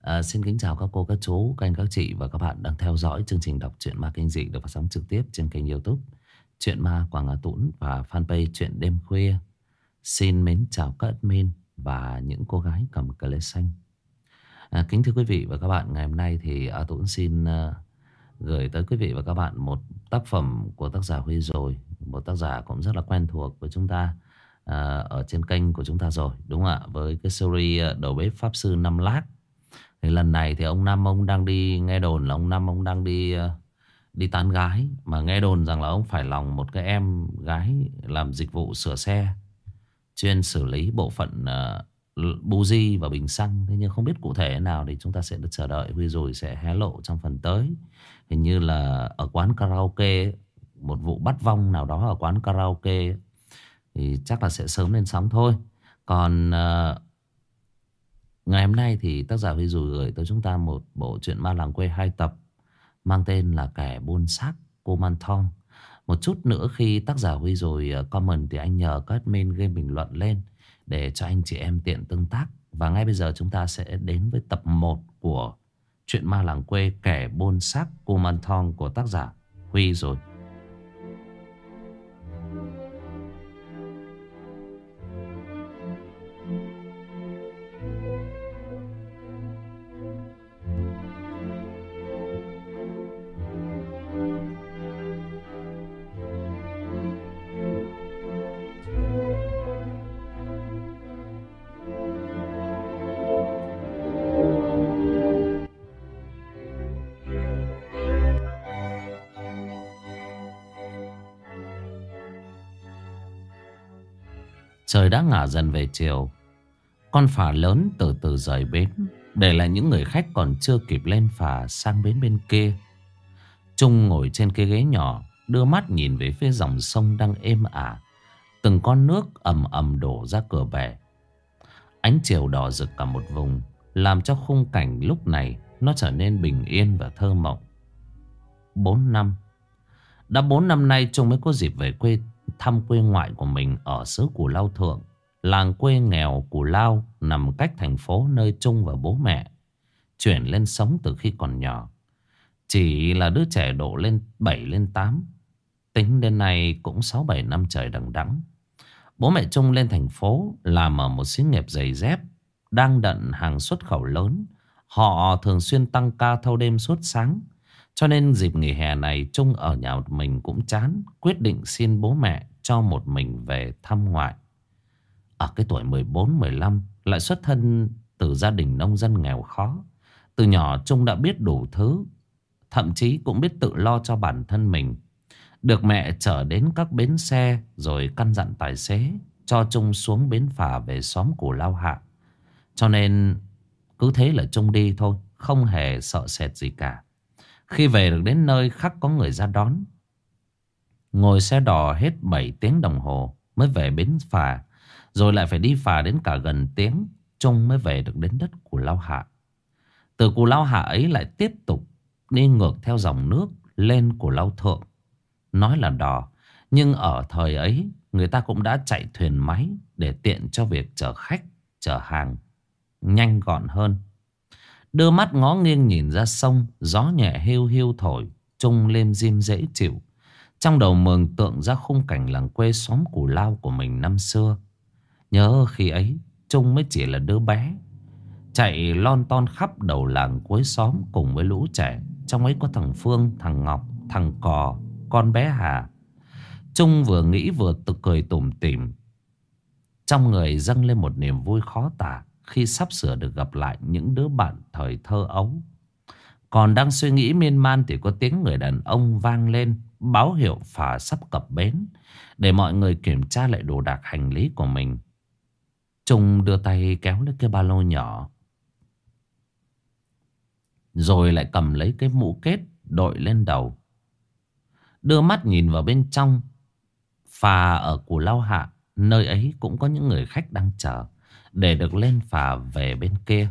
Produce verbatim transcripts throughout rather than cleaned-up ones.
À, xin kính chào các cô, các chú, các anh, các chị và các bạn đang theo dõi chương trình đọc truyện ma kinh dị được phát sóng trực tiếp trên kênh YouTube Truyện Ma Quảng Hà Tũng và fanpage Truyện Đêm Khuya. Xin mến chào các admin và những cô gái cầm cờ lê xanh. À, kính thưa quý vị và các bạn, ngày hôm nay thì A Tũng xin uh, gửi tới quý vị và các bạn một tác phẩm của tác giả Huy Rồi, một tác giả cũng rất là quen thuộc với chúng ta uh, ở trên kênh của chúng ta rồi, đúng không ạ? Với cái series uh, Đầu Bếp Pháp Sư Năm Lát. Thì lần này thì ông Năm ông đang đi, nghe đồn là ông Năm ông đang đi uh, đi tán gái. Mà nghe đồn rằng là ông phải lòng một cái em gái làm dịch vụ sửa xe, chuyên xử lý bộ phận uh, buji và bình xăng. Thế nhưng không biết cụ thể thế nào thì chúng ta sẽ được chờ đợi Huy Rồi sẽ hé lộ trong phần tới. Hình như là ở quán karaoke, một vụ bắt vong nào đó ở quán karaoke, thì chắc là sẽ sớm lên sóng thôi. Còn uh, ngày hôm nay thì tác giả Huy Rồi gửi tới chúng ta một bộ truyện ma làng quê hai tập mang tên là Kẻ Buôn Xác Cô Man Thong. Một chút nữa khi tác giả Huy Rồi comment thì anh nhờ các admin gây bình luận lên để cho anh chị em tiện tương tác. Và ngay bây giờ chúng ta sẽ đến với tập một của truyện ma làng quê Kẻ Buôn Xác Cô Man Thong của tác giả Huy Rồi. Trời đã ngả dần về chiều. Con phà lớn từ từ rời bến, để lại những người khách còn chưa kịp lên phà sang bến bên kia. Trung ngồi trên cái ghế nhỏ, đưa mắt nhìn về phía dòng sông đang êm ả. Từng con nước ầm ầm đổ ra cửa bè. Ánh chiều đỏ rực cả một vùng, làm cho khung cảnh lúc này nó trở nên bình yên và thơ mộng. Bốn năm Đã bốn năm nay Trung mới có dịp về quê thăm quê ngoại của mình ở xứ Cù Lao Thượng, làng quê nghèo Cù Lao nằm cách thành phố nơi Trung và bố mẹ chuyển lên sống từ khi còn nhỏ. Chỉ là đứa trẻ độ lên bảy lên tám, tính đến nay cũng sáu bảy năm trời đằng đẵng. Bố mẹ Trung lên thành phố làm ở một xí nghiệp giày dép đang đận hàng xuất khẩu lớn. Họ thường xuyên tăng ca thâu đêm suốt sáng. Cho nên dịp nghỉ hè này Trung ở nhà một mình cũng chán, quyết định xin bố mẹ cho một mình về thăm ngoại. Ở cái tuổi mười bốn mười lăm, lại xuất thân từ gia đình nông dân nghèo khó. Từ nhỏ Trung đã biết đủ thứ, thậm chí cũng biết tự lo cho bản thân mình. Được mẹ chở đến các bến xe, rồi căn dặn tài xế cho Trung xuống bến phà về xóm Cù Lao Hạ. Cho nên cứ thế là Trung đi thôi, không hề sợ sệt gì cả. Khi về được đến nơi khắc có người ra đón. Ngồi xe đò hết bảy tiếng đồng hồ mới về bến phà, rồi lại phải đi phà đến cả gần tiếng Trung mới về được đến đất Cù Lao Hạ. Từ Cù Lao Hạ ấy lại tiếp tục đi ngược theo dòng nước lên Cù Lao Thượng. Nói là đò, nhưng ở thời ấy người ta cũng đã chạy thuyền máy để tiện cho việc chở khách, chở hàng nhanh gọn hơn. Đưa mắt ngó nghiêng nhìn ra sông, gió nhẹ hiu hiu thổi, Trung lên dim dễ chịu. Trong đầu mường tượng ra khung cảnh làng quê xóm Cù Lao của mình năm xưa. Nhớ khi ấy Trung mới chỉ là đứa bé, chạy lon ton khắp đầu làng cuối xóm cùng với lũ trẻ. Trong ấy có thằng Phương, thằng Ngọc, thằng Cò, con bé Hà. Trung vừa nghĩ vừa tự cười tủm tỉm. Trong người dâng lên một niềm vui khó tả khi sắp sửa được gặp lại những đứa bạn thời thơ ấu. Còn đang suy nghĩ miên man thì có tiếng người đàn ông vang lên, báo hiệu phà sắp cập bến, để mọi người kiểm tra lại đồ đạc hành lý của mình. Trung đưa tay kéo lấy cái ba lô nhỏ, rồi lại cầm lấy cái mũ kết đội lên đầu. Đưa mắt nhìn vào bên trong phà ở Cù Lao Hạ, nơi ấy cũng có những người khách đang chờ để được lên phà về bên kia.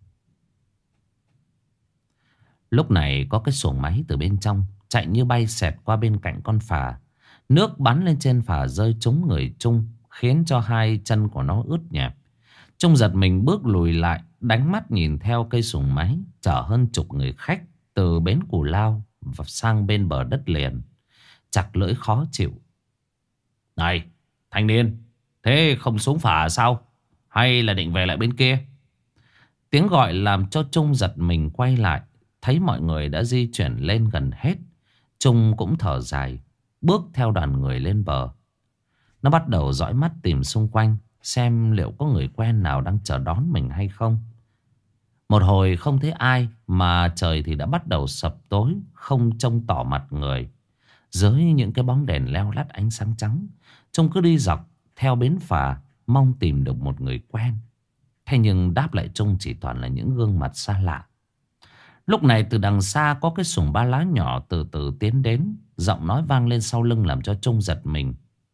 Lúc này có cái xuồng máy từ bên trong chạy như bay xẹt qua bên cạnh con phà. Nước bắn lên trên phà rơi trúng người Trung, khiến cho hai chân của nó ướt nhẹp. Trung giật mình bước lùi lại, đánh mắt nhìn theo cây xuồng máy chở hơn chục người khách từ bến Cù Lao và sang bên bờ đất liền. Chặt lưỡi khó chịu. Này, thanh niên, thế không xuống phà sao? Hay là định về lại bên kia? Tiếng gọi làm cho Trung giật mình quay lại. Thấy mọi người đã di chuyển lên gần hết. Trung cũng thở dài, bước theo đoàn người lên bờ. Nó bắt đầu dõi mắt tìm xung quanh, xem liệu có người quen nào đang chờ đón mình hay không. Một hồi không thấy ai, mà trời thì đã bắt đầu sập tối, không trông tỏ mặt người. Dưới những cái bóng đèn leo lắt ánh sáng trắng, Trung cứ đi dọc theo bến phà, mong tìm được một người quen. Thế nhưng đáp lại Trung chỉ toàn là những gương mặt xa lạ. Lúc này từ đằng xa có cái xuồng ba lá nhỏ từ từ tiến đến. Giọng nói vang lên sau lưng làm cho Trung giật mình.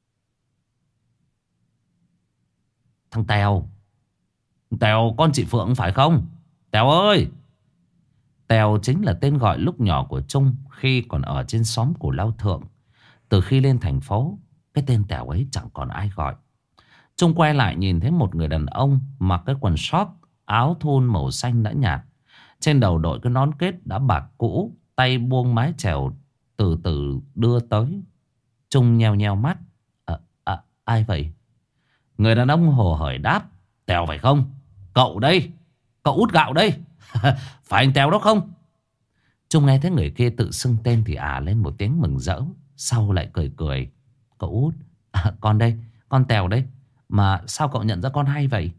Thằng Tèo, Tèo con chị Phượng phải không? Tèo ơi! Tèo chính là tên gọi lúc nhỏ của Trung khi còn ở trên xóm của Lao Thượng. Từ khi lên thành phố, cái tên Tèo ấy chẳng còn ai gọi. Trung quay lại nhìn thấy một người đàn ông mặc cái quần short, áo thun màu xanh đã nhạt. Trên đầu đội cái nón kết đã bạc cũ, tay buông mái chèo từ từ đưa tới. Trung nheo nheo mắt. À, à, ai vậy? Người đàn ông hồ hởi đáp. Tèo phải không? Cậu đây, cậu Út Gạo đây. Phải anh Tèo đó không? Trung nghe thấy người kia tự xưng tên thì à lên một tiếng mừng rỡ. Sau lại cười cười. Cậu Út, à, con đây, con Tèo đây. Mà sao cậu nhận ra con hay vậy?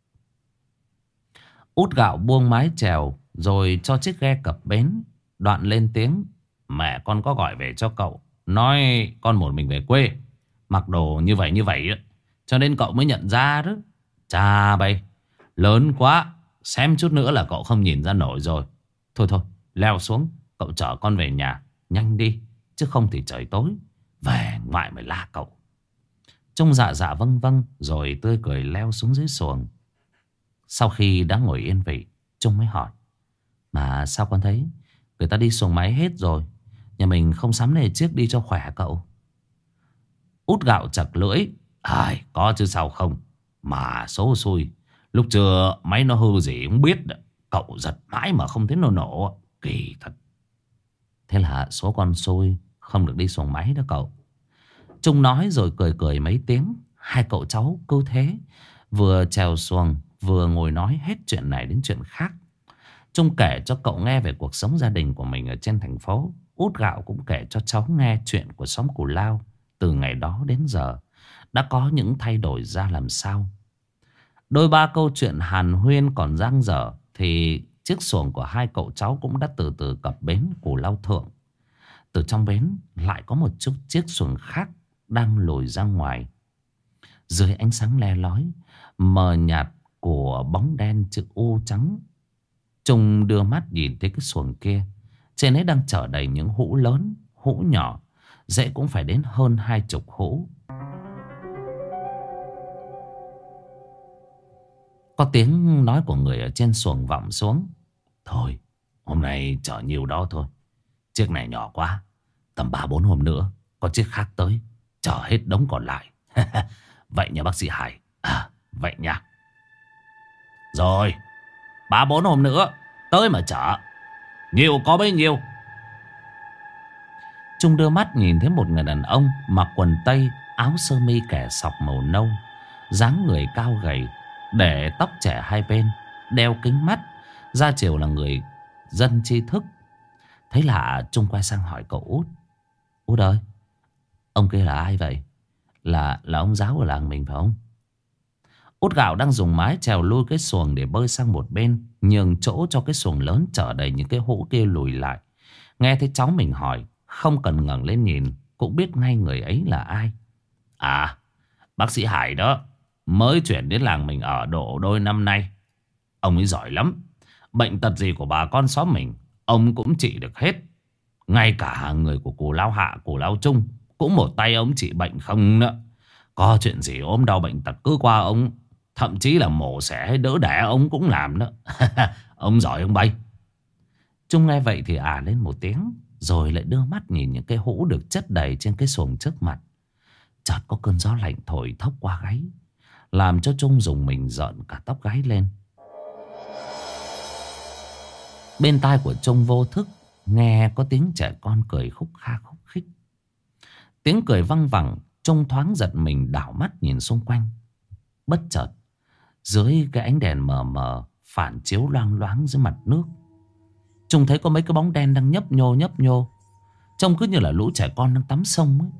Út Gạo buông mái chèo rồi cho chiếc ghe cập bến. Đoạn lên tiếng. Mẹ con có gọi về cho cậu, nói con một mình về quê, mặc đồ như vậy như vậy, cho nên cậu mới nhận ra đó. Chà bày, lớn quá, xem chút nữa là cậu không nhìn ra nổi rồi. Thôi thôi, leo xuống, cậu chở con về nhà, nhanh đi, chứ không thì trời tối, về ngoại mới la cậu. Trung dạ dạ vâng vâng, rồi tươi cười leo xuống dưới xuồng. Sau khi đã ngồi yên vị, Trung mới hỏi. Mà sao con thấy người ta đi xuồng máy hết rồi, nhà mình không sắm nề chiếc đi cho khỏe cậu? Út Gạo chặt lưỡi. Ai, có chứ sao không. Mà số xui, lúc trưa máy nó hư gì không biết. Cậu giật mãi mà không thấy nó nổ. Kỳ thật. Thế là số con xui, không được đi xuồng máy đó cậu. Trung nói rồi cười cười mấy tiếng. Hai cậu cháu cứ thế, vừa chèo xuồng vừa ngồi nói hết chuyện này đến chuyện khác. Trung kể cho cậu nghe về cuộc sống gia đình của mình ở trên thành phố. Út Gạo cũng kể cho cháu nghe chuyện của xóm Cù Lao. Từ ngày đó đến giờ đã có những thay đổi ra làm sao. Đôi ba câu chuyện hàn huyên còn dang dở thì chiếc xuồng của hai cậu cháu cũng đã từ từ cập bến Cù Lao Thượng. Từ trong bến lại có một chút chiếc xuồng khác đang lùi ra ngoài. Dưới ánh sáng le lói mờ nhạt của bóng đen chữ U trắng, Trung đưa mắt nhìn thấy cái xuồng kia. Trên ấy đang chở đầy những hũ lớn, hũ nhỏ, dễ cũng phải đến hơn hai chục hũ. Có tiếng nói của người ở trên xuồng vọng xuống. Thôi, hôm nay chở nhiều đó thôi. Chiếc này nhỏ quá, tầm ba bốn hôm nữa có chiếc khác tới, chở hết đống còn lại. Vậy nha bác sĩ Hải. À, vậy nha. Rồi, ba bốn hôm nữa tới mà chở, nhiều có bấy nhiêu. Trung đưa mắt nhìn thấy một người đàn ông mặc quần tây, áo sơ mi kẻ sọc màu nâu, dáng người cao gầy, để tóc trẻ hai bên, đeo kính mắt, da chiều là người dân tri thức. Thấy lạ, Trung quay sang hỏi cậu Út. Út ơi, ông kia là ai vậy? Là là ông giáo ở làng mình phải không? Út Gạo đang dùng mái chèo lui cái xuồng để bơi sang một bên, nhường chỗ cho cái xuồng lớn chở đầy những cái hũ kia lùi lại. Nghe thấy cháu mình hỏi, không cần ngẩng lên nhìn cũng biết ngay người ấy là ai. À, bác sĩ Hải đó, mới chuyển đến làng mình ở độ đôi năm nay. Ông ấy giỏi lắm, bệnh tật gì của bà con xóm mình ông cũng trị được hết. Ngay cả người của Cù Lao Hạ, Cù Lao Trung cũng một tay ông trị bệnh không nữa. Có chuyện gì ốm đau bệnh tật cứ qua ông. Thậm chí là mổ xẻ hay đỡ đẻ ông cũng làm đó. Ông giỏi ông bay. Trung nghe vậy thì à lên một tiếng, rồi lại đưa mắt nhìn những cái hũ được chất đầy trên cái xuồng trước mặt. Chợt có cơn gió lạnh thổi thốc qua gáy, làm cho Trung dùng mình rợn cả tóc gáy lên. Bên tai của Trung vô thức nghe có tiếng trẻ con cười khúc kha khúc khích. Tiếng cười văng vẳng. Trung thoáng giật mình đảo mắt nhìn xung quanh. Bất chợt, dưới cái ánh đèn mờ mờ phản chiếu loang loáng dưới mặt nước, Trung thấy có mấy cái bóng đen đang nhấp nhô nhấp nhô, trông cứ như là lũ trẻ con đang tắm sông ấy.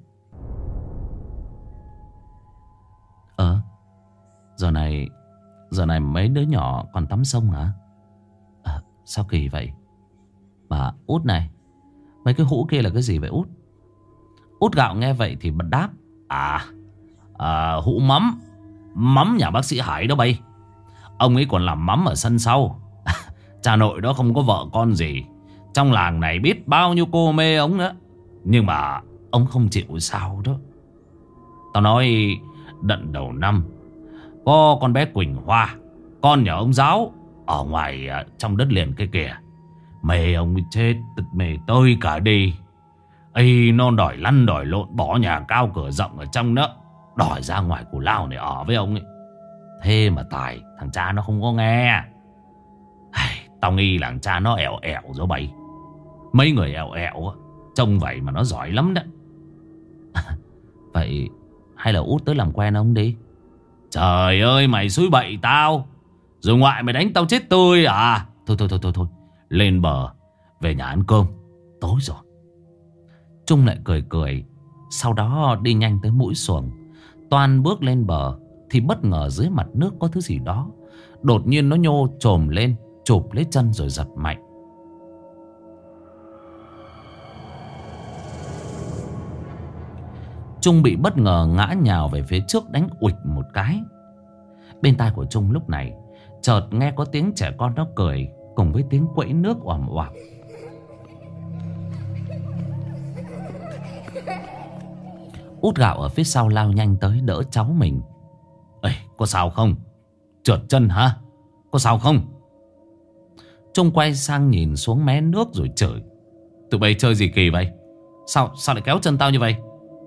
Ờ Giờ này Giờ này mấy đứa nhỏ còn tắm sông hả? À, sao kỳ vậy? Mà Út này, mấy cái hũ kia là cái gì vậy Út? Út Gạo nghe vậy thì bật đáp: À, à hũ mắm. Mắm nhà bác sĩ Hải đó bay. Ông ấy còn làm mắm ở sân sau. Cha nội đó không có vợ con gì, trong làng này biết bao nhiêu cô mê ông đó, nhưng mà ông không chịu sao đó. Tao nói đận đầu năm có con bé Quỳnh Hoa, con nhà ông giáo ở ngoài trong đất liền kia kìa, mê ông chết mê tôi cả đi. Ây, nó đòi lăn đòi lộn, bỏ nhà cao cửa rộng ở trong đó, đòi ra ngoài Cù Lao này ở với ông ấy. Thế mà tài thằng cha nó không có nghe. Tao nghi là thằng cha nó ẻo ẻo rồi bậy. Mấy người ẻo ẻo trông vậy mà nó giỏi lắm đấy. Vậy hay là Út tới làm quen ông đi. Trời ơi, mày xúi bậy tao rồi ngoại mày đánh tao chết tươi à? Thôi thôi thôi thôi thôi, lên bờ về nhà ăn cơm, tối rồi. Trung lại cười cười, sau đó đi nhanh tới mũi xuồng. Toan bước lên bờ thì bất ngờ dưới mặt nước có thứ gì đó đột nhiên nó nhô chồm lên, chụp lấy chân rồi giật mạnh. Trung bị bất ngờ ngã nhào về phía trước, đánh uịch một cái. Bên tai của Trung lúc này chợt nghe có tiếng trẻ con nó cười cùng với tiếng quẫy nước oằm oằm. Út Gạo ở phía sau lao nhanh tới đỡ cháu mình. Ê, có sao không? Trượt chân hả? Có sao không? Trung quay sang nhìn xuống mé nước rồi chửi: tụi bay chơi gì kỳ vậy? Sao sao lại kéo chân tao như vậy?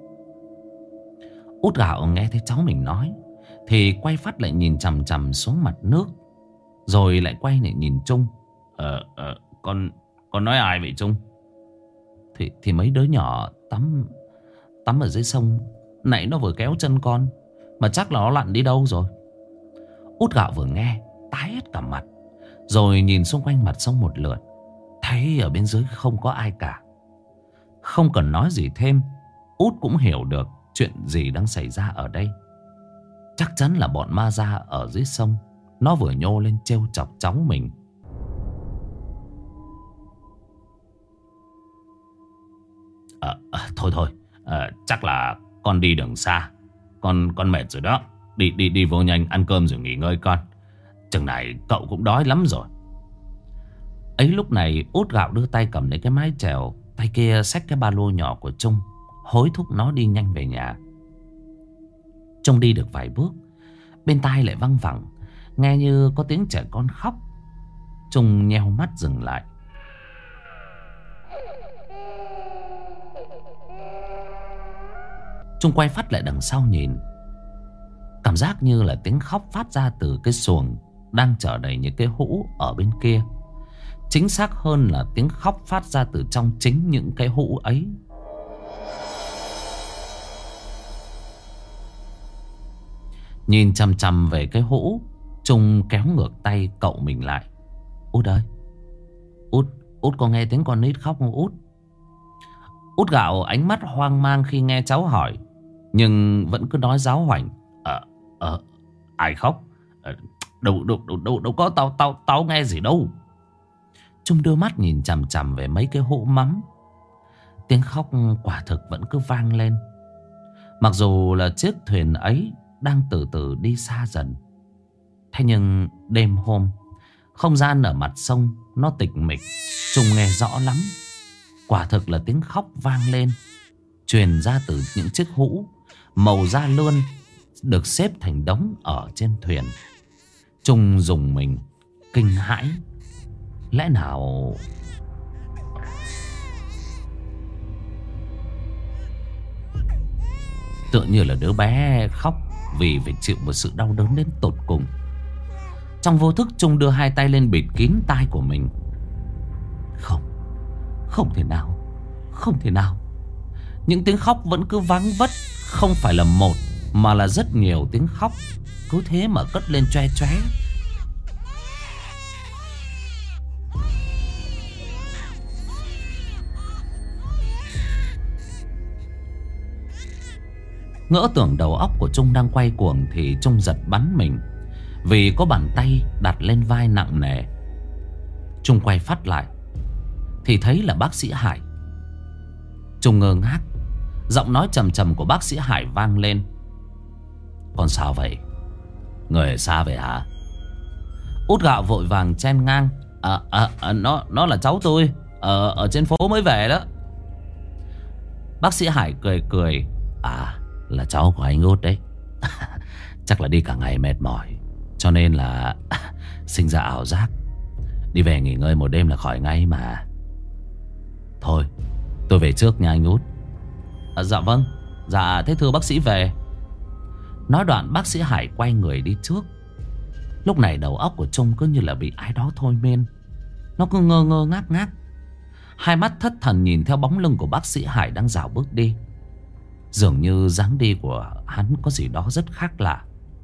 Út Gạo nghe thấy cháu mình nói thì quay phát lại nhìn chằm chằm xuống mặt nước, rồi lại quay lại nhìn Trung. Ờ, ờ con con nói ai vậy Trung? Thì, thì mấy đứa nhỏ tắm Tắm ở dưới sông. Nãy nó vừa kéo chân con, mà chắc là nó lặn đi đâu rồi. Út Gạo vừa nghe tái hết cả mặt, rồi nhìn xung quanh mặt sông một lượt, thấy ở bên dưới không có ai cả. Không cần nói gì thêm, Út cũng hiểu được chuyện gì đang xảy ra ở đây. Chắc chắn là bọn ma da ở dưới sông nó vừa nhô lên trêu chọc cháu mình. à, à, Thôi thôi à, chắc là con đi đường xa, Con con mệt rồi đó. Đi đi đi vô nhanh, ăn cơm rồi nghỉ ngơi con. Chừng này cậu cũng đói lắm rồi. Ấy lúc này Út Gạo đưa tay cầm lấy cái mái chèo, tay kia xách cái ba lô nhỏ của Trung, hối thúc nó đi nhanh về nhà. Trung đi được vài bước, bên tai lại văng vẳng nghe như có tiếng trẻ con khóc. Trung nheo mắt dừng lại. Trung quay phát lại đằng sau nhìn, cảm giác như là tiếng khóc phát ra từ cái xuồng đang chở đầy những cái hũ ở bên kia. Chính xác hơn là tiếng khóc phát ra từ trong chính những cái hũ ấy. Nhìn chằm chằm về cái hũ, Trung kéo ngược tay cậu mình lại. Út ơi, Út, Út có nghe tiếng con nít khóc không Út? Út Gạo ánh mắt hoang mang khi nghe cháu hỏi, nhưng vẫn cứ nói giáo hoành. Ờ, ờ, ai khóc? Ờ, đâu, đâu, đâu, đâu, đâu có, tao, tao, tao nghe gì đâu. Trung đưa mắt nhìn chằm chằm về mấy cái hũ mắm. Tiếng khóc quả thực vẫn cứ vang lên, mặc dù là chiếc thuyền ấy đang từ từ đi xa dần. Thế nhưng đêm hôm, không gian ở mặt sông nó tịch mịch. Trung nghe rõ lắm. Quả thực là tiếng khóc vang lên, truyền ra từ những chiếc hũ màu da lươn được xếp thành đống ở trên thuyền. Trung rùng mình, kinh hãi. Lẽ nào... Tựa như là đứa bé khóc vì phải chịu một sự đau đớn đến tột cùng. Trong vô thức, Trung đưa hai tay lên bịt kín tai của mình. Không thể nào, không thể nào. Những tiếng khóc vẫn cứ vắng vất. Không phải là một mà là rất nhiều tiếng khóc, cứ thế mà cất lên choe choé. Ngỡ tưởng đầu óc của Trung đang quay cuồng thì Trung giật bắn mình, vì có bàn tay đặt lên vai nặng nề. Trung quay phát lại thì thấy là bác sĩ Hải. Trung ngơ ngác. Giọng nói trầm trầm của bác sĩ Hải vang lên. Con sao vậy? Người ở xa vậy hả? Út Gạo vội vàng chen ngang. À, à, à nó, nó là cháu tôi. Ở, ở trên phố mới về đó. Bác sĩ Hải cười cười. À, là cháu của anh Út đấy. Chắc là đi cả ngày mệt mỏi, cho nên là sinh ra ảo giác. Đi về nghỉ ngơi một đêm là khỏi ngay mà. Thôi tôi về trước nha anh Út. À, dạ vâng. Dạ thế thưa bác sĩ về. Nói đoạn bác sĩ Hải quay người đi trước. Lúc này đầu óc của Trung cứ như là bị ai đó thôi miên. Nó cứ ngơ ngơ ngác ngác. Hai mắt thất thần nhìn theo bóng lưng của bác sĩ Hải đang dạo bước đi. Dường như dáng đi của hắn có gì đó rất khác lạ.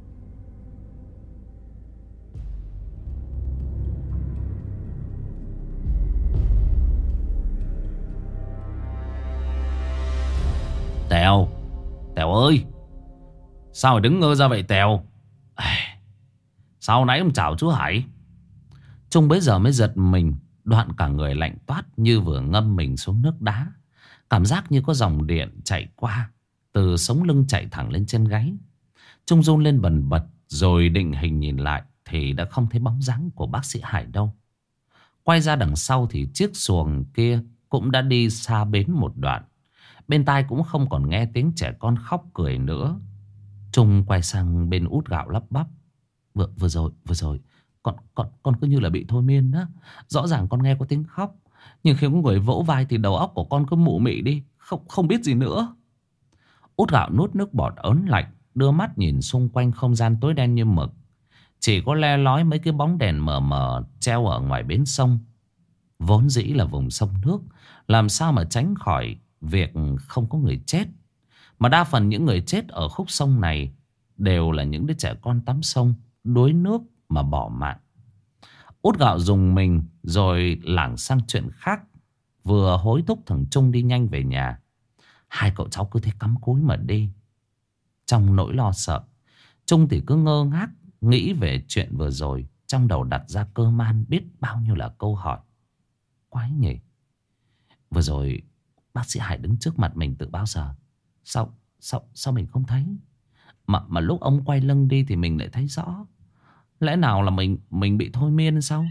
Tèo, Tèo ơi, sao mà đứng ngơ ra vậy Tèo? Sao nãy ông chào chú Hải? Trung bấy giờ mới giật mình, đoạn cả người lạnh toát như vừa ngâm mình xuống nước đá. Cảm giác như có dòng điện chạy qua, từ sống lưng chạy thẳng lên chân gáy. Trung run lên bần bật, rồi định hình nhìn lại thì đã không thấy bóng dáng của bác sĩ Hải đâu. Quay ra đằng sau thì chiếc xuồng kia cũng đã đi xa bến một đoạn. Bên tai cũng không còn nghe tiếng trẻ con khóc cười nữa. Trung quay sang bên Út Gạo lắp bắp. Vừa, vừa rồi, vừa rồi Con, con, con cứ như là bị thôi miên đó. Rõ ràng con nghe có tiếng khóc, nhưng khi có người vỗ vai thì đầu óc của con cứ mụ mị đi. Không, không biết gì nữa. Út Gạo nuốt nước bọt ớn lạnh, đưa mắt nhìn xung quanh không gian tối đen như mực. Chỉ có le lói mấy cái bóng đèn mờ mờ treo ở ngoài bến sông. Vốn dĩ là vùng sông nước, làm sao mà tránh khỏi việc không có người chết. Mà đa phần những người chết ở khúc sông này đều là những đứa trẻ con tắm sông, đuối nước mà bỏ mạng. Út Gạo dùng mình rồi lảng sang chuyện khác, vừa hối thúc thằng Trung đi nhanh về nhà. Hai cậu cháu cứ thế cắm cúi mà đi. Trong nỗi lo sợ, Trung thì cứ ngơ ngác nghĩ về chuyện vừa rồi. Trong đầu đặt ra cơ man biết bao nhiêu là câu hỏi. Quái nhỉ, vừa rồi bác sĩ Hải đứng trước mặt mình từ bao giờ? Sao sao sao mình không thấy? Mà mà lúc ông quay lưng đi thì mình lại thấy rõ. Lẽ nào là mình mình bị thôi miên sao?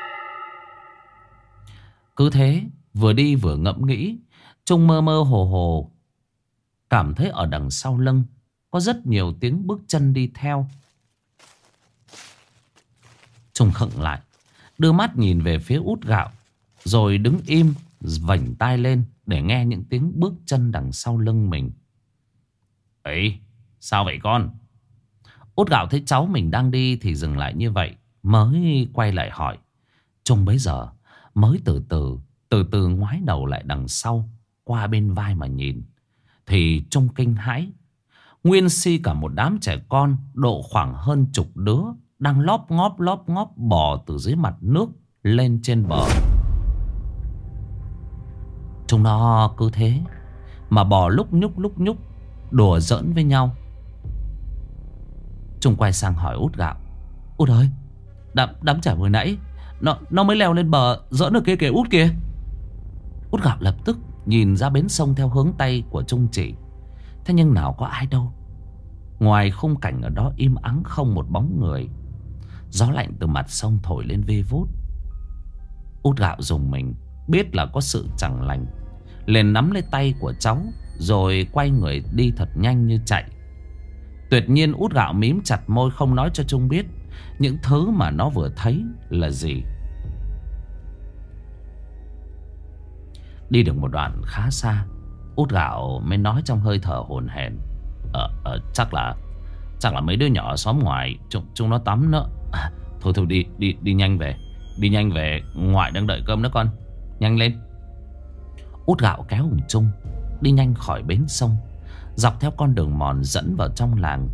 Cứ thế vừa đi vừa ngẫm nghĩ, Trung mơ mơ hồ hồ cảm thấy ở đằng sau lưng có rất nhiều tiếng bước chân đi theo. Trung khựng lại, đưa mắt nhìn về phía Út Gạo, rồi đứng im vảnh tai lên để nghe những tiếng bước chân đằng sau lưng mình. Ấy, sao vậy con? Út Gạo thấy cháu mình đang đi thì dừng lại như vậy, mới quay lại hỏi. Trung bấy giờ mới từ từ Từ từ ngoái đầu lại đằng sau, qua bên vai mà nhìn, thì Trung kinh hãi. Nguyên si cả một đám trẻ con độ khoảng hơn chục đứa đang lóp ngóp lóp ngóp bò từ dưới mặt nước lên trên bờ. Chúng nó cứ thế mà bò lúc nhúc lúc nhúc, đùa giỡn với nhau. Trung quay sang hỏi Út Gạo. Út ơi, đám, đám trẻ vừa nãy Nó nó mới leo lên bờ giỡn ở kia kìa Út kìa. Út Gạo lập tức nhìn ra bến sông theo hướng tay của Trung chỉ. Thế nhưng nào có ai đâu. Ngoài khung cảnh ở đó im ắng không một bóng người. Gió lạnh từ mặt sông thổi lên vê vút. Út Gạo dùng mình, biết là có sự chẳng lành, liền nắm lấy tay của cháu, rồi quay người đi thật nhanh như chạy. Tuyệt nhiên Út Gạo mím chặt môi không nói cho Trung biết những thứ mà nó vừa thấy là gì. Đi được một đoạn khá xa, Út Gạo mới nói trong hơi thở hổn hển. Ờ, ờ chắc là Chắc là mấy đứa nhỏ ở xóm ngoài Chúng, chúng nó tắm nữa à, Thôi thôi đi, đi đi nhanh về Đi nhanh về, ngoại đang đợi cơm đó con. Nhanh lên. Út Gạo kéo thằng Trung đi nhanh khỏi bến sông, dọc theo con đường mòn dẫn vào trong làng.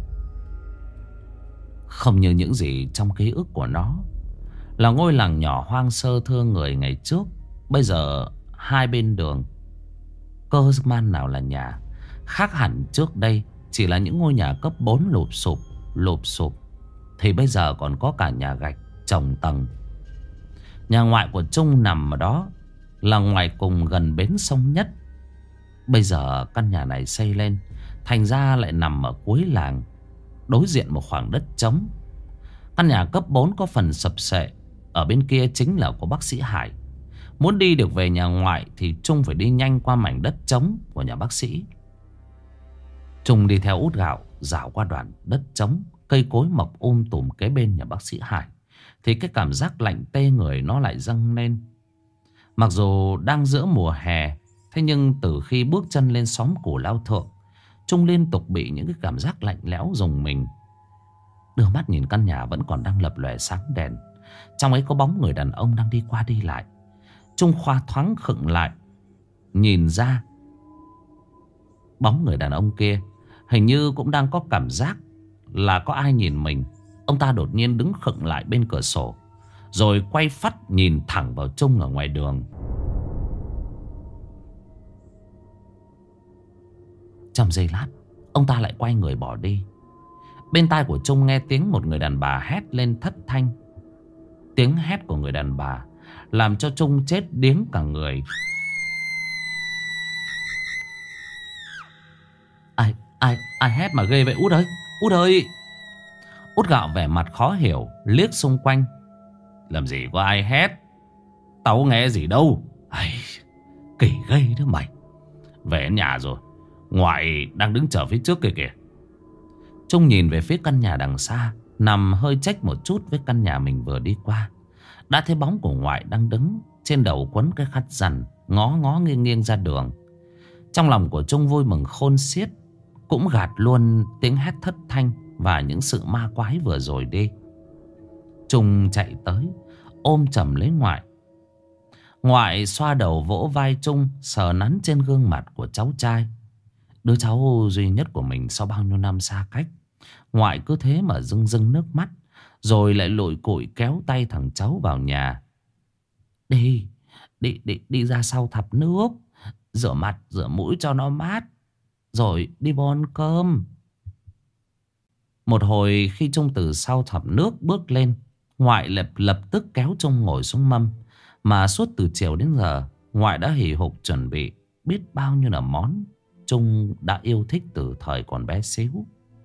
Không như những gì trong ký ức của nó, là ngôi làng nhỏ hoang sơ thưa người ngày trước. Bây giờ hai bên đường cơ man nào là nhà. Khác hẳn trước đây chỉ là những ngôi nhà cấp bốn lụp sụp lụp sụp, thì bây giờ còn có cả nhà gạch chồng tầng. Nhà ngoại của Trung nằm ở đó, là ngoài cùng gần bến sông nhất. Bây giờ căn nhà này xây lên, thành ra lại nằm ở cuối làng, đối diện một khoảng đất trống. Căn nhà cấp bốn có phần sập sệ. Ở bên kia chính là của bác sĩ Hải. Muốn đi được về nhà ngoại thì Trung phải đi nhanh qua mảnh đất trống của nhà bác sĩ. Trung đi theo Út Gạo dạo qua đoạn đất trống, cây cối mọc um tùm kế bên nhà bác sĩ Hải, thì cái cảm giác lạnh tê người nó lại dâng lên. Mặc dù đang giữa mùa hè, thế nhưng từ khi bước chân lên xóm Cù Lao Thượng, Trung liên tục bị những cái cảm giác lạnh lẽo rùng mình. Đưa mắt nhìn căn nhà vẫn còn đang lập lòe sáng đèn. Trong ấy có bóng người đàn ông đang đi qua đi lại. Trung khoa thoáng khựng lại, nhìn ra bóng người đàn ông kia hình như cũng đang có cảm giác là có ai nhìn mình. Ông ta đột nhiên đứng khựng lại bên cửa sổ, rồi quay phắt nhìn thẳng vào Trung ở ngoài đường. Trong giây lát, ông ta lại quay người bỏ đi. Bên tai của Trung nghe tiếng một người đàn bà hét lên thất thanh. Tiếng hét của người đàn bà làm cho Trung chết điếng cả người. Ai, ai, ai hét mà ghê vậy Út ơi, Út ơi. Út Gạo vẻ mặt khó hiểu, liếc xung quanh. Làm gì có ai hét, tao có nghe gì đâu. Ai, kỳ gây đó mày. Về đến nhà rồi, ngoại đang đứng chờ phía trước kìa kìa. Trung nhìn về phía căn nhà đằng xa, nằm hơi chếch một chút với căn nhà mình vừa đi qua. Đã thấy bóng của ngoại đang đứng, trên đầu quấn cái khăn rằn, ngó ngó nghiêng nghiêng ra đường. Trong lòng của Trung vui mừng khôn xiết, cũng gạt luôn tiếng hét thất thanh và những sự ma quái vừa rồi đi. Trung chạy tới, ôm chầm lấy ngoại. Ngoại xoa đầu vỗ vai Trung, sờ nắn trên gương mặt của cháu trai, đứa cháu duy nhất của mình sau bao nhiêu năm xa cách. Ngoại cứ thế mà rưng rưng nước mắt, rồi lại lội cội kéo tay thằng cháu vào nhà. Đi, đi, đi, đi ra sau thắp nước, rửa mặt, rửa mũi cho nó mát, rồi đi vô ăn cơm. Một hồi khi Trung từ sau thắp nước bước lên, ngoại lập lập tức kéo Trung ngồi xuống mâm. Mà suốt từ chiều đến giờ, ngoại đã hì hục chuẩn bị biết bao nhiêu là món Trung đã yêu thích từ thời còn bé xíu.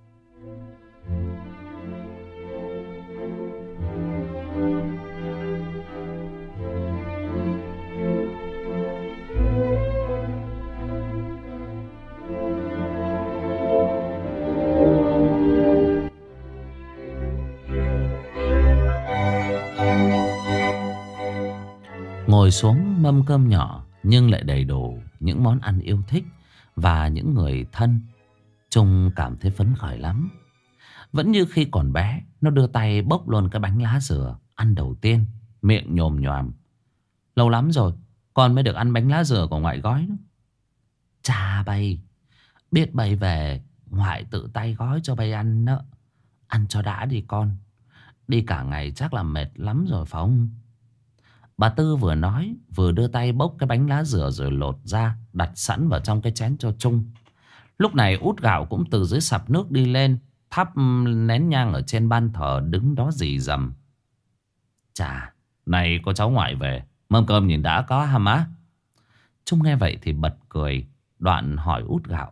Ngồi xuống mâm cơm nhỏ nhưng lại đầy đủ những món ăn yêu thích và những người thân, Trung cảm thấy phấn khởi lắm. Vẫn như khi còn bé, nó đưa tay bốc luôn cái bánh lá dừa ăn đầu tiên, miệng nhồm nhòm. Lâu lắm rồi con mới được ăn bánh lá dừa của ngoại gói đó. Chà bay, biết bay về ngoại tự tay gói cho bay ăn đó. Ăn cho đã đi con, đi cả ngày chắc là mệt lắm rồi phải không? Bà Tư vừa nói vừa đưa tay bốc cái bánh lá dừa rồi lột ra, đặt sẵn vào trong cái chén cho Trung. Lúc này Út Gạo cũng từ dưới sập nước đi lên, thắp nén nhang ở trên ban thờ, đứng đó rì rầm. Chà, này có cháu ngoại về, mâm cơm nhìn đã có hả má? Trung nghe vậy thì bật cười, đoạn hỏi Út Gạo.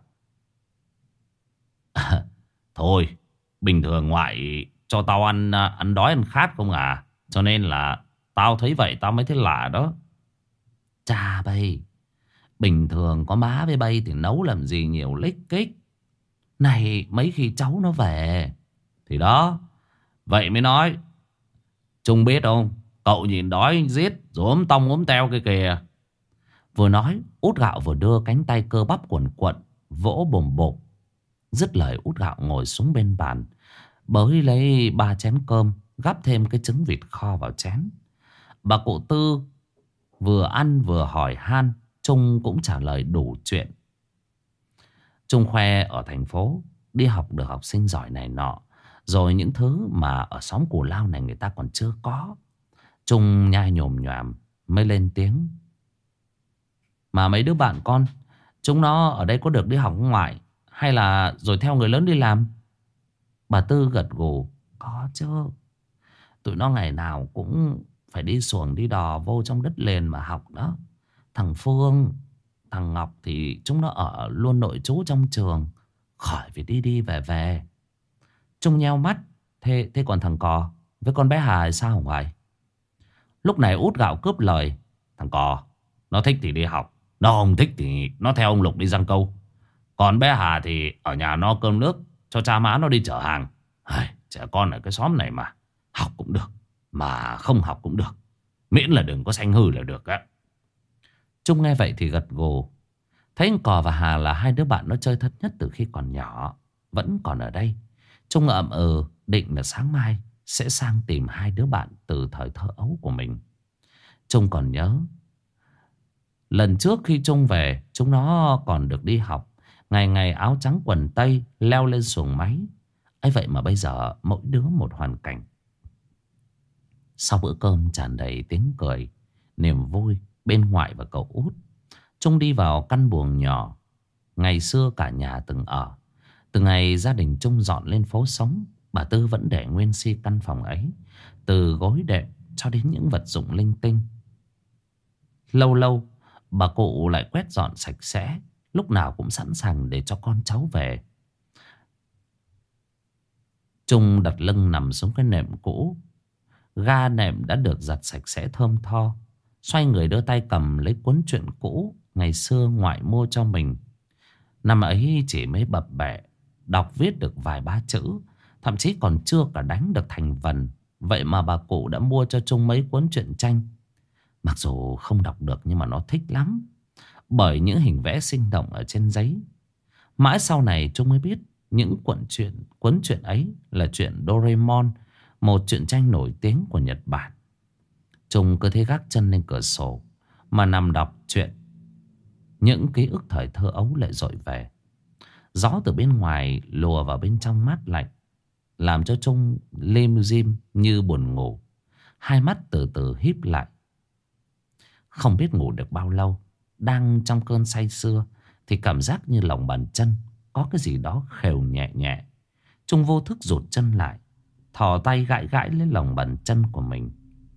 À, thôi, bình thường ngoại cho tao ăn ăn đói ăn khát không à, cho nên là tao thấy vậy tao mới thấy lạ đó. Chà bay, bình thường có má với bay thì nấu làm gì nhiều lích kích. Này mấy khi cháu nó về thì đó, vậy mới nói. Trung biết không, cậu nhìn đói giết rồi ốm tông ốm teo kia kìa. Vừa nói Út Gạo vừa đưa cánh tay cơ bắp quần quận vỗ bồm bộp. Dứt lời Út Gạo ngồi xuống bên bàn, bới lấy ba chén cơm, gắp thêm cái trứng vịt kho vào chén. Bà cụ Tư vừa ăn vừa hỏi han. Trung cũng trả lời đủ chuyện. Trung khoe ở thành phố đi học được học sinh giỏi này nọ, rồi những thứ mà ở xóm Cù Lao này người ta còn chưa có. Trung nhai nhồm nhoàm mới lên tiếng. Mà mấy đứa bạn con, chúng nó ở đây có được đi học ngoại hay là rồi theo người lớn đi làm? Bà Tư gật gù. Có chứ. Tụi nó ngày nào cũng phải đi xuồng đi đò vô trong đất liền mà học đó. Thằng Phương, thằng Ngọc thì chúng nó ở luôn nội trú trong trường, khỏi phải đi đi về về. Trung nheo mắt. Thế, thế còn thằng Cò với con bé Hà sao hả ngoại? Lúc này Út Gạo cướp lời. Thằng Cò nó thích thì đi học, nó không thích thì nó theo ông Lục đi giăng câu. Còn bé Hà thì ở nhà no cơm nước, cho cha má nó đi chở hàng. Ai, trẻ con ở cái xóm này mà học cũng được, mà không học cũng được, miễn là đừng có sanh hư là được á. Trung nghe vậy thì gật gù. Thấy anh Cò và Hà là hai đứa bạn nó chơi thân nhất từ khi còn nhỏ, vẫn còn ở đây. Trung ậm ừ định là sáng mai sẽ sang tìm hai đứa bạn từ thời thơ ấu của mình. Trung còn nhớ lần trước khi Trung về, chúng nó còn được đi học, ngày ngày áo trắng quần tây, leo lên xuồng máy. ấy vậy mà bây giờ mỗi đứa một hoàn cảnh. Sau bữa cơm tràn đầy tiếng cười, niềm vui bên ngoại và cậu Út, Trung đi vào căn buồng nhỏ ngày xưa cả nhà từng ở. Từ ngày gia đình Trung dọn lên phố sống, bà Tư vẫn để nguyên si căn phòng ấy, từ gối đệm cho đến những vật dụng linh tinh. Lâu lâu bà cụ lại quét dọn sạch sẽ, lúc nào cũng sẵn sàng để cho con cháu về. Trung đặt lưng nằm xuống cái nệm cũ. Ga nệm đã được giặt sạch sẽ thơm tho. Xoay người đưa tay cầm lấy cuốn truyện cũ ngày xưa ngoại mua cho mình. Năm ấy chỉ mới bập bẹ đọc viết được vài ba chữ, thậm chí còn chưa cả đánh được thành vần. Vậy mà bà cụ đã mua cho Trung mấy cuốn truyện tranh. Mặc dù không đọc được nhưng mà nó thích lắm, bởi những hình vẽ sinh động ở trên giấy. Mãi sau này Trung mới biết những cuốn truyện, cuốn truyện ấy là truyện Doraemon, một truyện tranh nổi tiếng của Nhật Bản. Trung cứ thế gác chân lên cửa sổ mà nằm đọc truyện. Những ký ức thời thơ ấu lại dội về. Gió từ bên ngoài lùa vào bên trong mát lạnh, làm cho Trung lim dim như buồn ngủ. Hai mắt từ từ híp lại. Không biết ngủ được bao lâu, đang trong cơn say sưa thì cảm giác như lòng bàn chân có cái gì đó khều nhẹ nhẹ. Trung vô thức rụt chân lại, thò tay gãi gãi lên lòng bàn chân của mình.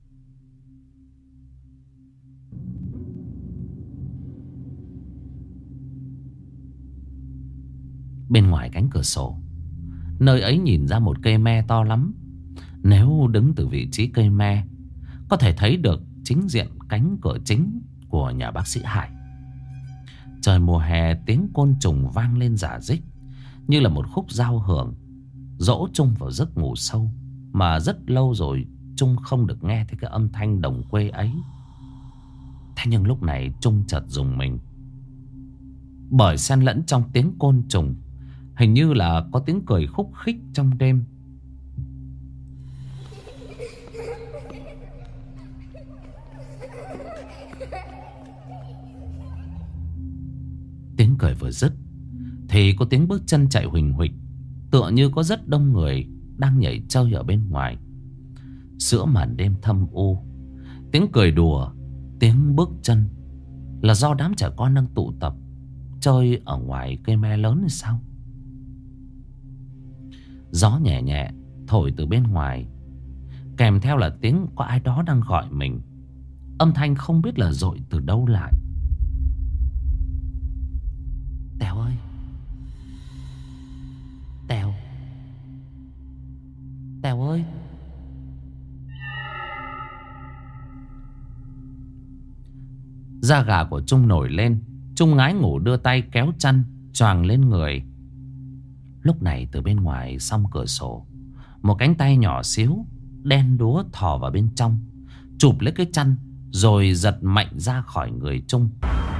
Bên ngoài cánh cửa sổ, nơi ấy nhìn ra một cây me to lắm. Nếu đứng từ vị trí cây me, có thể thấy được chính diện cánh cửa chính của nhà bác sĩ Hải. Trời mùa hè, tiếng côn trùng vang lên rả rích, như là một khúc giao hưởng dỗ Trung vào giấc ngủ sâu. Mà rất lâu rồi Trung không được nghe thấy cái âm thanh đồng quê ấy. Thế nhưng lúc này Trung chợt rùng mình, bởi xen lẫn trong tiếng côn trùng, hình như là có tiếng cười khúc khích trong đêm. Tiếng cười vừa dứt thì có tiếng bước chân chạy huỳnh huỵch, tựa như có rất đông người đang nhảy chơi ở bên ngoài. Giữa màn đêm thâm u, tiếng cười đùa, tiếng bước chân là do đám trẻ con đang tụ tập chơi ở ngoài cây me lớn hay sao? Gió nhẹ nhẹ thổi từ bên ngoài, kèm theo là tiếng có ai đó đang gọi mình. Âm thanh không biết là dội từ đâu lại. Tèo ơi, Tèo, Tèo ơi. Da gà của Trung nổi lên. Trung ngái ngủ đưa tay kéo chăn choàng lên người. Lúc này từ bên ngoài song cửa sổ, một cánh tay nhỏ xíu đen đúa thò vào bên trong, chụp lấy cái chăn rồi giật mạnh ra khỏi người Trung.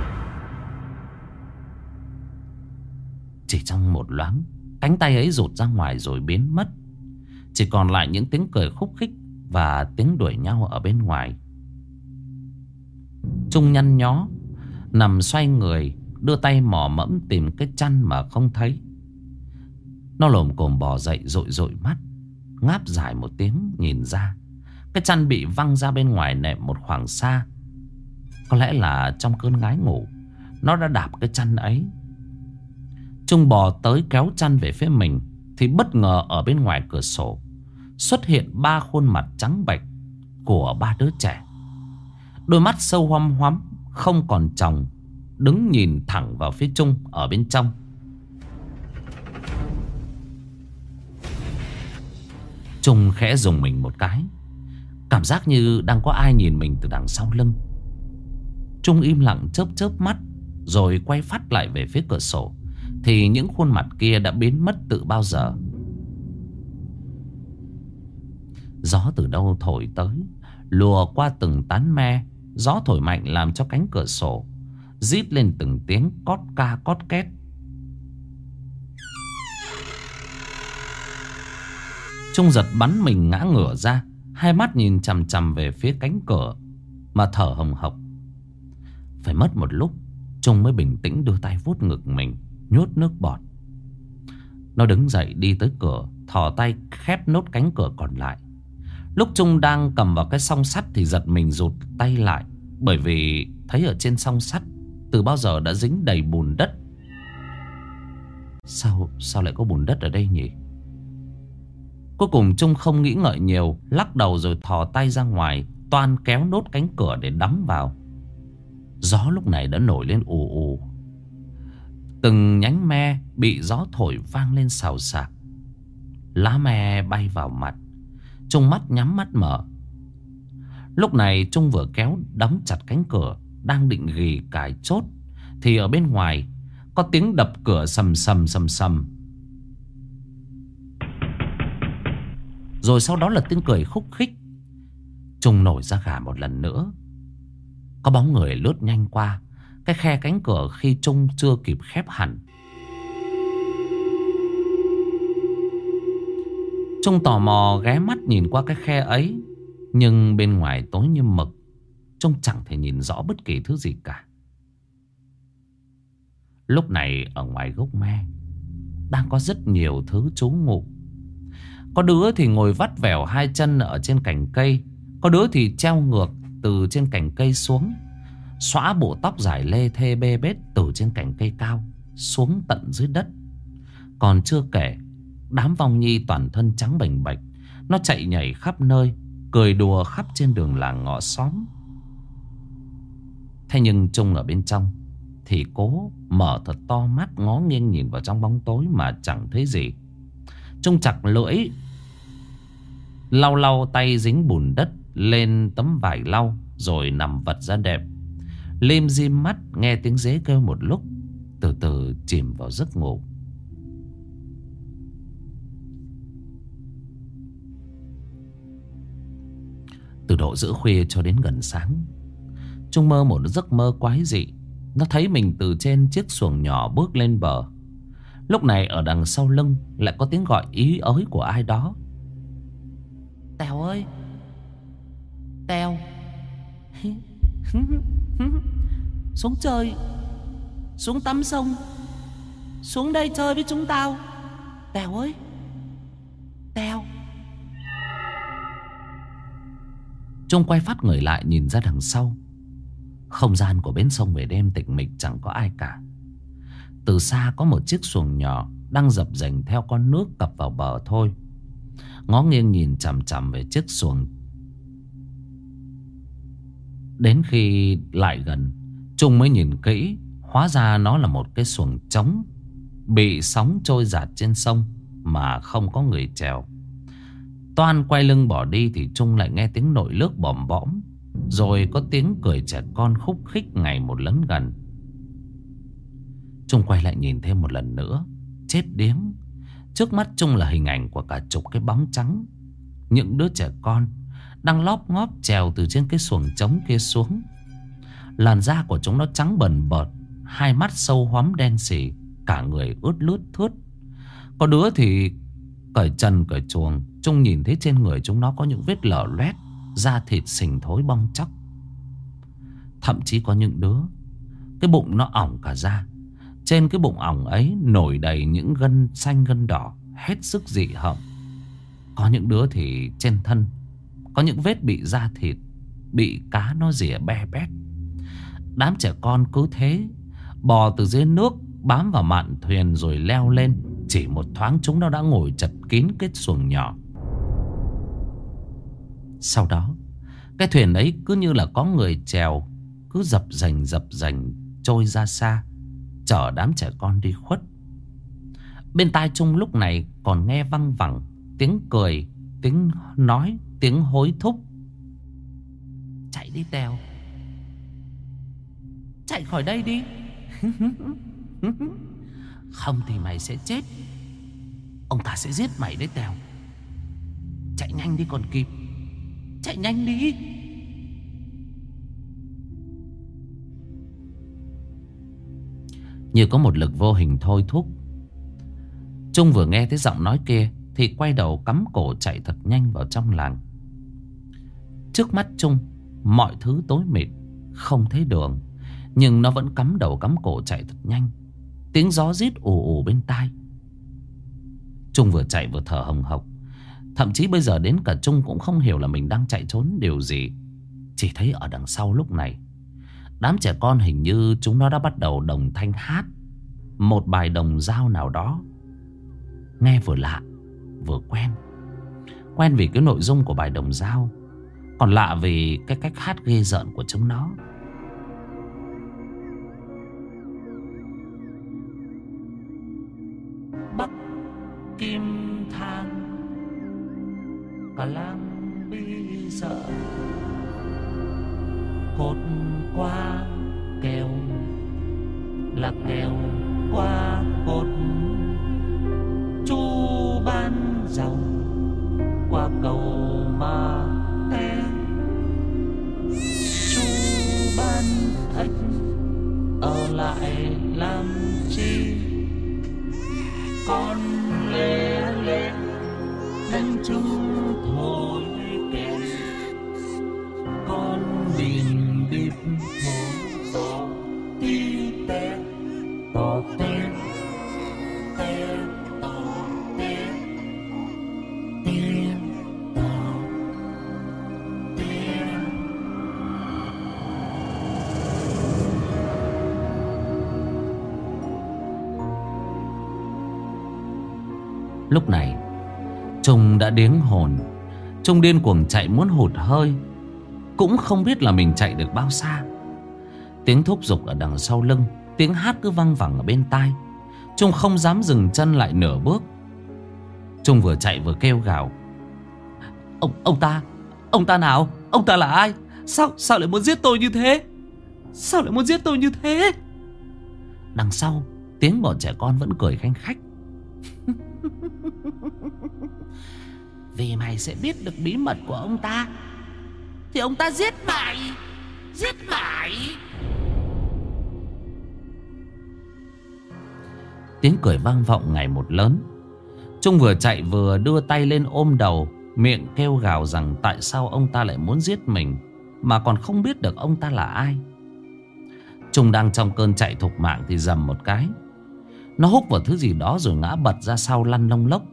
Chỉ trong một loáng, cánh tay ấy rụt ra ngoài rồi biến mất. Chỉ còn lại những tiếng cười khúc khích và tiếng đuổi nhau ở bên ngoài. Trung nhăn nhó nằm xoay người, đưa tay mò mẫm tìm cái chăn mà không thấy. Nó lồm cồm bò dậy, dội dội mắt, ngáp dài một tiếng nhìn ra. Cái chăn bị văng ra bên ngoài nệm một khoảng xa. Có lẽ là trong cơn ngái ngủ, nó đã đạp cái chăn ấy. Trung bò tới kéo chăn về phía mình, thì bất ngờ ở bên ngoài cửa sổ xuất hiện ba khuôn mặt trắng bệch của ba đứa trẻ. Đôi mắt sâu hoăm hoắm, không còn tròng, đứng nhìn thẳng vào phía Trung ở bên trong. Trung khẽ rùng mình một cái, cảm giác như đang có ai nhìn mình từ đằng sau lưng. Trung im lặng chớp chớp mắt, rồi quay phát lại về phía cửa sổ. Thì những khuôn mặt kia đã biến mất từ bao giờ. Gió từ đâu thổi tới, lùa qua từng tán me. Gió thổi mạnh làm cho cánh cửa sổ rít lên từng tiếng cót ca cót két. Trung giật bắn mình ngã ngửa ra, hai mắt nhìn chằm chằm về phía cánh cửa mà thở hồng hộc. Phải mất một lúc Trung mới bình tĩnh đưa tay vuốt ngực mình, nhốt nước bọt. Nó đứng dậy đi tới cửa, thò tay khép nốt cánh cửa còn lại. Lúc Trung đang cầm vào cái song sắt thì giật mình rụt tay lại, bởi vì thấy ở trên song sắt từ bao giờ đã dính đầy bùn đất. Sao, sao lại có bùn đất ở đây nhỉ? Cuối cùng Trung không nghĩ ngợi nhiều, lắc đầu rồi thò tay ra ngoài, toan kéo nốt cánh cửa để đóng vào. Gió lúc này đã nổi lên ù ù. Từng nhánh me bị gió thổi vang lên xào xạc. Lá me bay vào mặt. Trung mắt nhắm mắt mở. Lúc này Trung vừa kéo đóng chặt cánh cửa, đang định ghì cài chốt, thì ở bên ngoài có tiếng đập cửa sầm sầm sầm sầm. Rồi sau đó là tiếng cười khúc khích. Trung nổi da gà một lần nữa. Có bóng người lướt nhanh qua cái khe cánh cửa khi Trung chưa kịp khép hẳn. Trung tò mò ghé mắt nhìn qua cái khe ấy, nhưng bên ngoài tối như mực. Trung chẳng thể nhìn rõ bất kỳ thứ gì cả. Lúc này ở ngoài gốc me đang có rất nhiều thứ trú ngụ. Có đứa thì ngồi vắt vẻo hai chân ở trên cành cây, có đứa thì treo ngược từ trên cành cây xuống, xõa bộ tóc dài lê thê bê bết từ trên cành cây cao xuống tận dưới đất. Còn chưa kể, đám vong nhi toàn thân trắng bềnh bệch, nó chạy nhảy khắp nơi, cười đùa khắp trên đường làng ngõ xóm. Thế nhưng Trung ở bên trong thì cố mở thật to mắt, ngó nghiêng nhìn vào trong bóng tối mà chẳng thấy gì. Trung chặt lưỡi, lau lau tay dính bùn đất lên tấm vải lau, rồi nằm vật ra đệm, lim dim mắt nghe tiếng dế kêu một lúc, từ từ chìm vào giấc ngủ. Từ độ giữa khuya cho đến gần sáng, Trung mơ một giấc mơ quái dị. Nó thấy mình từ trên chiếc xuồng nhỏ bước lên bờ. Lúc này ở đằng sau lưng lại có tiếng gọi ý ới của ai đó. Tèo ơi, Tèo, xuống chơi, xuống tắm sông, xuống đây chơi với chúng tao. Tèo ơi, Tèo. Trung quay phát người lại nhìn ra đằng sau. Không gian của bến sông về đêm tịch mịch, chẳng có ai cả. Từ xa có một chiếc xuồng nhỏ đang dập dềnh theo con nước cập vào bờ thôi. Ngó nghiêng nhìn chằm chằm về chiếc xuồng. Đến khi lại gần, Trung mới nhìn kỹ. Hóa ra nó là một cái xuồng trống, bị sóng trôi dạt trên sông mà không có người chèo. Toan quay lưng bỏ đi thì Trung lại nghe tiếng nổi lướt bòm bõm, rồi có tiếng cười trẻ con khúc khích ngày một lớn gần. Trung quay lại nhìn thêm một lần nữa. Chết điếng, trước mắt Trung là hình ảnh của cả chục cái bóng trắng. Những đứa trẻ con đang lóp ngóp trèo từ trên cái xuồng trống kia xuống. Làn da của chúng nó trắng bần bợt, hai mắt sâu hoắm đen sì, cả người ướt lướt thướt. Có đứa thì cởi trần cởi chuồng. Trung nhìn thấy trên người chúng nó có những vết lở loét, da thịt sình thối bong tróc. Thậm chí có những đứa Cái bụng nó ỏng cả ra. Trên cái bụng ỏng ấy nổi đầy những gân xanh gân đỏ, hết sức dị hợm. Có những đứa thì trên thân có những vết bị da thịt, bị cá nó rỉa be bét. Đám trẻ con cứ thế bò từ dưới nước, bám vào mạn thuyền rồi leo lên. Chỉ một thoáng chúng nó đã ngồi chật kín cái xuồng nhỏ. Sau đó cái thuyền ấy cứ như là có người chèo, cứ dập dành dập dành trôi ra xa, chở đám trẻ con đi khuất. Bên tai Trung lúc này còn nghe văng vẳng tiếng cười, tiếng nói, tiếng hối thúc. Chạy đi Tèo, chạy khỏi đây đi. Không thì mày sẽ chết. Ông ta sẽ giết mày đấy Tèo. Chạy nhanh đi còn kịp. Chạy nhanh đi. Như có một lực vô hình thôi thúc, Trung vừa nghe thấy giọng nói kia thì quay đầu cắm cổ chạy thật nhanh vào trong làng. Trước mắt Trung mọi thứ tối mịt, không thấy đường, nhưng nó vẫn cắm đầu cắm cổ chạy thật nhanh. Tiếng gió rít ù ù bên tai. Trung vừa chạy vừa thở hồng hộc. Thậm chí bây giờ đến cả Trung cũng không hiểu là mình đang chạy trốn điều gì. Chỉ thấy ở đằng sau lúc này, đám trẻ con hình như chúng nó đã bắt đầu đồng thanh hát một bài đồng dao nào đó. Nghe vừa lạ vừa quen. Quen vì cái nội dung của bài đồng dao, còn lạ vì cái cách hát ghê rợn của chúng nó. Bắc Kim Thang, cả làng bi sợ, cột qua kèo là kèo qua cột, chu ban dòng qua cầu ma té, chu ban ếch ở lại làm chi, con lê lê đánh chung thôi kèo, con đình điệp hồ tỏ tí té tỏ té té tỏ té té tỏ té. Lúc này Trung đã điếng hồn. Trung điên cuồng chạy muốn hụt hơi, cũng không biết là mình chạy được bao xa. Tiếng thúc giục ở đằng sau lưng, tiếng hát cứ văng vẳng ở bên tai. Trung không dám dừng chân lại nửa bước. Trung vừa chạy vừa kêu gào. Ông, ông ta, ông ta nào? Ông ta là ai? Sao, sao lại muốn giết tôi như thế? Sao lại muốn giết tôi như thế? Đằng sau tiếng bọn trẻ con vẫn cười khanh khách. Vì mày sẽ biết được bí mật của ông ta thì ông ta giết mày. Giết mày. Tiếng cười vang vọng ngày một lớn. Trung vừa chạy vừa đưa tay lên ôm đầu, miệng kêu gào rằng tại sao ông ta lại muốn giết mình, mà còn không biết được ông ta là ai. Trung đang trong cơn chạy thục mạng thì rầm một cái, nó húc vào thứ gì đó rồi ngã bật ra sau lăn lông lốc.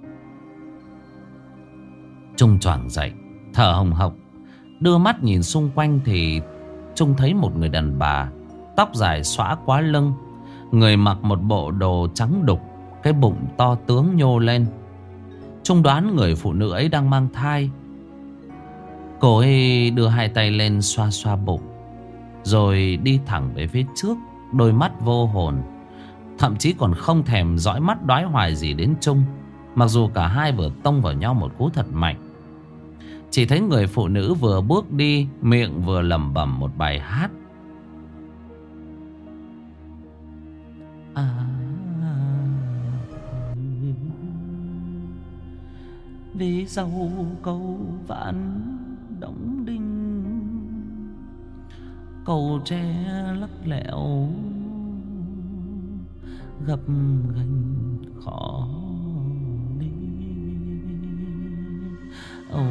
Trung choàng dậy, thở hồng hộc, đưa mắt nhìn xung quanh thì Trung thấy một người đàn bà, tóc dài xõa quá lưng, người mặc một bộ đồ trắng đục, cái bụng to tướng nhô lên. Trung đoán người phụ nữ ấy đang mang thai. Cô ấy đưa hai tay lên xoa xoa bụng, rồi đi thẳng về phía trước, đôi mắt vô hồn, thậm chí còn không thèm dõi mắt đoái hoài gì đến Trung. Mặc dù cả hai vừa tông vào nhau một cú thật mạnh. Chỉ thấy người phụ nữ vừa bước đi, miệng vừa lẩm bẩm một bài hát. À, vì dâu câu vạn đóng đinh, cầu tre lắc lẹo, gập ghềnh khó đi. Oh.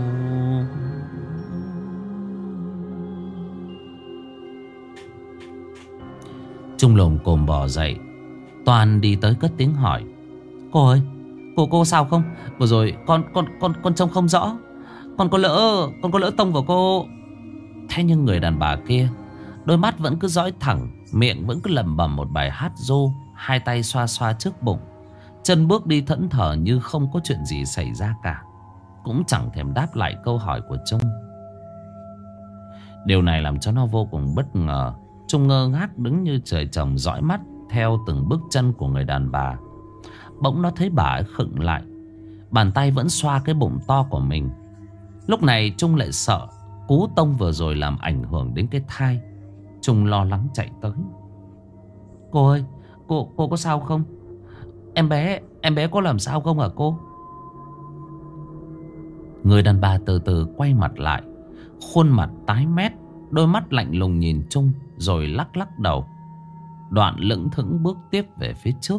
Trung lồm cồm bò dậy. Toàn đi tới cất tiếng hỏi: Cô ơi, cô cô sao không? Vừa rồi con con con con trông không rõ. Con có lỡ con có lỡ tông vào cô. Thế nhưng người đàn bà kia, đôi mắt vẫn cứ dõi thẳng, miệng vẫn cứ lẩm bẩm một bài hát ru, hai tay xoa xoa trước bụng, chân bước đi thẫn thờ như không có chuyện gì xảy ra cả, cũng chẳng thèm đáp lại câu hỏi của Trung. Điều này làm cho nó vô cùng bất ngờ. Trung ngơ ngác đứng như trời trồng, dõi mắt theo từng bước chân của người đàn bà. Bỗng nó thấy bà ấy khựng lại, bàn tay vẫn xoa cái bụng to của mình. Lúc này Trung lại sợ cú tông vừa rồi làm ảnh hưởng đến cái thai. Trung lo lắng chạy tới: Cô ơi, cô cô có sao không? Em bé, em bé có làm sao không hả cô? Người đàn bà từ từ quay mặt lại, khuôn mặt tái mét, đôi mắt lạnh lùng nhìn Trung, rồi lắc lắc đầu, đoạn lững thững bước tiếp về phía trước.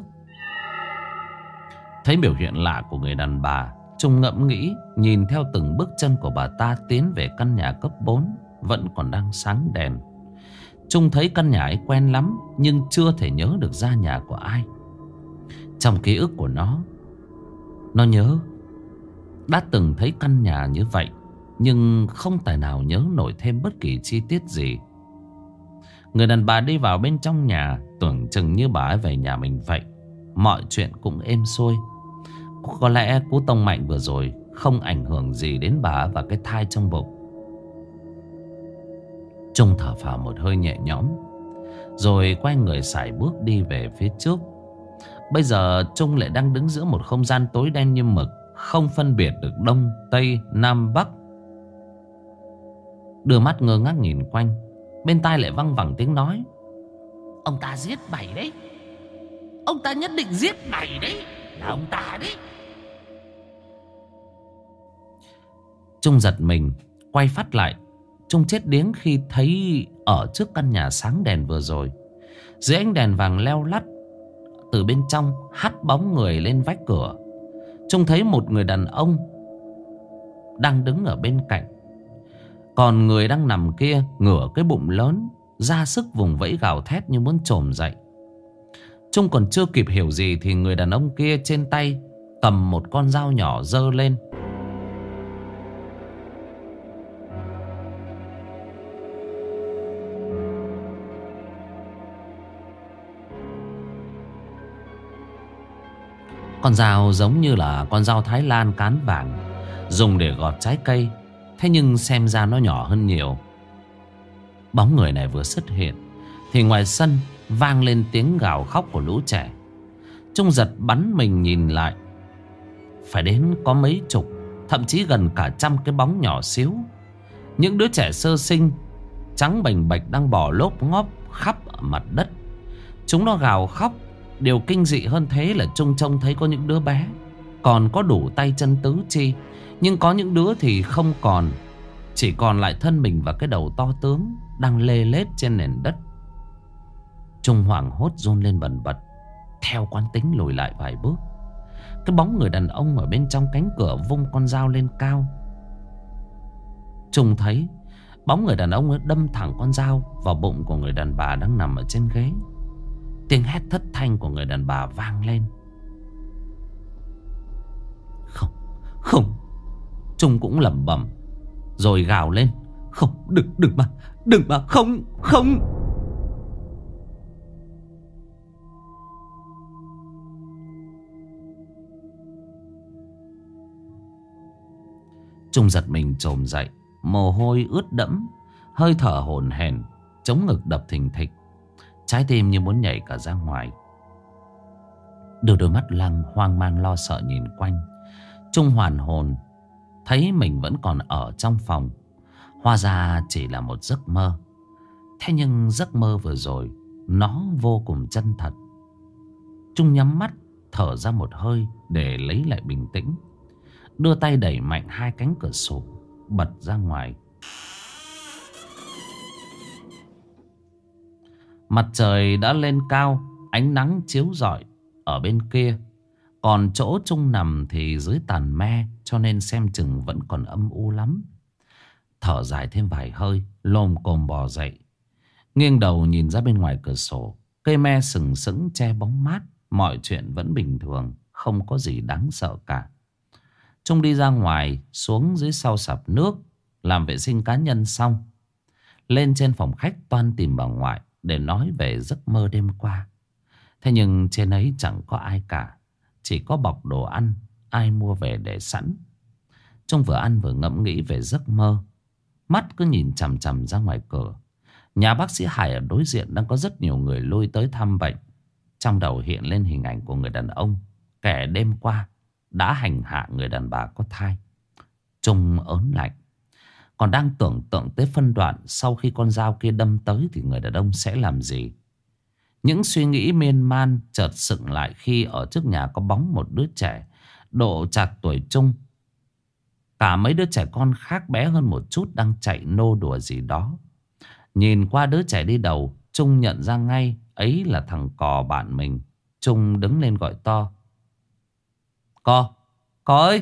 Thấy biểu hiện lạ của người đàn bà, Trung ngẫm nghĩ, nhìn theo từng bước chân của bà ta tiến về căn nhà cấp bốn vẫn còn đang sáng đèn. Trung thấy căn nhà ấy quen lắm, nhưng chưa thể nhớ được ra nhà của ai. Trong ký ức của nó, nó nhớ đã từng thấy căn nhà như vậy, nhưng không tài nào nhớ nổi thêm bất kỳ chi tiết gì. Người đàn bà đi vào bên trong nhà, tưởng chừng như bà ấy về nhà mình vậy. Mọi chuyện cũng êm xuôi. Có lẽ cú tông mạnh vừa rồi không ảnh hưởng gì đến bà và cái thai trong bụng. Trung thở phào một hơi nhẹ nhõm, rồi quay người sải bước đi về phía trước. Bây giờ Trung lại đang đứng giữa một không gian tối đen như mực, không phân biệt được đông, tây, nam, bắc. Đưa mắt ngơ ngác nhìn quanh, bên tai lại văng vẳng tiếng nói: Ông ta giết mày đấy, ông ta nhất định giết mày đấy, là ông ta đấy. Trung giật mình, quay phát lại. Trung chết điếng khi thấy ở trước căn nhà sáng đèn vừa rồi, dưới ánh đèn vàng leo lắt, từ bên trong hắt bóng người lên vách cửa. Trung thấy một người đàn ông đang đứng ở bên cạnh, còn người đang nằm kia ngửa cái bụng lớn, ra sức vùng vẫy gào thét như muốn trồm dậy. Trung còn chưa kịp hiểu gì thì người đàn ông kia trên tay cầm một con dao nhỏ giơ lên. Con dao giống như là con dao Thái Lan cán vàng, dùng để gọt trái cây. Thế nhưng xem ra nó nhỏ hơn nhiều. Bóng người này vừa xuất hiện thì ngoài sân vang lên tiếng gào khóc của lũ trẻ. Trung giật bắn mình nhìn lại. Phải đến có mấy chục, thậm chí gần cả trăm cái bóng nhỏ xíu. Những đứa trẻ sơ sinh trắng bềnh bạch đang bò lốp ngóp khắp ở mặt đất. Chúng nó gào khóc. Điều kinh dị hơn thế là Trung trông thấy có những đứa bé còn có đủ tay chân tứ chi, nhưng có những đứa thì không còn, chỉ còn lại thân mình và cái đầu to tướng đang lê lết trên nền đất. Trung hoảng hốt run lên bần bật, theo quán tính lùi lại vài bước. Cái bóng người đàn ông ở bên trong cánh cửa vung con dao lên cao. Trung thấy bóng người đàn ông ấy đâm thẳng con dao vào bụng của người đàn bà đang nằm ở trên ghế. Tiếng hét thất thanh của người đàn bà vang lên. Không, không. Trung cũng lẩm bẩm, rồi gào lên: Không, đừng, đừng mà, đừng mà, không, không. Trung giật mình trồm dậy, mồ hôi ướt đẫm, hơi thở hổn hển, chống ngực đập thình thịch, trái tim như muốn nhảy cả ra ngoài. Đưa đôi mắt lăng hoang mang lo sợ nhìn quanh, Trung hoàn hồn, thấy mình vẫn còn ở trong phòng. Hóa ra chỉ là một giấc mơ. Thế nhưng giấc mơ vừa rồi nó vô cùng chân thật. Trung nhắm mắt, thở ra một hơi để lấy lại bình tĩnh, đưa tay đẩy mạnh hai cánh cửa sổ, bật ra ngoài. Mặt trời đã lên cao, ánh nắng chiếu rọi ở bên kia. Còn chỗ Trung nằm thì dưới tàn me, cho nên xem chừng vẫn còn âm u lắm. Thở dài thêm vài hơi, lồm cồm bò dậy, nghiêng đầu nhìn ra bên ngoài cửa sổ. Cây me sừng sững che bóng mát. Mọi chuyện vẫn bình thường, không có gì đáng sợ cả. Trung đi ra ngoài, xuống dưới sau sạp nước, làm vệ sinh cá nhân xong, lên trên phòng khách toan tìm bà ngoại để nói về giấc mơ đêm qua. Thế nhưng trên ấy chẳng có ai cả, chỉ có bọc đồ ăn ai mua về để sẵn. Trung vừa ăn vừa ngẫm nghĩ về giấc mơ, mắt cứ nhìn chằm chằm ra ngoài cửa. Nhà bác sĩ Hải ở đối diện đang có rất nhiều người lui tới thăm bệnh. Trong đầu hiện lên hình ảnh của người đàn ông kẻ đêm qua đã hành hạ người đàn bà có thai. Trung ớn lạnh, còn đang tưởng tượng tới phân đoạn sau khi con dao kia đâm tới thì người đàn ông sẽ làm gì. Những suy nghĩ miên man chợt sững lại khi ở trước nhà có bóng một đứa trẻ độ chạc tuổi Trung. Cả mấy đứa trẻ con khác bé hơn một chút đang chạy nô đùa gì đó. Nhìn qua đứa trẻ đi đầu, Trung nhận ra ngay ấy là thằng Cò bạn mình. Trung đứng lên gọi to: Cò, Cò ơi!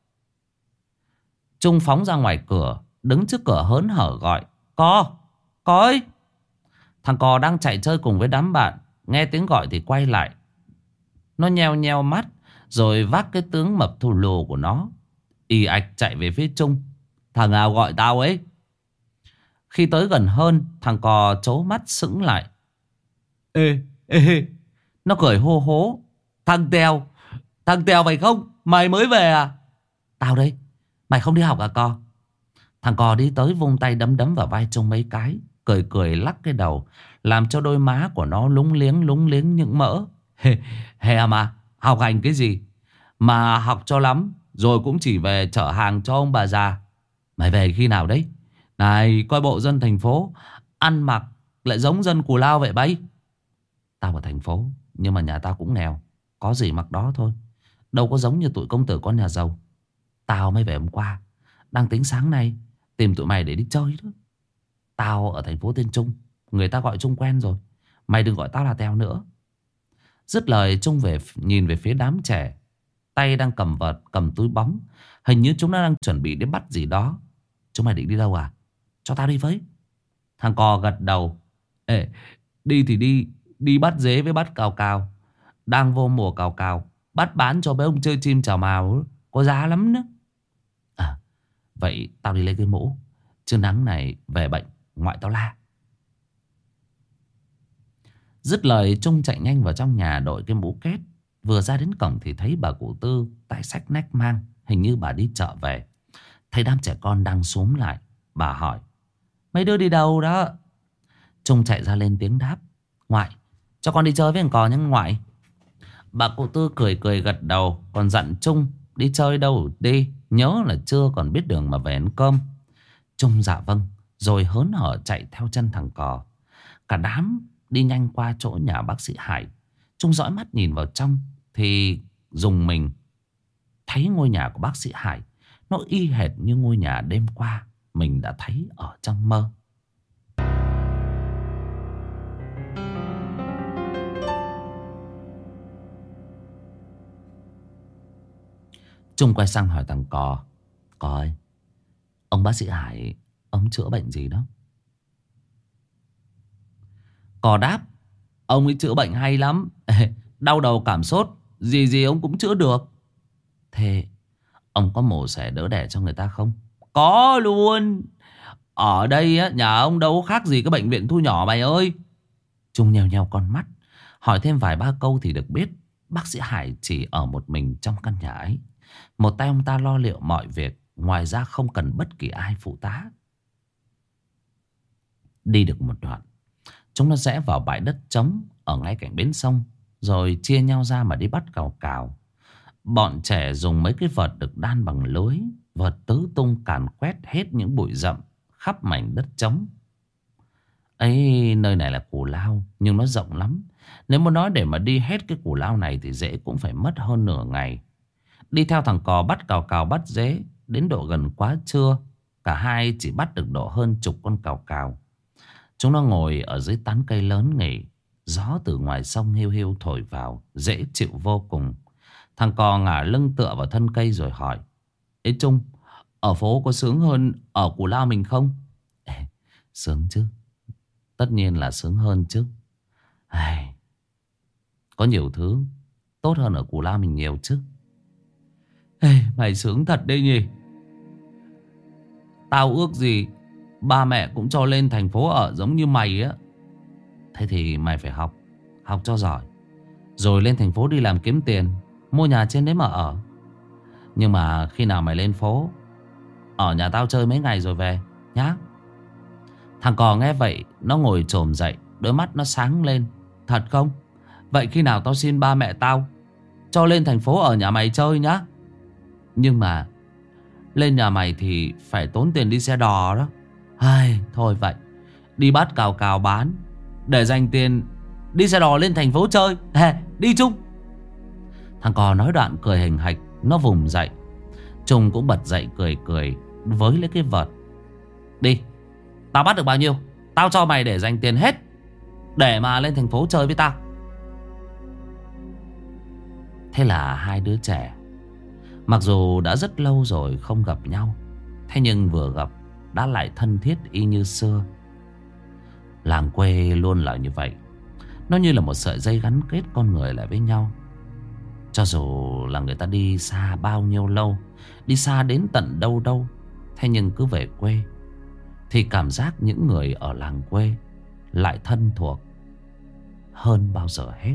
Trung phóng ra ngoài cửa, đứng trước cửa hớn hở gọi: Cò, Cò ơi! Thằng Cò đang chạy chơi cùng với đám bạn, nghe tiếng gọi thì quay lại. Nó nheo nheo mắt, rồi vác cái tướng mập thù lù của nó ì ạch chạy về phía Trung. Thằng nào gọi tao ấy? Khi tới gần hơn, thằng Cò trố mắt sững lại. Ê, ê, nó cười hô hố: Thằng Tèo, thằng Tèo phải không? Mày mới về à? Tao đây, mày không đi học à Cò? Thằng Cò đi tới vung tay đấm đấm vào vai Trung mấy cái, cười cười lắc cái đầu, làm cho đôi má của nó lúng liếng lúng liếng những mỡ. Hè mà, học hành cái gì mà học cho lắm, rồi cũng chỉ về chở hàng cho ông bà già. Mày về khi nào đấy? Này, coi bộ dân thành phố ăn mặc lại giống dân Cù Lao vậy bay. Tao ở thành phố, nhưng mà nhà tao cũng nghèo, có gì mặc đó thôi, đâu có giống như tụi công tử con nhà giàu. Tao mới về hôm qua, đang tính sáng nay tìm tụi mày để đi chơi đó. Tao ở thành phố tên Trung, người ta gọi Trung quen rồi, mày đừng gọi tao là Tèo nữa. Dứt lời, Trung về nhìn về phía đám trẻ, tay đang cầm vật, cầm túi bóng. Hình như chúng nó đang chuẩn bị đến bắt gì đó. Chúng mày định đi đâu à? Cho tao đi với. Thằng Cò gật đầu. Ê, đi thì đi, đi bắt dế với bắt cào cào. Đang vô mùa cào cào, bắt bán cho mấy ông chơi chim chào mào, có giá lắm nữa. À, vậy tao đi lấy cái mũ, chứ nắng này về bệnh ngoại tao la. Dứt lời, Trung chạy nhanh vào trong nhà đội cái mũ két. Vừa ra đến cổng thì thấy bà cụ Tư tay xách nách mang, hình như bà đi chợ về. Thấy đám trẻ con đang xúm lại, bà hỏi: Mấy đứa đi đâu đó? Trung chạy ra lên tiếng đáp: Ngoại, cho con đi chơi với thằng Cò nhé ngoại. Bà cụ Tư cười cười gật đầu, còn dặn Trung đi chơi đâu đi, nhớ là trưa còn biết đường mà về ăn cơm. Trung dạ vâng, rồi hớn hở chạy theo chân thằng Cò. Cả đám đi nhanh qua chỗ nhà bác sĩ Hải. Trung dõi mắt nhìn vào trong thì rùng mình, thấy ngôi nhà của bác sĩ Hải nó y hệt như ngôi nhà đêm qua mình đã thấy ở trong mơ. Trung quay sang hỏi thằng Cò: Cò ơi, ông bác sĩ Hải, ông chữa bệnh gì đó? Cò đáp: Ông ấy chữa bệnh hay lắm. Đau đầu cảm sốt, gì gì ông cũng chữa được. Thế ông có mổ xẻ đỡ đẻ cho người ta không? Có luôn. Ở đây á, nhà ông đâu khác gì cái bệnh viện thu nhỏ mày ơi. Trung nhèo nhèo con mắt, hỏi thêm vài ba câu thì được biết bác sĩ Hải chỉ ở một mình trong căn nhà ấy. Một tay ông ta lo liệu mọi việc, ngoài ra không cần bất kỳ ai phụ tá. Đi được một đoạn, chúng nó rẽ vào bãi đất trống ở ngay cạnh bến sông, rồi chia nhau ra mà đi bắt cào cào. Bọn trẻ dùng mấy cái vợt được đan bằng lưới, vợt tứ tung càn quét hết những bụi rậm khắp mảnh đất trống ấy. Nơi này là Cù Lao, nhưng nó rộng lắm. Nếu muốn nói để mà đi hết cái Cù Lao này thì dễ cũng phải mất hơn nửa ngày. Đi theo thằng Cò bắt cào cào bắt dế, đến độ gần quá trưa, cả hai chỉ bắt được độ hơn chục con cào cào. Chúng nó ngồi ở dưới tán cây lớn nghỉ. Gió từ ngoài sông hiu hiu thổi vào, dễ chịu vô cùng. Thằng Cò ngả lưng tựa vào thân cây rồi hỏi: Ê Trung, ở phố có sướng hơn ở Cù Lao mình không? Ê, sướng chứ, tất nhiên là sướng hơn chứ. Ai, Có nhiều thứ tốt hơn ở Cù Lao mình nhiều chứ. Ê, mày sướng thật đấy nhỉ. Tao ước gì ba mẹ cũng cho lên thành phố ở giống như mày á. Thế thì mày phải học, học cho giỏi, rồi lên thành phố đi làm kiếm tiền, mua nhà trên đấy mà ở. Nhưng mà khi nào mày lên phố, ở nhà tao chơi mấy ngày rồi về nhá. Thằng cò nghe vậy, nó ngồi chồm dậy, đôi mắt nó sáng lên. Thật không? Vậy khi nào tao xin ba mẹ tao cho lên thành phố ở nhà mày chơi nhá. Nhưng mà lên nhà mày thì phải tốn tiền đi xe đò đó. Ai, thôi vậy, đi bắt cào cào bán để dành tiền đi xe đò lên thành phố chơi. Hè, đi chung. Thằng cò nói đoạn cười hình hạch, nó vùng dậy. Trung cũng bật dậy cười cười với lấy cái vợt. Đi, tao bắt được bao nhiêu tao cho mày để dành tiền hết, để mà lên thành phố chơi với tao. Thế là hai đứa trẻ, mặc dù đã rất lâu rồi không gặp nhau, thế nhưng vừa gặp đã lại thân thiết y như xưa. Làng quê luôn là như vậy. Nó như là một sợi dây gắn kết con người lại với nhau. Cho dù là người ta đi xa bao nhiêu lâu, đi xa đến tận đâu đâu, thế nhưng cứ về quê thì cảm giác những người ở làng quê lại thân thuộc hơn bao giờ hết.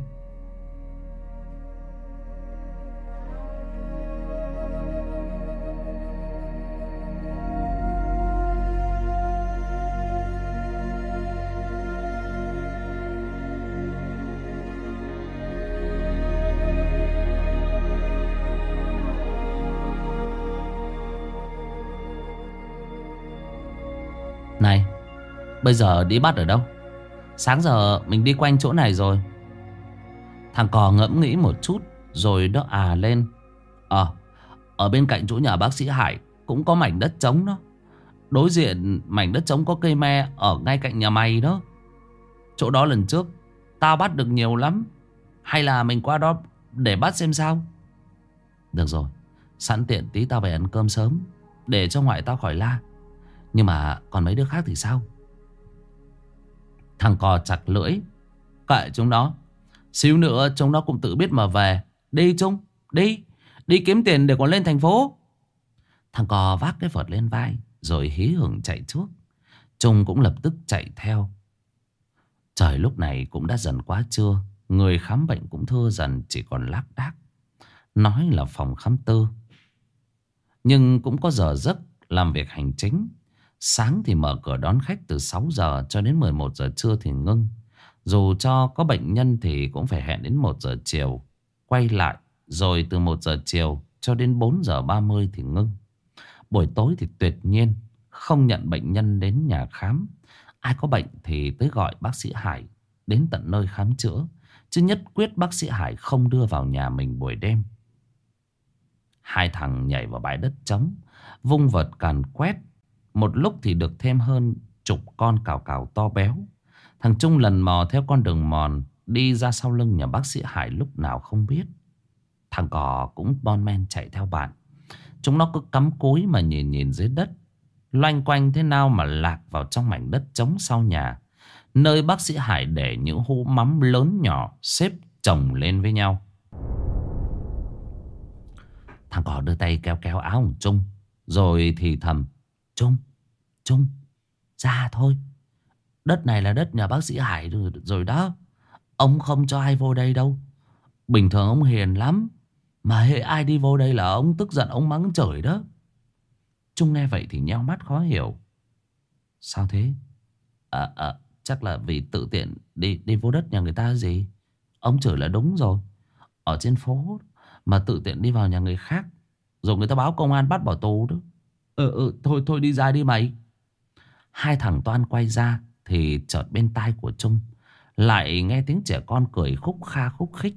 Này, bây giờ đi bắt ở đâu? Sáng giờ mình đi quanh chỗ này rồi. Thằng cò ngẫm nghĩ một chút rồi nó à lên. Ờ, ở bên cạnh chỗ nhà bác sĩ Hải cũng có mảnh đất trống đó. Đối diện mảnh đất trống có cây me ở ngay cạnh nhà mày đó. Chỗ đó lần trước tao bắt được nhiều lắm. Hay là mình qua đó để bắt xem sao? Được rồi, sẵn tiện tí tao về ăn cơm sớm, để cho ngoại tao khỏi la. Nhưng mà còn mấy đứa khác thì sao? Thằng cò chặt lưỡi. Kệ chúng nó, xíu nữa chúng nó cũng tự biết mà về. Đi Trung, đi. Đi kiếm tiền để còn lên thành phố. Thằng cò vác cái vợt lên vai rồi hí hửng chạy trước. Trung cũng lập tức chạy theo. Trời lúc này cũng đã dần quá trưa. Người khám bệnh cũng thưa dần, chỉ còn lác đác. Nói là phòng khám tư, nhưng cũng có giờ giấc làm việc hành chính. Sáng thì mở cửa đón khách từ sáu giờ cho đến mười một giờ trưa thì ngưng. Dù cho có bệnh nhân thì cũng phải hẹn đến một giờ chiều quay lại. Rồi từ một giờ chiều cho đến bốn giờ ba mươi thì ngưng. Buổi tối thì tuyệt nhiên không nhận bệnh nhân đến nhà khám. Ai có bệnh thì tới gọi bác sĩ Hải đến tận nơi khám chữa, chứ nhất quyết bác sĩ Hải không đưa vào nhà mình buổi đêm. Hai thằng nhảy vào bãi đất trống, vung vợt càn quét. Một lúc thì được thêm hơn chục con cào cào to béo. Thằng Trung lần mò theo con đường mòn đi ra sau lưng nhà bác sĩ Hải lúc nào không biết. Thằng cò cũng bon men chạy theo bạn. Chúng nó cứ cắm cúi mà nhìn nhìn dưới đất, loanh quanh thế nào mà lạc vào trong mảnh đất trống sau nhà, nơi bác sĩ Hải để những hũ mắm lớn nhỏ xếp chồng lên với nhau. Thằng cò đưa tay kéo kéo áo của Trung, rồi thì thầm: Trung, Trung, ra thôi. Đất này là đất nhà bác sĩ Hải rồi, rồi đó. Ông không cho ai vô đây đâu. Bình thường ông hiền lắm, mà hệ ai đi vô đây là ông tức giận, ông mắng chửi đó. Trung nghe vậy thì nheo mắt khó hiểu. Sao thế? À, à, chắc là vì tự tiện đi đi vô đất nhà người ta gì. Ông chửi là đúng rồi. Ở trên phố mà tự tiện đi vào nhà người khác, rồi người ta báo công an bắt bỏ tù đó. Ừ, ừ, thôi thôi đi ra đi mày. Hai thằng toan quay ra thì chợt bên tai của Trung lại nghe tiếng trẻ con cười khúc kha khúc khích.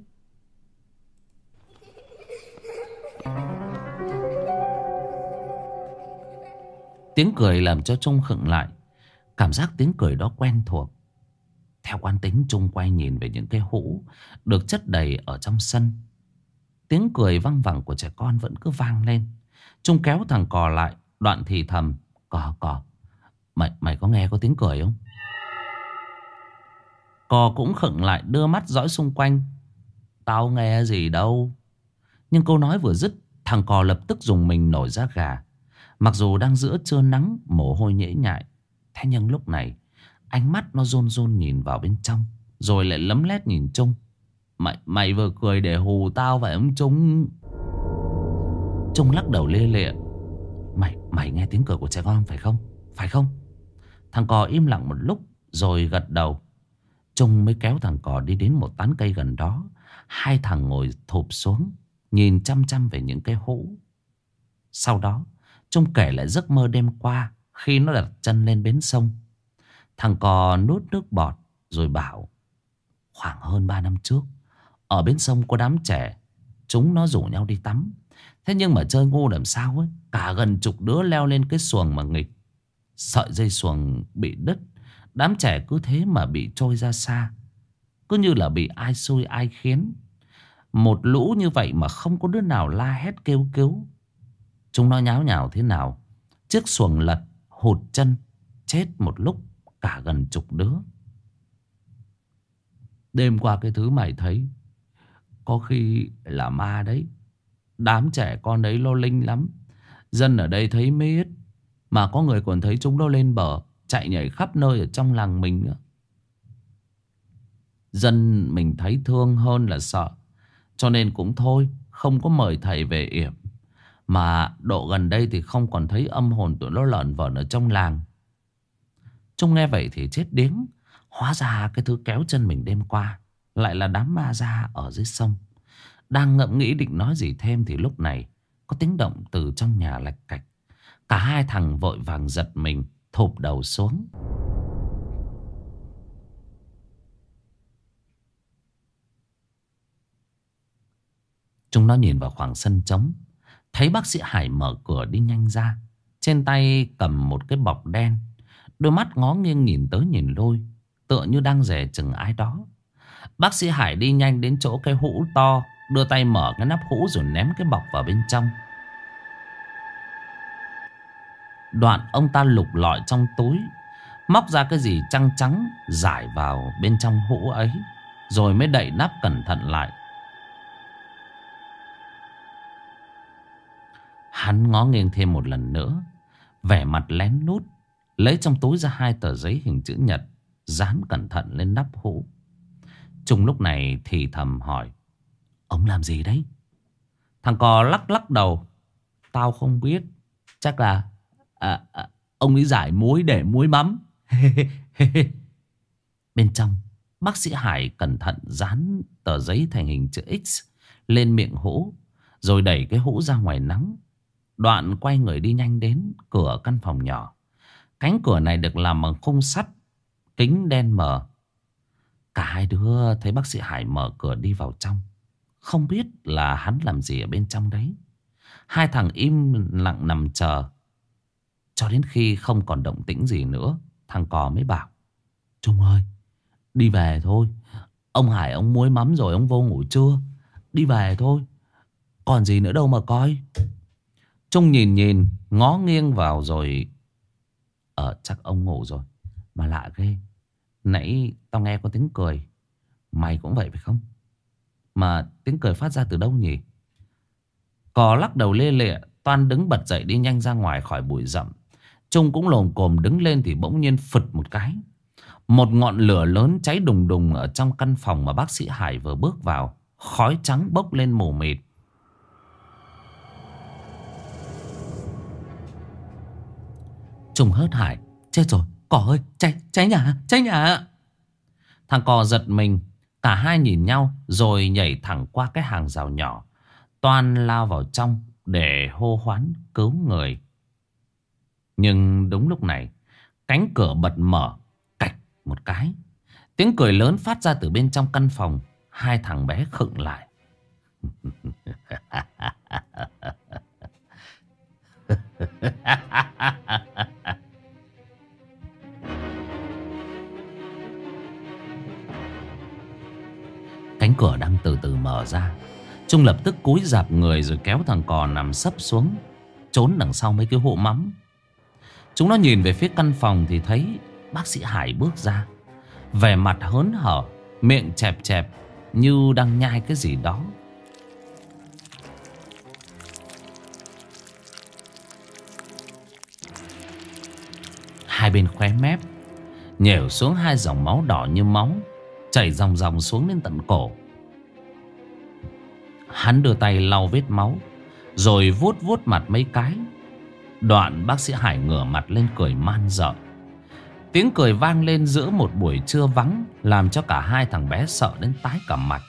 Tiếng cười làm cho Trung khựng lại. Cảm giác tiếng cười đó quen thuộc. Theo quán tính, Trung quay nhìn về những cái hũ được chất đầy ở trong sân. Tiếng cười văng vẳng của trẻ con vẫn cứ vang lên. Trung kéo thằng cò lại, đoạn thì thầm: Cò, cò, mày, mày có nghe có tiếng cười không? Cò cũng khựng lại, đưa mắt dõi xung quanh. tao nghe gì đâu. Nhưng câu nói vừa dứt, thằng cò lập tức dùng mình nổi da gà. Mặc dù đang giữa trưa nắng, mồ hôi nhễ nhại, thế nhưng lúc này ánh mắt nó rôn rôn nhìn vào bên trong, rồi lại lấm lét nhìn Trung. Mày, mày vừa cười để hù tao phải không Trung? Trung lắc đầu lê lệ. Mày, mày nghe tiếng cười của trẻ con phải không? Phải không? Thằng cò im lặng một lúc rồi gật đầu. Trung mới kéo thằng cò đi đến một tán cây gần đó. Hai thằng ngồi thụp xuống, nhìn chăm chăm về những cái hũ. Sau đó Trung kể lại giấc mơ đêm qua khi nó đặt chân lên bến sông. Thằng cò nuốt nước bọt rồi bảo: khoảng hơn ba năm trước, ở bến sông có đám trẻ, chúng nó rủ nhau đi tắm. Thế nhưng mà chơi ngu làm sao ấy, cả gần chục đứa leo lên cái xuồng mà nghịch. Sợi dây xuồng bị đứt, đám trẻ cứ thế mà bị trôi ra xa, cứ như là bị ai xui ai khiến. Một lũ như vậy mà không có đứa nào la hét kêu cứu. Chúng nó nháo nhào thế nào, chiếc xuồng lật, hụt chân, chết một lúc cả gần chục đứa. Đêm qua cái thứ mày thấy có khi là ma đấy. Đám trẻ con đấy lo linh lắm. Dân ở đây thấy mê hết. Mà có người còn thấy chúng nó lên bờ, chạy nhảy khắp nơi ở trong làng mình nữa. Dân mình thấy thương hơn là sợ, cho nên cũng thôi, không có mời thầy về yểm. Mà độ gần đây thì không còn thấy âm hồn tụi nó lởn vởn ở trong làng. Trung nghe vậy thì chết điếng. Hóa ra cái thứ kéo chân mình đêm qua lại là đám ma da ở dưới sông. Đang ngẫm nghĩ định nói gì thêm thì lúc này có tiếng động từ trong nhà lạch cạch. Cả hai thằng vội vàng giật mình, thụp đầu xuống. Chúng nó nhìn vào khoảng sân trống, thấy bác sĩ Hải mở cửa đi nhanh ra. Trên tay cầm một cái bọc đen, đôi mắt ngó nghiêng nhìn tới nhìn lui, tựa như đang dè chừng ai đó. Bác sĩ Hải đi nhanh đến chỗ cái hũ to, đưa tay mở cái nắp hũ rồi ném cái bọc vào bên trong. Đoạn ông ta lục lọi trong túi, móc ra cái gì trắng trắng rải vào bên trong hũ ấy, rồi mới đậy nắp cẩn thận lại. Hắn ngó nghiêng thêm một lần nữa, vẻ mặt lén lút, lấy trong túi ra hai tờ giấy hình chữ nhật, dán cẩn thận lên nắp hũ. Trung lúc này thì thầm hỏi: ông làm gì đấy? Thằng cò lắc lắc đầu: tao không biết. Chắc là à, à, ông ấy giải muối để muối mắm. Bên trong, bác sĩ Hải cẩn thận dán tờ giấy thành hình chữ X lên miệng hũ, rồi đẩy cái hũ ra ngoài nắng. Đoạn quay người đi nhanh đến cửa căn phòng nhỏ. Cánh cửa này được làm bằng khung sắt, kính đen mờ. Cả hai đứa thấy bác sĩ Hải mở cửa đi vào trong, không biết là hắn làm gì ở bên trong đấy. Hai thằng im lặng nằm chờ, cho đến khi không còn động tĩnh gì nữa, thằng cò mới bảo: Trung ơi, đi về thôi. Ông Hải ông muối mắm rồi, ông vô ngủ trưa. Đi về thôi, còn gì nữa đâu mà coi. Trung nhìn nhìn, ngó nghiêng vào rồi: Ờ chắc ông ngủ rồi. Mà lạ ghê, nãy tao nghe có tiếng cười. Mày cũng vậy phải không? Mà tiếng cười phát ra từ đâu nhỉ? Cò lắc đầu lê lệ, toan đứng bật dậy đi nhanh ra ngoài khỏi bụi rậm. Trung cũng lồm cồm đứng lên thì bỗng nhiên phụt một cái. Một ngọn lửa lớn cháy đùng đùng ở trong căn phòng mà bác sĩ Hải vừa bước vào. Khói trắng bốc lên mù mịt. Trung hớt hải: chết rồi, cò ơi, cháy, cháy nhà, cháy nhà. Thằng cò giật mình, cả hai nhìn nhau rồi nhảy thẳng qua cái hàng rào nhỏ, toan lao vào trong để hô hoán cứu người. Nhưng đúng lúc này, cánh cửa bật mở, cạch một cái. Tiếng cười lớn phát ra từ bên trong căn phòng. Hai thằng bé khựng lại. Cánh cửa đang từ từ mở ra. Trung lập tức cúi rạp người rồi kéo thằng cò nằm sấp xuống, trốn đằng sau mấy cái hũ mắm. Chúng nó nhìn về phía căn phòng thì thấy bác sĩ Hải bước ra, vẻ mặt hớn hở, miệng chẹp chẹp, như đang nhai cái gì đó. Hai bên khóe mép nhểu xuống hai dòng máu đỏ như máu, chảy ròng ròng xuống đến tận cổ. Hắn đưa tay lau vết máu, rồi vuốt vuốt mặt mấy cái. Đoạn bác sĩ Hải ngửa mặt lên cười man dợ. Tiếng cười vang lên giữa một buổi trưa vắng, làm cho cả hai thằng bé sợ đến tái cả mặt.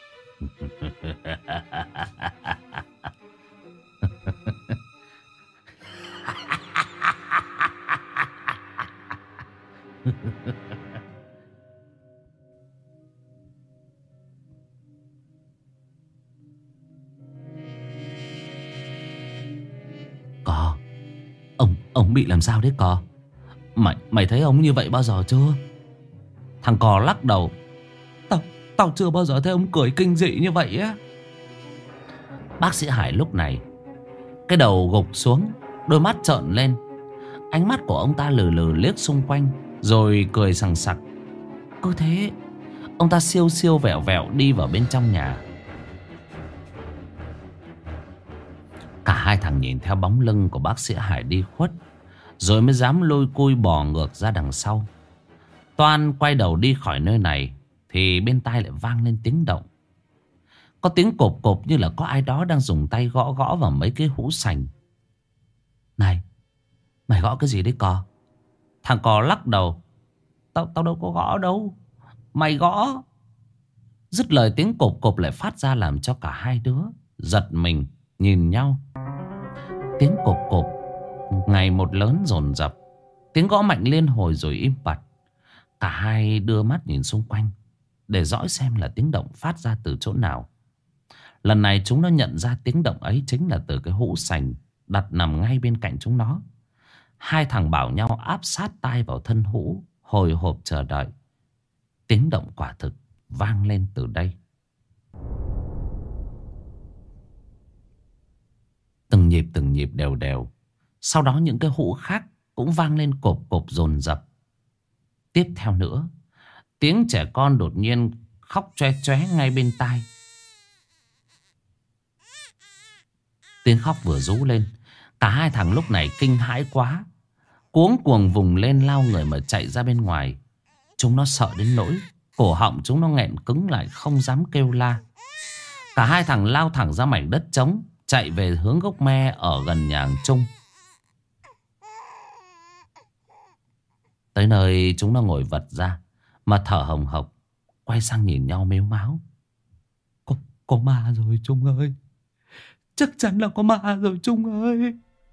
Cò, ông ông bị làm sao đấy Cò? Mày mày thấy ông như vậy bao giờ chưa? Thằng Cò lắc đầu. Tao tao chưa bao giờ thấy ông cười kinh dị như vậy á. Bác sĩ Hải lúc này cái đầu gục xuống, đôi mắt trợn lên. Ánh mắt của ông ta lừ lừ liếc xung quanh, rồi cười sằng sặc. Cứ thế ông ta siêu siêu vẹo vẹo đi vào bên trong nhà. Cả hai thằng nhìn theo bóng lưng của bác sĩ Hải đi khuất, rồi mới dám lôi cui bò ngược ra đằng sau. Toan quay đầu đi khỏi nơi này thì bên tai lại vang lên tiếng động. Có tiếng cộp cộp như là có ai đó đang dùng tay gõ gõ vào mấy cái hũ sành. Này, mày gõ cái gì đấy Cò? Thằng Cò lắc đầu. Tao tao đâu có gõ đâu, mày gõ. Dứt lời tiếng cộp cộp lại phát ra, làm cho cả hai đứa giật mình nhìn nhau. Tiếng cộp cộp ngày một lớn dồn dập, tiếng gõ mạnh liên hồi rồi im bặt. Cả hai đưa mắt nhìn xung quanh để dõi xem là tiếng động phát ra từ chỗ nào. Lần này chúng nó nhận ra tiếng động ấy chính là từ cái hũ sành đặt nằm ngay bên cạnh chúng nó. Hai thằng bảo nhau áp sát tai vào thân hũ, hồi hộp chờ đợi. Tiếng động quả thực vang lên từ đây. Từng nhịp từng nhịp đều đều. Sau đó những cái hũ khác cũng vang lên cộp cộp dồn dập. Tiếp theo nữa, tiếng trẻ con đột nhiên khóc choe choé ngay bên tai. Tiếng khóc vừa rú lên, cả hai thằng lúc này kinh hãi quá, cuống cuồng vùng lên lao người mà chạy ra bên ngoài. Chúng nó sợ đến nỗi cổ họng chúng nó nghẹn cứng lại, không dám kêu la. Cả hai thằng lao thẳng ra mảnh đất trống, chạy về hướng gốc me ở gần nhà hàng Trung. Tới nơi chúng nó ngồi vật ra mà thở hồng hộc, quay sang nhìn nhau mếu máo. Có, có ma rồi Trung ơi, chắc chắn là có ma rồi Trung ơi.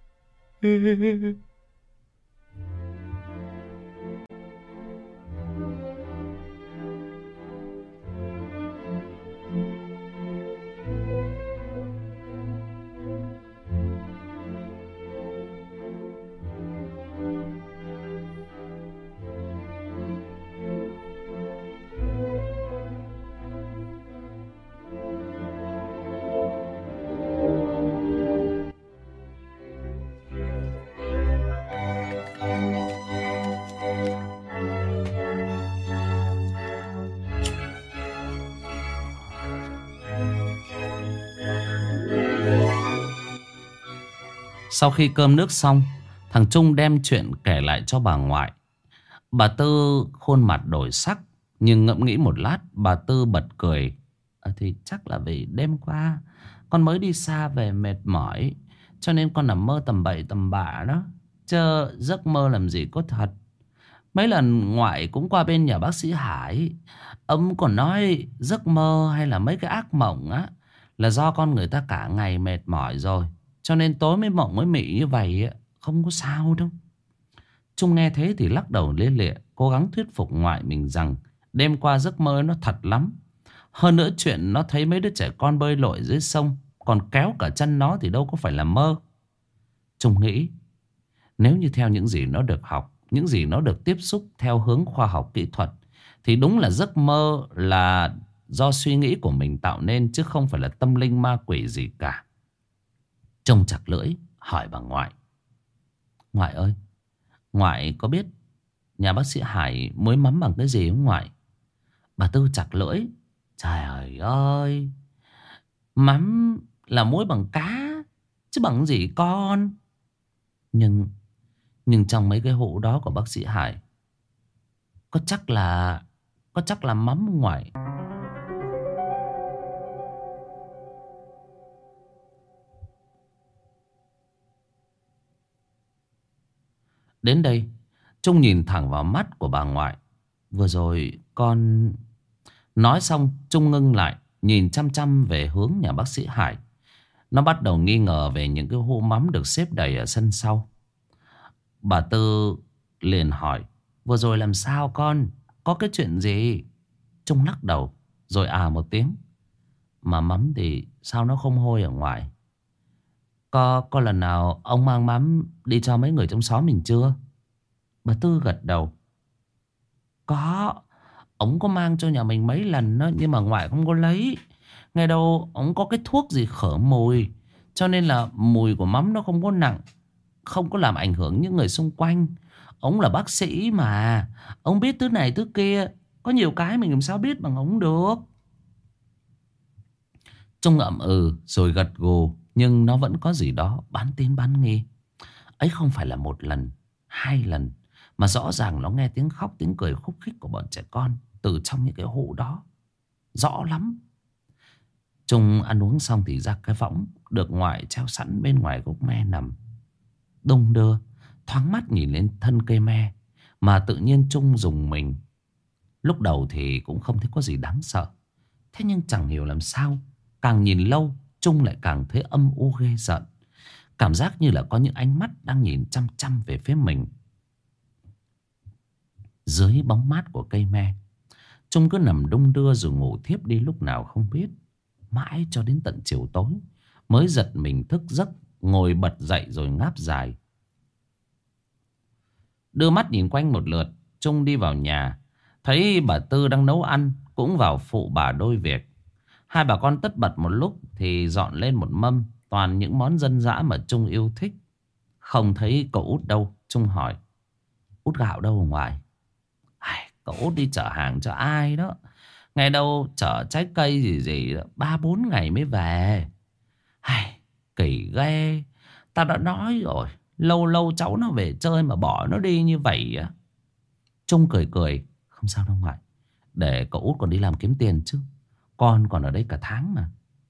Sau khi cơm nước xong, thằng Trung đem chuyện kể lại cho bà ngoại. Bà Tư khuôn mặt đổi sắc, nhưng ngẫm nghĩ một lát, bà Tư bật cười. À, thì chắc là vì đêm qua con mới đi xa về mệt mỏi, cho nên con nằm mơ tầm bậy tầm bạ đó. Chứ giấc mơ làm gì có thật. Mấy lần ngoại cũng qua bên nhà bác sĩ Hải, ông còn nói giấc mơ hay là mấy cái ác mộng á là do con người ta cả ngày mệt mỏi rồi, cho nên tối mới mộng mới mị như vậy á, không có sao đâu. Trung nghe thế thì lắc đầu lia lịa, cố gắng thuyết phục ngoại mình rằng đêm qua giấc mơ nó thật lắm. Hơn nữa chuyện nó thấy mấy đứa trẻ con bơi lội dưới sông còn kéo cả chân nó thì đâu có phải là mơ. Trung nghĩ nếu như theo những gì nó được học, những gì nó được tiếp xúc theo hướng khoa học kỹ thuật, thì đúng là giấc mơ là do suy nghĩ của mình tạo nên, chứ không phải là tâm linh ma quỷ gì cả. Trung chặt lưỡi hỏi bà ngoại. Ngoại ơi, ngoại có biết nhà bác sĩ Hải muối mắm bằng cái gì không ngoại? Bà Tư chặt lưỡi Trời ơi, mắm là muối bằng cá chứ bằng gì con. Nhưng Nhưng trong mấy cái hũ đó của bác sĩ Hải, Có chắc là Có chắc là mắm ngoại. Đến đây Trung nhìn thẳng vào mắt của bà ngoại. Vừa rồi con nói xong, Trung ngưng lại, nhìn chăm chăm về hướng nhà bác sĩ Hải. Nó bắt đầu nghi ngờ về những cái hũ mắm được xếp đầy ở sân sau. Bà Tư liền hỏi: vừa rồi làm sao con? Có cái chuyện gì? Trung lắc đầu rồi à một tiếng: mà mắm thì sao nó không hôi ở ngoài? Có, có lần nào ông mang mắm đi cho mấy người trong xóm mình chưa? Bà Tư gật đầu: có. Ông có mang cho nhà mình mấy lần đó, nhưng mà ngoại không có lấy. Nghe đâu ông có cái thuốc gì khở mùi, cho nên là mùi của mắm nó không có nặng, không có làm ảnh hưởng những người xung quanh. Ông là bác sĩ mà, ông biết thứ này thứ kia. Có nhiều cái mình làm sao biết bằng ông được. Trung ậm ừ rồi gật gù, nhưng nó vẫn có gì đó bán tín bán nghi. Ấy không phải là một lần, hai lần, mà rõ ràng nó nghe tiếng khóc tiếng cười khúc khích của bọn trẻ con từ trong những cái hũ đó. Rõ lắm. Trung ăn uống xong thì ra cái võng được ngoại treo sẵn bên ngoài gốc me nằm, đung đưa, thoáng mắt nhìn lên thân cây me mà tự nhiên Trung rùng mình. Lúc đầu thì cũng không thấy có gì đáng sợ, thế nhưng chẳng hiểu làm sao, càng nhìn lâu Trung lại càng thấy âm u ghê rợn. Cảm giác như là có những ánh mắt đang nhìn chăm chăm về phía mình. Dưới bóng mát của cây me, Trung cứ nằm đung đưa rồi ngủ thiếp đi lúc nào không biết. Mãi cho đến tận chiều tối mới giật mình thức giấc, ngồi bật dậy rồi ngáp dài. Đưa mắt nhìn quanh một lượt, Trung đi vào nhà, thấy bà Tư đang nấu ăn, cũng vào phụ bà đôi việc. Hai bà con tất bật một lúc thì dọn lên một mâm toàn những món dân dã mà Trung yêu thích. Không thấy cậu Út đâu, Trung hỏi: Út Gạo đâu ở ngoài? Ai, cậu Út đi chở hàng cho ai đó. Ngày đâu chở trái cây gì gì đó, ba bốn ngày mới về. Ai, kỳ ghê. Tao đã nói rồi, lâu lâu cháu nó về chơi mà bỏ nó đi như vậy á. Trung cười cười: không sao đâu ngoại, để cậu Út còn đi làm kiếm tiền chứ. Con còn ở đây cả tháng mà.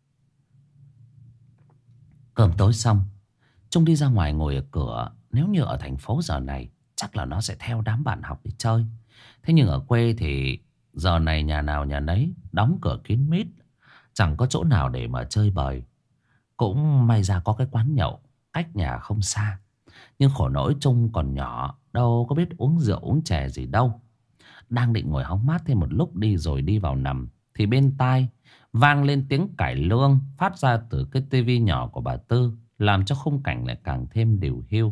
Cơm tối xong, Trung đi ra ngoài ngồi ở cửa. Nếu như ở thành phố giờ này chắc là nó sẽ theo đám bạn học đi chơi. Thế nhưng ở quê thì giờ này nhà nào nhà nấy, đóng cửa kín mít, chẳng có chỗ nào để mà chơi bời. Cũng may ra có cái quán nhậu cách nhà không xa. Nhưng khổ nỗi Trung còn nhỏ, đâu có biết uống rượu uống chè gì đâu. Đang định ngồi hóng mát thêm một lúc đi rồi đi vào nằm, thì bên tai vang lên tiếng cải lương phát ra từ cái tivi nhỏ của bà Tư, làm cho khung cảnh lại càng thêm điều hiu.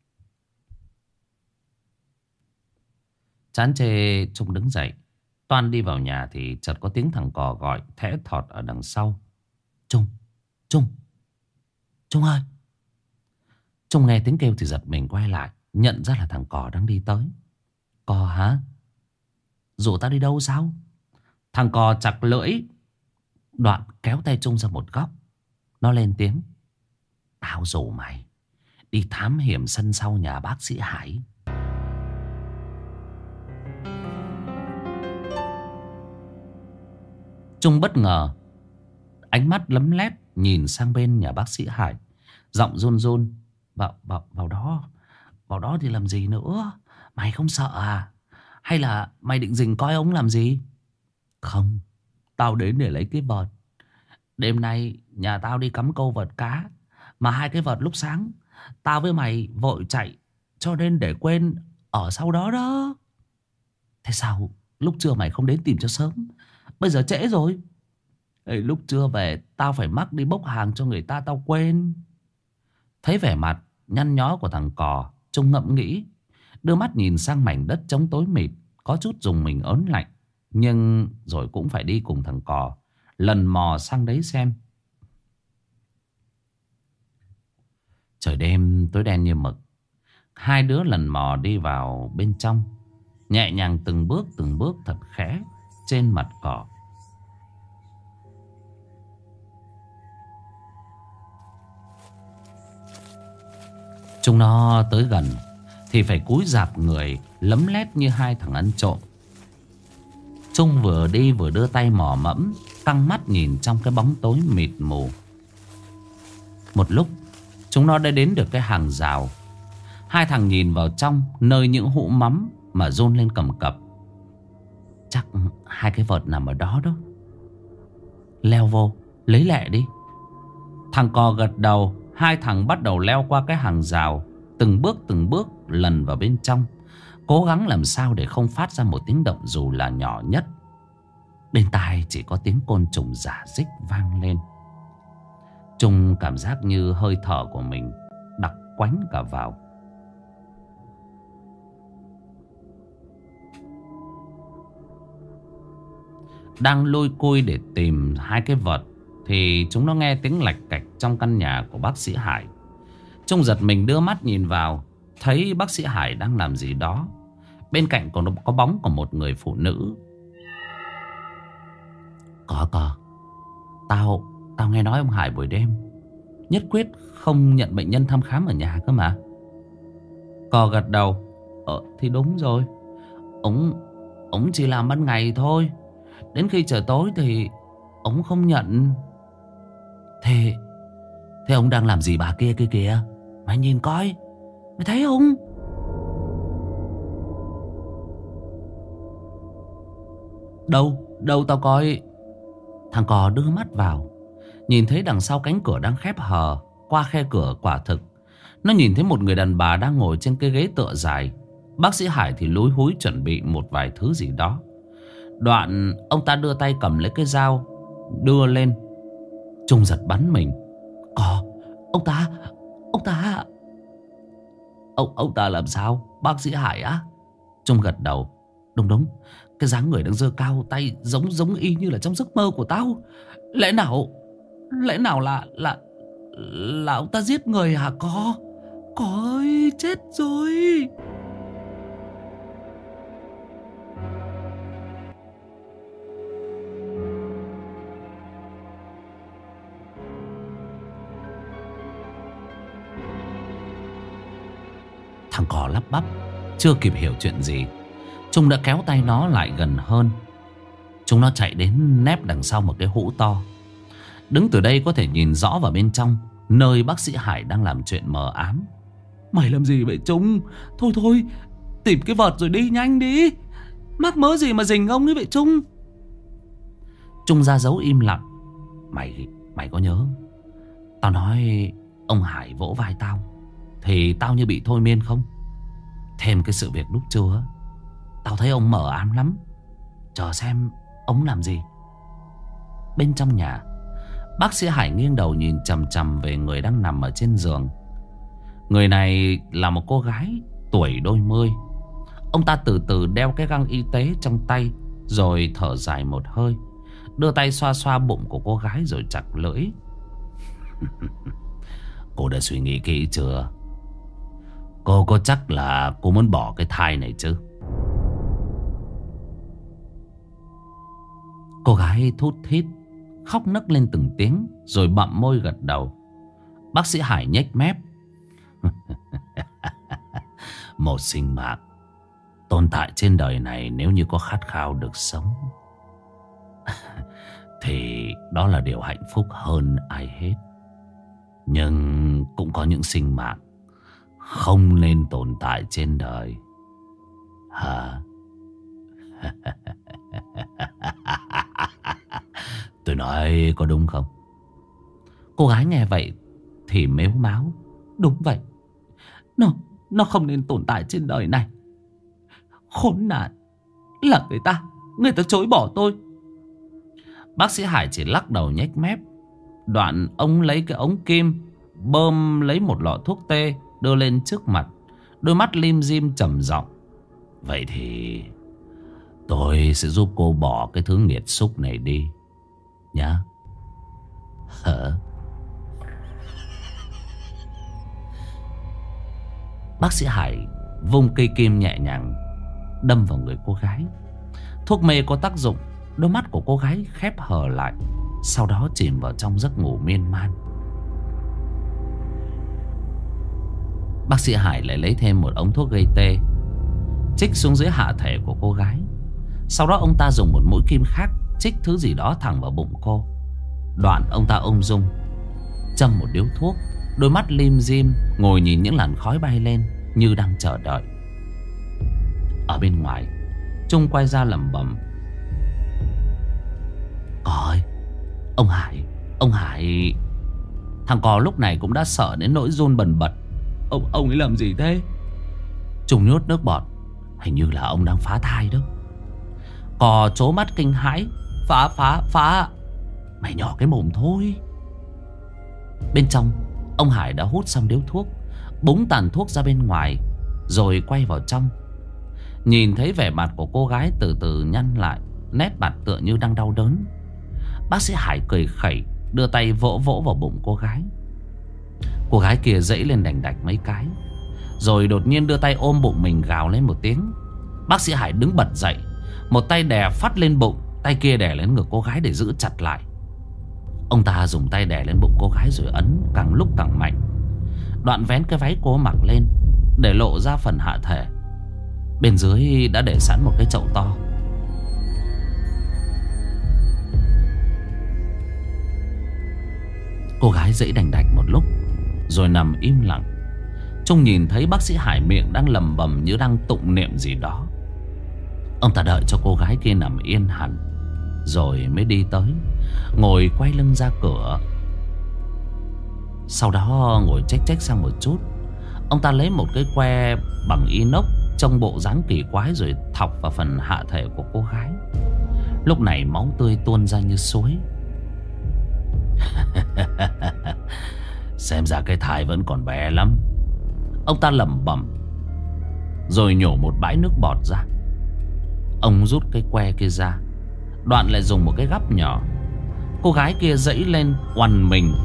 Chán chê, Trung đứng dậy toan đi vào nhà thì chợt có tiếng thằng cò gọi thẽ thọt ở đằng sau: Trung, Trung, Trung ơi. Trung nghe tiếng kêu thì giật mình quay lại, nhận ra là thằng cò đang đi tới. Cò hả? Rủ tao đi đâu sao? Thằng cò chặt lưỡi, đoạn kéo tay Trung ra một góc. Nó lên tiếng: tao rủ mày đi thám hiểm sân sau nhà bác sĩ Hải. Trung bất ngờ, ánh mắt lấm lét nhìn sang bên nhà bác sĩ Hải, giọng run run: Vào, vào, vào đó, vào đó thì làm gì nữa? Mày không sợ à? Hay là mày định rình coi ông làm gì? Không, tao đến để lấy cái vợt. Đêm nay nhà tao đi cắm câu vợt cá, mà hai cái vợt lúc sáng tao với mày vội chạy, cho nên để quên ở sau đó đó. Thế sao lúc trưa mày không đến tìm cho sớm? Bây giờ trễ rồi. Ê, lúc trưa về tao phải mắc đi bốc hàng cho người ta, tao quên. Thấy vẻ mặt nhăn nhó của thằng cò, Trung ngẫm nghĩ, đưa mắt nhìn sang mảnh đất trống tối mịt, có chút dùng mình ớn lạnh. Nhưng rồi cũng phải đi cùng thằng cò lần mò sang đấy xem. Trời đêm tối đen như mực. Hai đứa lần mò đi vào bên trong, nhẹ nhàng từng bước từng bước thật khẽ trên mặt cỏ. Chúng nó tới gần thì phải cúi rạp người, lấm lét như hai thằng ăn trộm. Trung vừa đi vừa đưa tay mò mẫm, căng mắt nhìn trong cái bóng tối mịt mù. Một lúc chúng nó đã đến được cái hàng rào. Hai thằng nhìn vào trong, nơi những hũ mắm mà run lên cầm cập. Chắc hai cái vợt nằm ở đó đó. Leo vô, lấy lẹ đi. Thằng cò gật đầu. Hai thằng bắt đầu leo qua cái hàng rào, từng bước từng bước lần vào bên trong, cố gắng làm sao để không phát ra một tiếng động dù là nhỏ nhất. Bên tai chỉ có tiếng côn trùng rả rích vang lên. Trung cảm giác như hơi thở của mình đặc quánh cả vào. Đang lôi côi để tìm hai cái vật thì chúng nó nghe tiếng lạch cạch trong căn nhà của bác sĩ Hải. Trung giật mình đưa mắt nhìn vào, thấy bác sĩ Hải đang làm gì đó. Bên cạnh còn có bóng của một người phụ nữ. Có có Tao Tao nghe nói ông Hải buổi đêm nhất quyết không nhận bệnh nhân thăm khám ở nhà cơ mà. Cò gật đầu. Ờ thì đúng rồi. Ông Ông chỉ làm ban ngày thôi. Đến khi trời tối thì ông không nhận. Thế Thế ông đang làm gì bà kia kia kìa? Mày nhìn coi, mày thấy không? Đâu Đâu tao coi. Thằng cò đưa mắt vào, nhìn thấy đằng sau cánh cửa đang khép hờ. Qua khe cửa quả thực nó nhìn thấy một người đàn bà đang ngồi trên cái ghế tựa dài. Bác sĩ Hải thì lúi húi chuẩn bị một vài thứ gì đó. Đoạn ông ta đưa tay cầm lấy cái dao đưa lên. Trung giật bắn mình. Cò, ông ta Ông ta Ông, ông ta làm sao? Bác sĩ Hải á? Trung gật đầu. Đúng đúng, cái dáng người đang giơ cao tay giống giống y như là trong giấc mơ của tao. Lẽ nào Lẽ nào là Là Là ông ta giết người hả Có? Có ơi, chết rồi. Thằng cò lắp bắp, chưa kịp hiểu chuyện gì, Trung đã kéo tay nó lại gần hơn. Chúng nó chạy đến nép đằng sau một cái hũ to. Đứng từ đây có thể nhìn rõ vào bên trong, nơi bác sĩ Hải đang làm chuyện mờ ám. Mày làm gì vậy Trung? Thôi thôi, tìm cái vợt rồi đi, nhanh đi. Mắc mớ gì mà rình ông ấy vậy Trung? Trung ra dấu im lặng. Mày Mày có nhớ tao nói ông Hải vỗ vai tao thì tao như bị thôi miên không? Thêm cái sự việc lúc trưa, tao thấy ông mờ ám lắm. Chờ xem ông làm gì. Bên trong nhà, bác sĩ Hải nghiêng đầu nhìn chằm chằm về người đang nằm ở trên giường. Người này là một cô gái tuổi đôi mươi. Ông ta từ từ đeo cái găng y tế trong tay, rồi thở dài một hơi, đưa tay xoa xoa bụng của cô gái rồi chặt lưỡi. Cô đã suy nghĩ kỹ chưa? Cô có chắc là cô muốn bỏ cái thai này chứ? Cô gái thút thít, khóc nấc lên từng tiếng, rồi bặm môi gật đầu. Bác sĩ Hải nhếch mép. Một sinh mạng tồn tại trên đời này, nếu như có khát khao được sống thì đó là điều hạnh phúc hơn ai hết. Nhưng cũng có những sinh mạng không nên tồn tại trên đời. Hả? Tôi nói có đúng không? Cô gái nghe vậy thì mếu máo. Đúng vậy. Nó, nó không nên tồn tại trên đời này. Khốn nạn là người ta Người ta chối bỏ tôi. Bác sĩ Hải chỉ lắc đầu nhếch mép. Đoạn ông lấy cái ống kim, bơm lấy một lọ thuốc tê, đưa lên trước mặt, đôi mắt lim dim trầm giọng. Vậy thì tôi sẽ giúp cô bỏ cái thứ nghiệt xúc này đi nhá. Hả? Bác sĩ Hải vung cây kim nhẹ nhàng đâm vào người cô gái. Thuốc mê có tác dụng, đôi mắt của cô gái khép hờ lại, sau đó chìm vào trong giấc ngủ miên man. Bác sĩ Hải lại lấy thêm một ống thuốc gây tê, chích xuống dưới hạ thể của cô gái. Sau đó ông ta dùng một mũi kim khác chích thứ gì đó thẳng vào bụng cô. Đoạn ông ta ung dung châm một điếu thuốc, đôi mắt lim dim ngồi nhìn những làn khói bay lên như đang chờ đợi. Ở bên ngoài, Trung quay ra lẩm bẩm: Cò ơi, ông Hải, ông Hải. Thằng Cò lúc này cũng đã sợ đến nỗi run bần bật. Ông ông ấy làm gì thế? Trung nhốt nước bọt. Hình như là ông đang phá thai đó. Cò trố mắt kinh hãi: Phá phá phá. Mày nhỏ cái mồm thôi. Bên trong, ông Hải đã hút xong điếu thuốc, búng tàn thuốc ra bên ngoài, rồi quay vào trong. Nhìn thấy vẻ mặt của cô gái từ từ nhăn lại, nét mặt tựa như đang đau đớn. Bác sĩ Hải cười khẩy, đưa tay vỗ vỗ vào bụng cô gái. Cô gái kia dãy lên đành đạch mấy cái, rồi đột nhiên đưa tay ôm bụng mình gào lên một tiếng. Bác sĩ Hải đứng bật dậy, một tay đè phát lên bụng, tay kia đè lên ngực cô gái để giữ chặt lại. Ông ta dùng tay đè lên bụng cô gái rồi ấn càng lúc càng mạnh. Đoạn vén cái váy cô mặc lên để lộ ra phần hạ thể. Bên dưới đã để sẵn một cái chậu to. Cô gái dãy đành đạch một lúc rồi nằm im lặng. Trung nhìn thấy bác sĩ Hải miệng đang lầm bầm như đang tụng niệm gì đó. Ông ta đợi cho cô gái kia nằm yên hẳn, rồi mới đi tới, ngồi quay lưng ra cửa. Sau đó ngồi chếch chếch sang một chút. Ông ta lấy một cái que bằng inox trông bộ dáng kỳ quái rồi thọc vào phần hạ thể của cô gái. Lúc này máu tươi tuôn ra như suối. Xem ra cái thai vẫn còn bé lắm, ông ta lẩm bẩm, rồi nhổ một bãi nước bọt ra. Ông rút cái que kia ra, đoạn lại dùng một cái gắp nhỏ. Cô gái kia dãy lên oằn mình.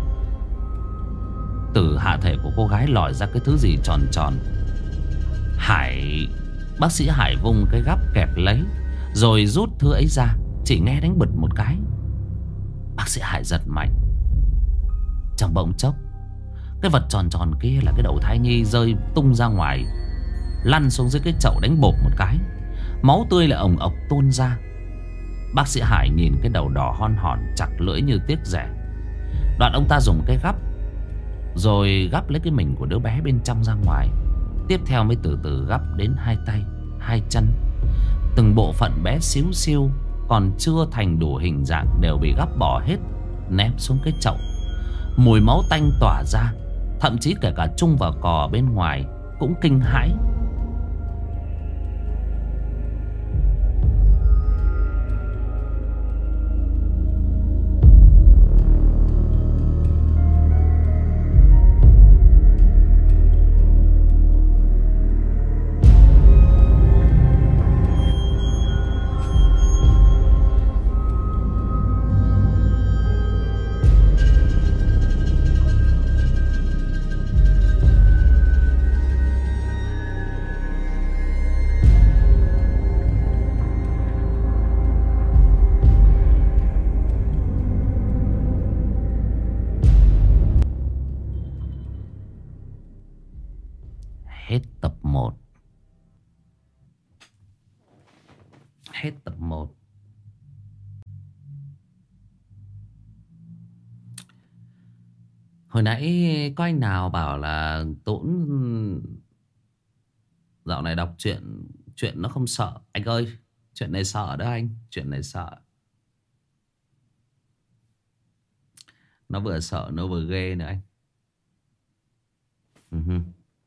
Từ hạ thể của cô gái lòi ra cái thứ gì tròn tròn. Hải Bác sĩ Hải vung cái gắp kẹp lấy, rồi rút thứ ấy ra. Chỉ nghe đánh bật một cái. Bác sĩ Hải giật mạnh. Trong bỗng chốc, cái vật tròn tròn kia là cái đầu thai nhi rơi tung ra ngoài, lăn xuống dưới cái chậu đánh bộp một cái. Máu tươi lại ồng ộc tuôn ra. Bác sĩ Hải nhìn cái đầu đỏ hon hòn, chặt lưỡi như tiếc rẻ. Đoạn ông ta dùng cái gắp, rồi gắp lấy cái mình của đứa bé bên trong ra ngoài. Tiếp theo mới từ từ gắp đến hai tay, hai chân. Từng bộ phận bé xíu xiu còn chưa thành đủ hình dạng đều bị gắp bỏ hết, ném xuống cái chậu. Mùi máu tanh tỏa ra. Thậm chí kể cả Trung và Cò bên ngoài cũng kinh hãi. Hết tập một. Hết tập một. Hồi nãy có anh nào bảo là Tũng dạo này đọc truyện, chuyện nó không sợ. Anh ơi, chuyện này sợ đó anh. Chuyện này sợ. Nó vừa sợ nó vừa ghê nữa anh. uh-huh.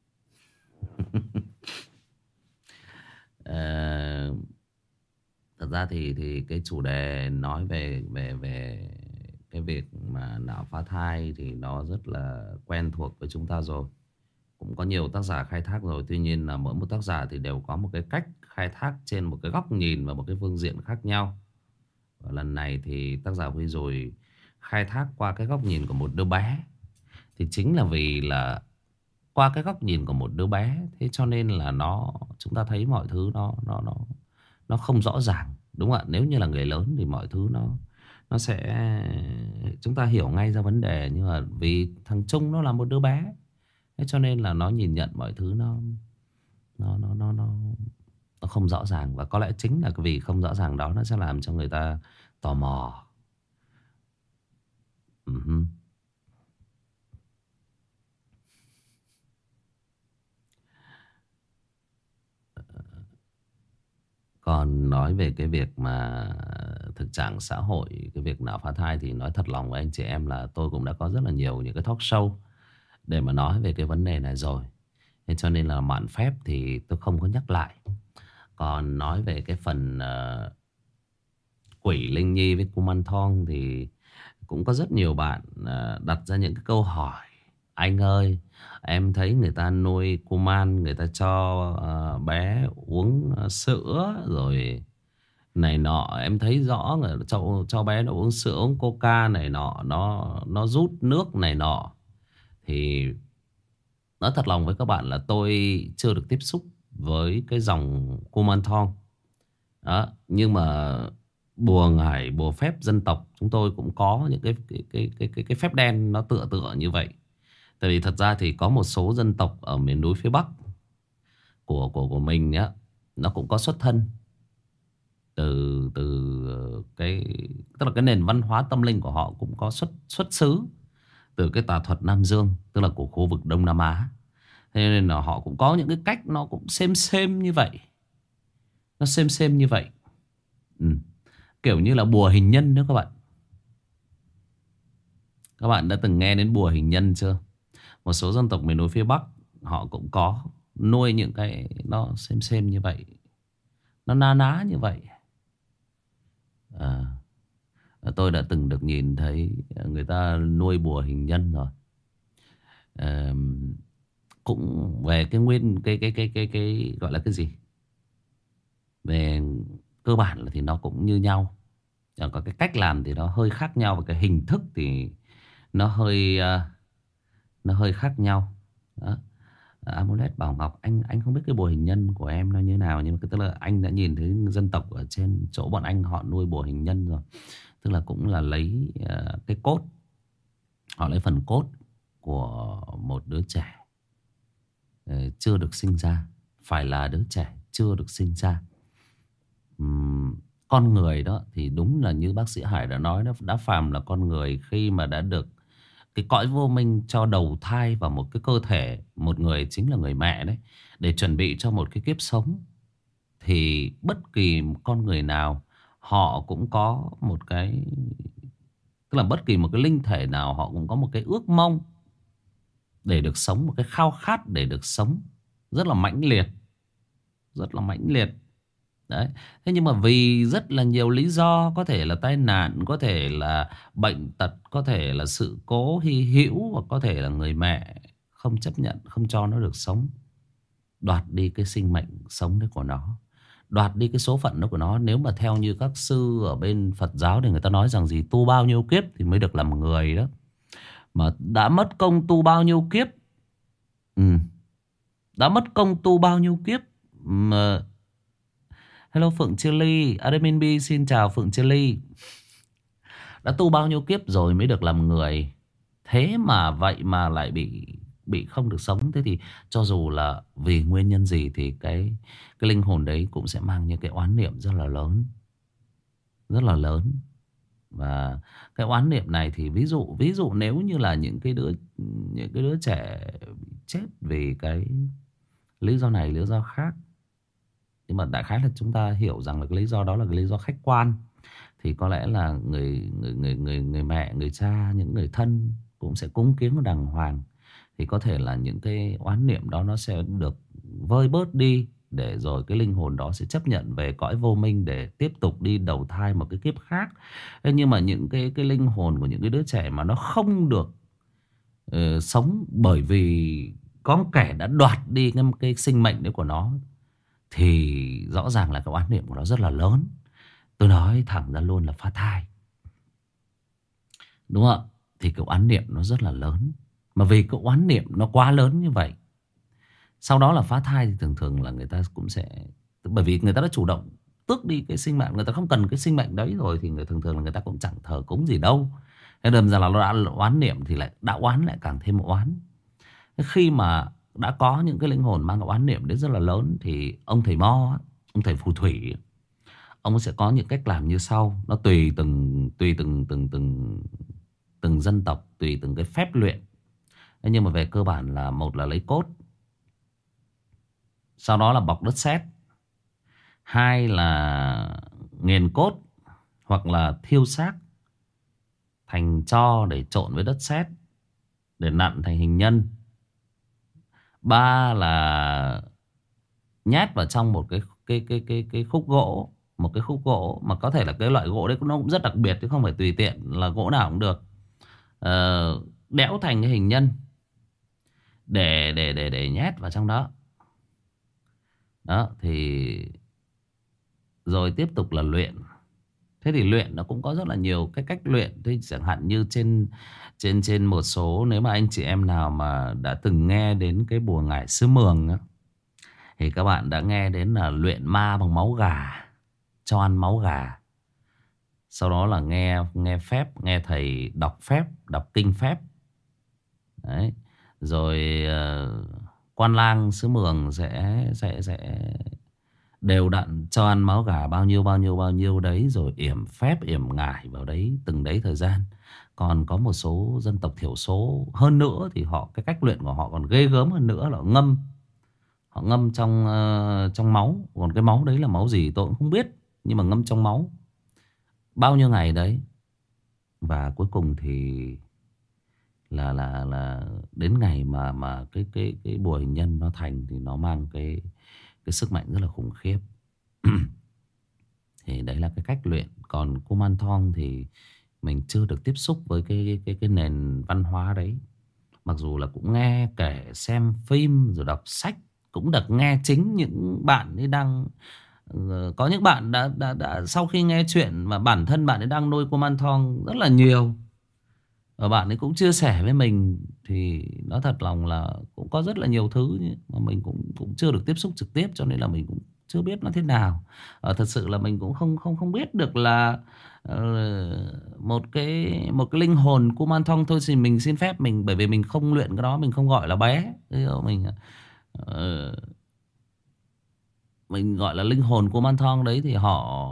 uh, Thật ra thì thì cái chủ đề nói về về về cái việc mà não phá thai thì nó rất là quen thuộc với chúng ta rồi. Cũng có nhiều tác giả khai thác rồi. Tuy nhiên là mỗi một tác giả thì đều có một cái cách khai thác trên một cái góc nhìn và một cái phương diện khác nhau. Và lần này thì tác giả Huy rồi khai thác qua cái góc nhìn của một đứa bé. Thì chính là vì là qua cái góc nhìn của một đứa bé, thế cho nên là nó chúng ta thấy mọi thứ nó nó nó nó không rõ ràng, đúng không ạ? Nếu như là người lớn thì mọi thứ nó nó sẽ chúng ta hiểu ngay ra vấn đề, nhưng mà vì thằng Trung nó là một đứa bé, Thế cho nên là nó nhìn nhận mọi thứ nó nó nó nó nó nó không rõ ràng, và có lẽ chính là vì không rõ ràng đó nó sẽ làm cho người ta tò mò. uh Còn nói về cái việc mà thực trạng xã hội, cái việc nào phá thai, thì nói thật lòng với anh chị em là tôi cũng đã có rất là nhiều những cái talk show để mà nói về cái vấn đề này rồi. Thế cho nên là mạn phép thì tôi không có nhắc lại. Còn nói về cái phần uh, quỷ Linh Nhi với Kuman Thong thì cũng có rất nhiều bạn uh, đặt ra những cái câu hỏi. Anh ơi, em thấy người ta nuôi Kuman, người ta cho uh, bé uống uh, sữa rồi này nọ, em thấy rõ người cho cho bé nó uống sữa, uống coca này nọ, nó nó rút nước này nọ. Thì nói thật lòng với các bạn là tôi chưa được tiếp xúc với cái dòng Kuman Thong đó, nhưng mà bùa ngải, bùa phép dân tộc chúng tôi cũng có những cái cái cái cái cái, cái phép đen nó tựa tựa như vậy. Tại vì thật ra thì có một số dân tộc ở miền núi phía Bắc của của của mình nhá, nó cũng có xuất thân từ từ cái, tức là cái nền văn hóa tâm linh của họ cũng có xuất xuất xứ từ cái tà thuật Nam Dương, tức là của khu vực Đông Nam Á. Thế nên là họ cũng có những cái cách nó cũng xem xem như vậy, nó xem xem như vậy. Ừ. Kiểu như là bùa hình nhân đó các bạn. Các bạn đã từng nghe đến bùa hình nhân chưa? Một số dân tộc miền núi phía Bắc họ cũng có nuôi những cái nó xem xem như vậy, nó na ná như vậy. À, tôi đã từng được nhìn thấy người ta nuôi bùa hình nhân rồi. À, cũng về cái nguyên cái cái cái cái cái gọi là cái gì? Về cơ bản là thì nó cũng như nhau. Còn có cái cách làm thì nó hơi khác nhau, và cái hình thức thì nó hơi uh, nó hơi khác nhau. Đó. Amulet bảo Ngọc, anh anh không biết cái bùa hình nhân của em nó như nào, nhưng mà cái tức là anh đã nhìn thấy dân tộc ở trên chỗ bọn anh họ nuôi bùa hình nhân rồi. Tức là cũng là lấy uh, cái cốt, họ lấy phần cốt của một đứa trẻ uh, chưa được sinh ra, phải là đứa trẻ chưa được sinh ra. Uhm, con người đó thì đúng là như bác sĩ Hải đã nói đó, đã phàm là con người khi mà đã được cái cõi vô minh cho đầu thai vào một cái cơ thể một người, chính là người mẹ đấy, để chuẩn bị cho một cái kiếp sống, thì bất kỳ con người nào họ cũng có một cái, tức là bất kỳ một cái linh thể nào họ cũng có một cái ước mong để được sống, một cái khao khát để được sống rất là mãnh liệt, rất là mãnh liệt. Đấy. Thế nhưng mà vì rất là nhiều lý do, có thể là tai nạn, có thể là bệnh tật, có thể là sự cố hy hữu, hoặc có thể là người mẹ không chấp nhận, không cho nó được sống, đoạt đi cái sinh mệnh sống đấy của nó, đoạt đi cái số phận đó của nó. Nếu mà theo như các sư ở bên Phật giáo thì người ta nói rằng gì, tu bao nhiêu kiếp thì mới được làm người đó. Mà đã mất công tu bao nhiêu kiếp, ừ, đã mất công tu bao nhiêu kiếp mà. Hello Phượng Chili, Admin B xin chào Phượng Chili. Đã tu bao nhiêu kiếp rồi mới được làm người, thế mà vậy mà lại bị bị không được sống. Thế thì cho dù là vì nguyên nhân gì thì cái cái linh hồn đấy cũng sẽ mang những cái oán niệm rất là lớn, rất là lớn. Và cái oán niệm này thì ví dụ ví dụ nếu như là những cái đứa những cái đứa trẻ bị chết vì cái lý do này, lý do khác, nhưng mà đại khái là chúng ta hiểu rằng là cái lý do đó là cái lý do khách quan, thì có lẽ là người người người người người mẹ, người cha, những người thân cũng sẽ cúng kiến nó đàng hoàng, thì có thể là những cái oán niệm đó nó sẽ được vơi bớt đi, để rồi cái linh hồn đó sẽ chấp nhận về cõi vô minh để tiếp tục đi đầu thai một cái kiếp khác. Thế nhưng mà những cái cái linh hồn của những cái đứa trẻ mà nó không được uh, sống bởi vì có kẻ đã đoạt đi cái, cái sinh mệnh đấy của nó, thì rõ ràng là cái oán niệm của nó rất là lớn. Tôi nói thẳng ra luôn là phá thai, đúng không ạ? Thì cái oán niệm nó rất là lớn. Mà vì cái oán niệm nó quá lớn như vậy, sau đó là phá thai thì thường thường là người ta cũng sẽ, bởi vì người ta đã chủ động tước đi cái sinh mạng, người ta không cần cái sinh mệnh đấy rồi, thì người thường thường là người ta cũng chẳng thờ cúng gì đâu. Thế đâm ra là nó đã oán niệm thì lại đã oán lại càng thêm oán. Khi mà đã có những cái linh hồn mang oán niệm đến rất là lớn thì ông thầy Mo, ông thầy phù thủy, ông sẽ có những cách làm như sau. Nó tùy từng tùy từng từng từng từng dân tộc, tùy từng cái phép luyện. Nhưng mà về cơ bản là một là lấy cốt, sau đó là bọc đất sét, hai là nghiền cốt hoặc là thiêu xác thành tro để trộn với đất sét để nặn thành hình nhân, ba là nhét vào trong một cái cái cái cái cái khúc gỗ, một cái khúc gỗ mà có thể là cái loại gỗ đấy nó cũng rất đặc biệt chứ không phải tùy tiện là gỗ nào cũng được. Ờ, đẽo thành cái hình nhân để để để để nhét vào trong đó. Đó thì rồi tiếp tục là luyện. Thế thì luyện nó cũng có rất là nhiều cái cách luyện. Thế chẳng hạn như trên trên trên một số, nếu mà anh chị em nào mà đã từng nghe đến cái bùa ngải xứ Mường á, thì các bạn đã nghe đến là luyện ma bằng máu gà, cho ăn máu gà. Sau đó là nghe nghe phép, nghe thầy đọc phép, đọc kinh phép. Đấy. Rồi uh, quan lang xứ Mường sẽ sẽ sẽ đều đặn cho ăn máu gà bao nhiêu bao nhiêu bao nhiêu đấy, rồi yểm phép yểm ngải vào đấy từng đấy thời gian. Còn có một số dân tộc thiểu số hơn nữa thì họ, cái cách luyện của họ còn ghê gớm hơn nữa là ngâm. Họ ngâm trong uh, trong máu. Còn cái máu đấy là máu gì tôi cũng không biết, nhưng mà ngâm trong máu bao nhiêu ngày đấy. Và cuối cùng thì là là là đến ngày mà mà cái cái cái bùa hình nhân nó thành thì nó mang cái cái sức mạnh rất là khủng khiếp. Thì đấy là cái cách luyện. Còn Kuman Thong thì mình chưa được tiếp xúc với cái cái cái, cái nền văn hóa đấy. Mặc dù là cũng nghe kể, xem phim rồi đọc sách, cũng được nghe chính những bạn ấy đang uh, có những bạn đã, đã đã sau khi nghe chuyện mà bản thân bạn ấy đang nuôi Kuman Thong rất là nhiều. Và bạn ấy cũng chia sẻ với mình, thì nói thật lòng là cũng có rất là nhiều thứ mà mình cũng cũng chưa được tiếp xúc trực tiếp, cho nên là mình cũng chưa biết nó thế nào. Ờ, thật sự là mình cũng không không không biết được là uh, một cái một cái linh hồn Kuman Thong thôi. Thì mình xin phép mình, bởi vì mình không luyện cái đó, mình không gọi là bé. Mình uh, mình gọi là linh hồn Kuman Thong đấy thì họ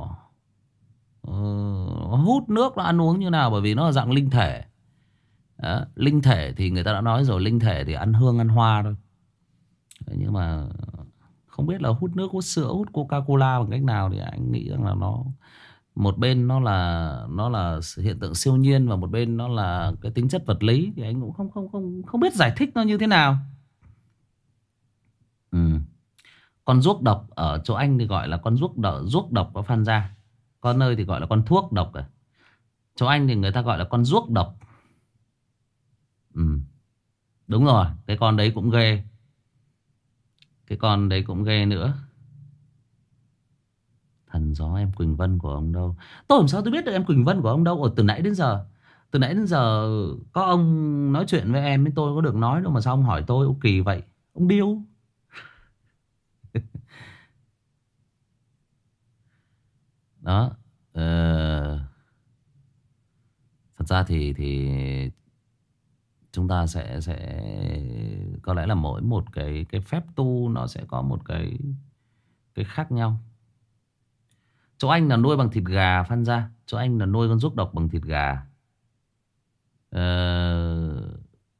uh, hút nước, nó ăn uống như nào, bởi vì nó là dạng linh thể. Đó, linh thể thì người ta đã nói rồi, linh thể thì ăn hương ăn hoa thôi. Nhưng mà không biết là hút nước, hút sữa, hút Coca-Cola bằng cách nào thì anh nghĩ rằng là nó, một bên nó là nó là hiện tượng siêu nhiên, và một bên nó là cái tính chất vật lý, thì anh cũng không không không không biết giải thích nó như thế nào. Ừ. Con ruốc độc ở chỗ anh thì gọi là con ruốc độc, ruốc độc có Phan Gia. Có nơi thì gọi là con thuốc độc. À, chỗ anh thì người ta gọi là con ruốc độc. Ừ. Đúng rồi, cái con đấy cũng ghê. Cái con đấy cũng ghê nữa. Thần gió em Quỳnh Vân của ông đâu? Tôi làm sao tôi biết được em Quỳnh Vân của ông đâu? Ở từ nãy đến giờ, từ nãy đến giờ có ông nói chuyện với em, với tôi có được nói đâu mà sao ông hỏi tôi? Ông kỳ vậy, ông điêu. Đó. Ờ... Thật ra thì thì chúng ta sẽ sẽ có lẽ là mỗi một cái cái phép tu nó sẽ có một cái cái khác nhau. Chỗ anh là nuôi bằng thịt gà Phan Gia. Chỗ anh là nuôi con ruốc độc bằng thịt gà. Ờ...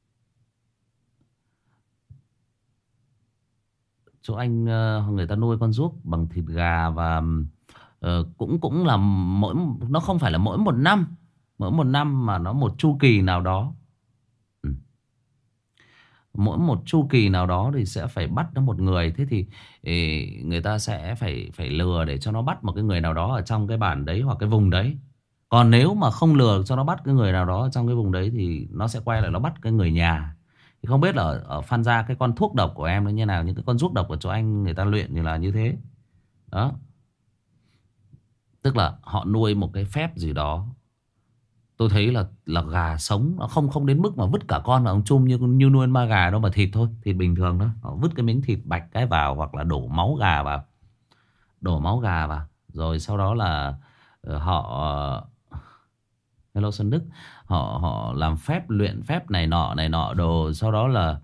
Chỗ anh người ta nuôi con ruốc bằng thịt gà. Và uh, cũng cũng là mỗi, nó không phải là mỗi một năm, mỗi một năm mà nó một chu kỳ nào đó. Ừ. Mỗi một chu kỳ nào đó thì sẽ phải bắt nó một người. Thế thì ý, người ta sẽ phải phải lừa để cho nó bắt một cái người nào đó ở trong cái bản đấy hoặc cái vùng đấy. Còn nếu mà không lừa cho nó bắt cái người nào đó ở trong cái vùng đấy thì nó sẽ quay lại nó bắt cái người nhà. Thì không biết là ở, ở Phan Gia cái con thuốc độc của em nó như nào, những cái con ruốc độc của chỗ anh người ta luyện thì là như thế. Đó. Tức là họ nuôi một cái phép gì đó. Tôi thấy là là gà sống, nó không không đến mức mà vứt cả con vào ông chum như như nuôi ma gà đâu, mà thịt thôi, thịt bình thường đó. Họ vứt cái miếng thịt bạch cái vào, hoặc là đổ máu gà vào, đổ máu gà vào, rồi sau đó là uh, họ uh, hello Xuân Đức, họ họ làm phép, luyện phép này nọ này nọ đồ, sau đó là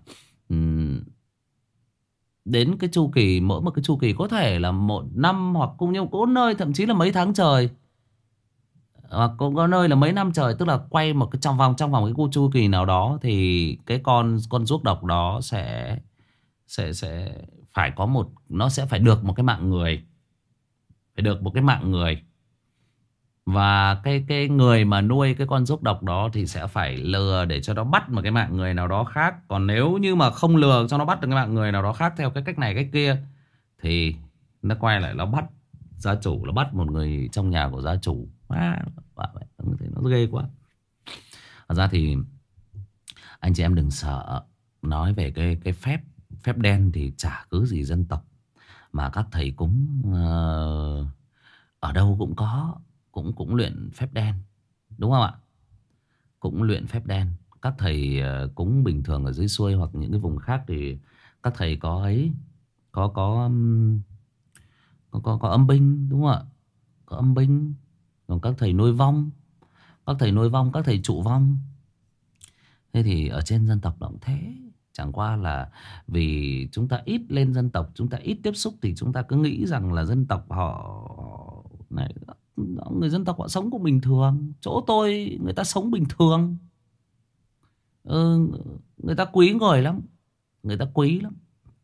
ừm, đến cái chu kỳ, mỗi một cái chu kỳ có thể là một năm, hoặc cũng như có nơi thậm chí là mấy tháng trời, hoặc cũng có nơi là mấy năm trời. Tức là quay một cái trong vòng trong vòng cái khu chu kỳ nào đó thì cái con con ruốc độc đó sẽ sẽ sẽ phải có một, nó sẽ phải được một cái mạng người, phải được một cái mạng người. Và cái cái người mà nuôi cái con giốc độc đó thì sẽ phải lừa để cho nó bắt một cái mạng người nào đó khác. Còn nếu như mà không lừa cho nó bắt được cái mạng người nào đó khác theo cái cách này cách kia, thì nó quay lại nó bắt gia chủ, nó bắt một người trong nhà của gia chủ. À, nó ghê quá. Thật ra thì anh chị em đừng sợ. Nói về cái cái phép phép đen thì chả cứ gì dân tộc, mà các thầy cúng uh, ở đâu cũng có, cũng cũng luyện phép đen, đúng không ạ? Cũng luyện phép đen. Các thầy uh, cúng bình thường ở dưới xuôi hoặc những cái vùng khác thì các thầy có ấy, có có um, có có, có âm binh, đúng không ạ? Có âm binh. Còn các thầy nuôi vong, các thầy nuôi vong, các thầy trụ vong. Thế thì ở trên dân tộc nó cũng thế. Chẳng qua là vì chúng ta ít lên dân tộc, chúng ta ít tiếp xúc, thì chúng ta cứ nghĩ rằng là dân tộc họ này, người dân tộc họ sống cũng bình thường. Chỗ tôi người ta sống bình thường. ừ, Người ta quý người lắm, người ta quý lắm.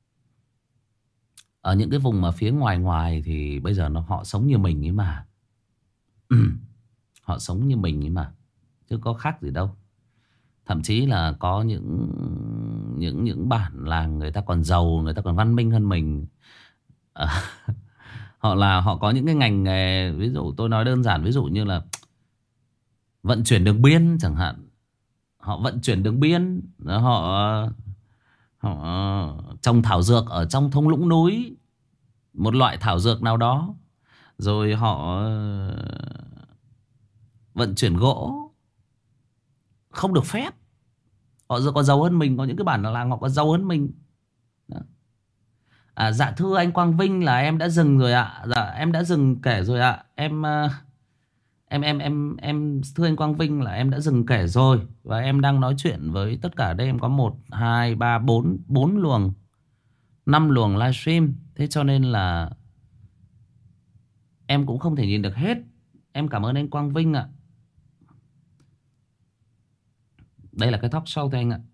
Ở những cái vùng mà phía ngoài ngoài thì bây giờ nó họ sống như mình ấy mà. Họ sống như mình ấy mà, chứ có khác gì đâu. Thậm chí là có những những những bản làng người ta còn giàu, người ta còn văn minh hơn mình. À, họ là họ có những cái ngành nghề, ví dụ tôi nói đơn giản, ví dụ như là vận chuyển đường biên chẳng hạn. Họ vận chuyển đường biên, họ họ trồng thảo dược ở trong thung lũng núi, một loại thảo dược nào đó, rồi họ vận chuyển gỗ không được phép. Họ giờ còn giàu hơn mình, có những cái bản làng họ còn giàu hơn mình. Đó. À, dạ thưa anh Quang Vinh là em đã dừng rồi ạ. Dạ em đã dừng kể rồi ạ. Em uh, em em em em thưa anh Quang Vinh là em đã dừng kể rồi, và em đang nói chuyện với tất cả đây, em có một hai ba bốn bốn luồng, năm luồng livestream. Thế cho nên là em cũng không thể nhìn được hết. Em cảm ơn anh Quang Vinh ạ. Đây là cái talk show thôi anh ạ.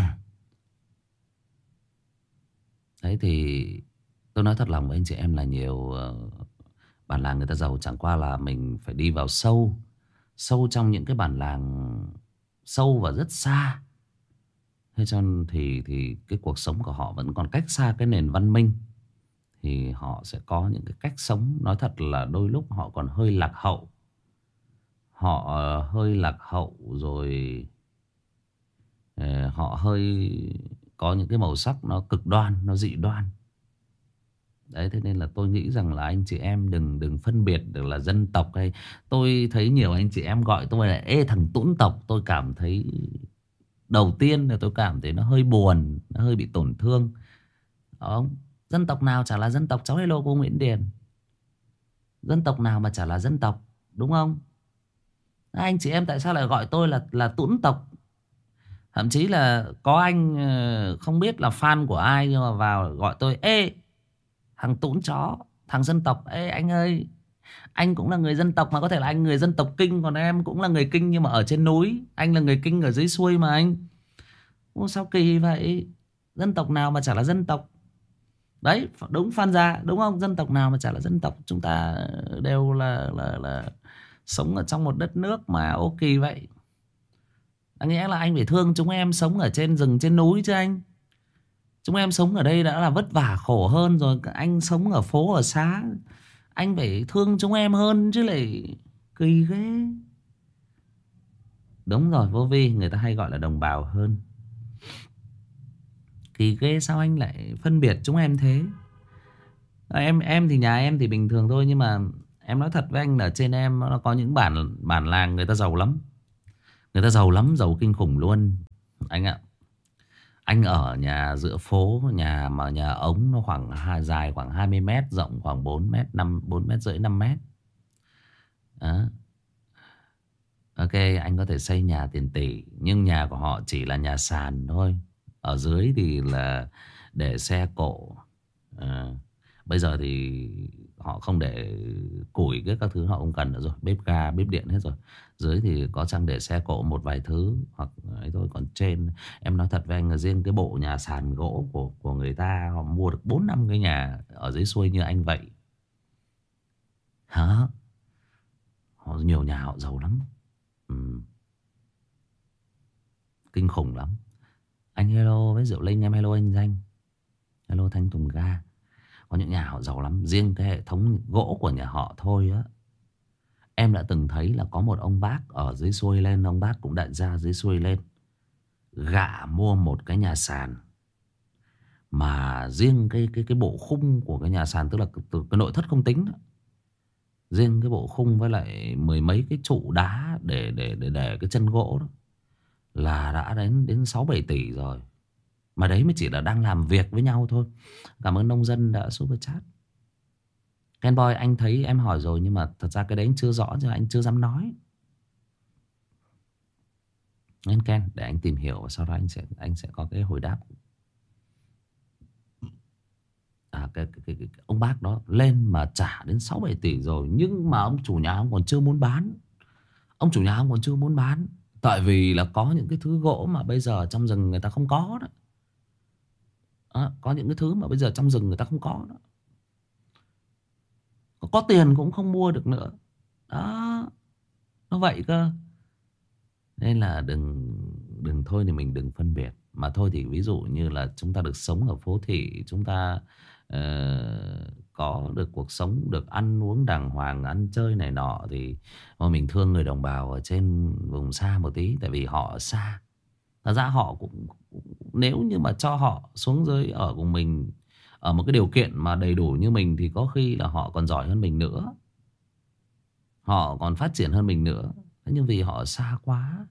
Đấy thì tôi nói thật lòng với anh chị em là nhiều uh, bản làng người ta giàu, chẳng qua là mình phải đi vào sâu, sâu trong những cái bản làng, sâu và rất xa. Thế cho nên thì thì cái cuộc sống của họ vẫn còn cách xa cái nền văn minh, thì họ sẽ có những cái cách sống nói thật là đôi lúc họ còn hơi lạc hậu. Họ uh, hơi lạc hậu rồi. uh, Họ hơi có những cái màu sắc nó cực đoan, nó dị đoan. Đấy, thế nên là tôi nghĩ rằng là anh chị em đừng đừng phân biệt được là dân tộc hay. Tôi thấy nhiều anh chị em gọi tôi là ê thằng Tũng tộc. Tôi cảm thấy, đầu tiên là tôi cảm thấy nó hơi buồn, nó hơi bị tổn thương. Không, dân tộc nào chả là dân tộc. Cháu hello cô Nguyễn Điền. Dân tộc nào mà chả là dân tộc, đúng không? Anh chị em tại sao lại gọi tôi là là Tũng tộc? Thậm chí là có anh không biết là fan của ai, nhưng mà vào gọi tôi ê thằng Tũng chó, thằng dân tộc. Ê anh ơi, anh cũng là người dân tộc mà, có thể là anh người dân tộc Kinh, còn em cũng là người Kinh nhưng mà ở trên núi. Anh là người Kinh ở dưới xuôi mà anh. Ô, sao kỳ vậy? Dân tộc nào mà chả là dân tộc? Đấy, đúng Phan Gia, đúng không? Dân tộc nào mà chả là dân tộc? Chúng ta đều là là là sống ở trong một đất nước mà. Ô kỳ vậy. Đáng nghĩa là anh phải thương chúng em sống ở trên rừng trên núi chứ anh. Chúng em sống ở đây đã là vất vả khổ hơn rồi. Anh sống ở phố ở xá, anh phải thương chúng em hơn chứ lại kỳ ghê. Đúng rồi, vô vi, người ta hay gọi là đồng bào hơn. Kỳ ghê, sao anh lại phân biệt chúng em thế? À, em em thì nhà em thì bình thường thôi, nhưng mà em nói thật với anh là trên em nó có những bản bản làng người ta giàu lắm. Người ta giàu lắm, giàu kinh khủng luôn anh ạ. Anh ở nhà giữa phố, nhà mà nhà ống nó khoảng hai, dài khoảng hai mươi mét, rộng khoảng bốn mét, năm, bốn mét rưỡi, năm mét. Đó. Ok, anh có thể xây nhà tiền tỷ, nhưng nhà của họ chỉ là nhà sàn thôi. Ở dưới thì là để xe cộ. à, Bây giờ thì họ không để củi cái các thứ họ không cần nữa rồi, bếp ga bếp điện hết rồi. Dưới thì có chăng để xe cộ một vài thứ hoặc ấy thôi. Còn trên em nói thật với anh là riêng cái bộ nhà sàn gỗ của của người ta, họ mua được bốn năm cái nhà ở dưới xuôi như anh vậy hả. Họ nhiều nhà họ giàu lắm. Ừ, kinh khủng lắm. Anh hello với Diệu Linh, em hello anh Danh, hello Thanh Tùng Ga. Có những nhà họ giàu lắm. Riêng cái hệ thống gỗ của nhà họ thôi á, em đã từng thấy là có một ông bác ở dưới xuôi lên. Ông bác cũng đại gia dưới xuôi lên, gạ mua một cái nhà sàn. Mà riêng cái cái cái bộ khung của cái nhà sàn, tức là từ cái nội thất không tính đó. Riêng cái bộ khung với lại mười mấy cái trụ đá để để để để cái chân gỗ đó là đã đến đến sáu bảy tỷ rồi. Mà đấy mới chỉ là đang làm việc với nhau thôi. Cảm ơn nông dân đã super chat. Ken Boy, anh thấy em hỏi rồi nhưng mà thật ra cái đấy anh chưa rõ, cho anh chưa dám nói. Nên Ken, để anh tìm hiểu và sau đó anh sẽ anh sẽ có cái hồi đáp. À, cái, cái, cái, cái, ông bác đó lên mà trả đến sáu bảy tỷ rồi, nhưng mà ông chủ nhà ông còn chưa muốn bán. Ông chủ nhà ông còn chưa muốn bán tại vì là có những cái thứ gỗ mà bây giờ trong rừng người ta không có đó. À, có những cái thứ mà bây giờ trong rừng người ta không có đó. Có, có tiền cũng không mua được nữa. Đó, nó vậy cơ. Nên là đừng đừng thôi thì mình đừng phân biệt. Mà thôi thì ví dụ như là chúng ta được sống ở phố thị, chúng ta ờ, có được cuộc sống, được ăn uống đàng hoàng, ăn chơi này nọ, thì mà mình thương người đồng bào ở trên vùng xa một tí. Tại vì họ ở xa. Thật ra họ cũng, cũng nếu như mà cho họ xuống dưới ở cùng mình ở một cái điều kiện mà đầy đủ như mình, thì có khi là họ còn giỏi hơn mình nữa, họ còn phát triển hơn mình nữa. Thế nhưng vì họ ở xa quá,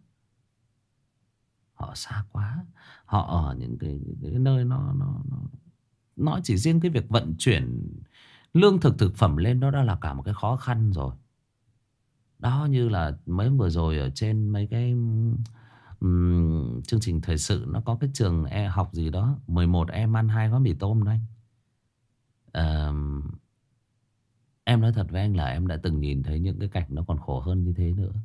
họ xa quá, họ ở những cái, cái nơi nó nó nó nó chỉ riêng cái việc vận chuyển lương thực thực phẩm lên đó đã là cả một cái khó khăn rồi. Đó, như là mấy vừa rồi ở trên mấy cái ừm, chương trình thời sự nó có cái trường e học gì đó, mười một em ăn hai gói mì tôm đó anh. Ờ, em nói thật với anh là em đã từng nhìn thấy những cái cảnh nó còn khổ hơn như thế nữa.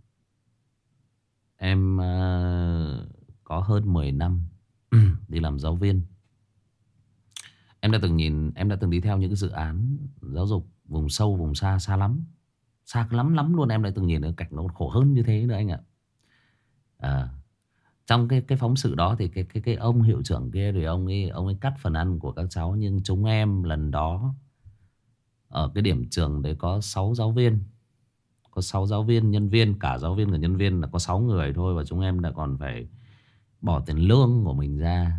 Em ờ, có hơn mười năm đi làm giáo viên. Em đã từng nhìn, em đã từng đi theo những cái dự án giáo dục vùng sâu, vùng xa, xa lắm. Xa lắm lắm luôn. Em đã từng nhìn thấy cảnh nó khổ hơn như thế nữa anh ạ. À, trong cái cái phóng sự đó thì cái cái cái ông hiệu trưởng kia thì ông ấy ông ấy cắt phần ăn của các cháu, nhưng chúng em lần đó ở cái điểm trường đấy có sáu giáo viên, có sáu giáo viên nhân viên, cả giáo viên và nhân viên là có sáu người thôi, và chúng em đã còn phải bỏ tiền lương của mình ra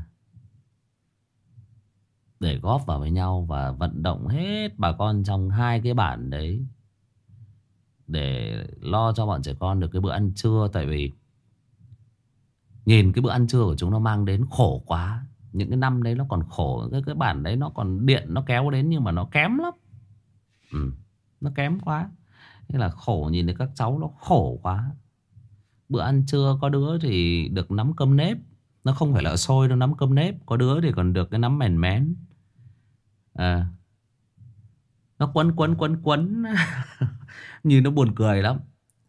để góp vào với nhau và vận động hết bà con trong hai cái bản đấy để lo cho bọn trẻ con được cái bữa ăn trưa. Tại vì nhìn cái bữa ăn trưa của chúng nó mang đến khổ quá. Những cái năm đấy nó còn khổ, cái cái bản đấy nó còn điện nó kéo đến nhưng mà nó kém lắm. Ừ, nó kém quá. Thế là khổ, nhìn thấy các cháu nó khổ quá. Bữa ăn trưa có đứa thì được nắm cơm nếp, nó không phải là xôi đâu, nắm cơm nếp. Có đứa thì còn được cái nắm mèn mén. À, nó quấn quấn quấn quấn nhìn nó buồn cười lắm.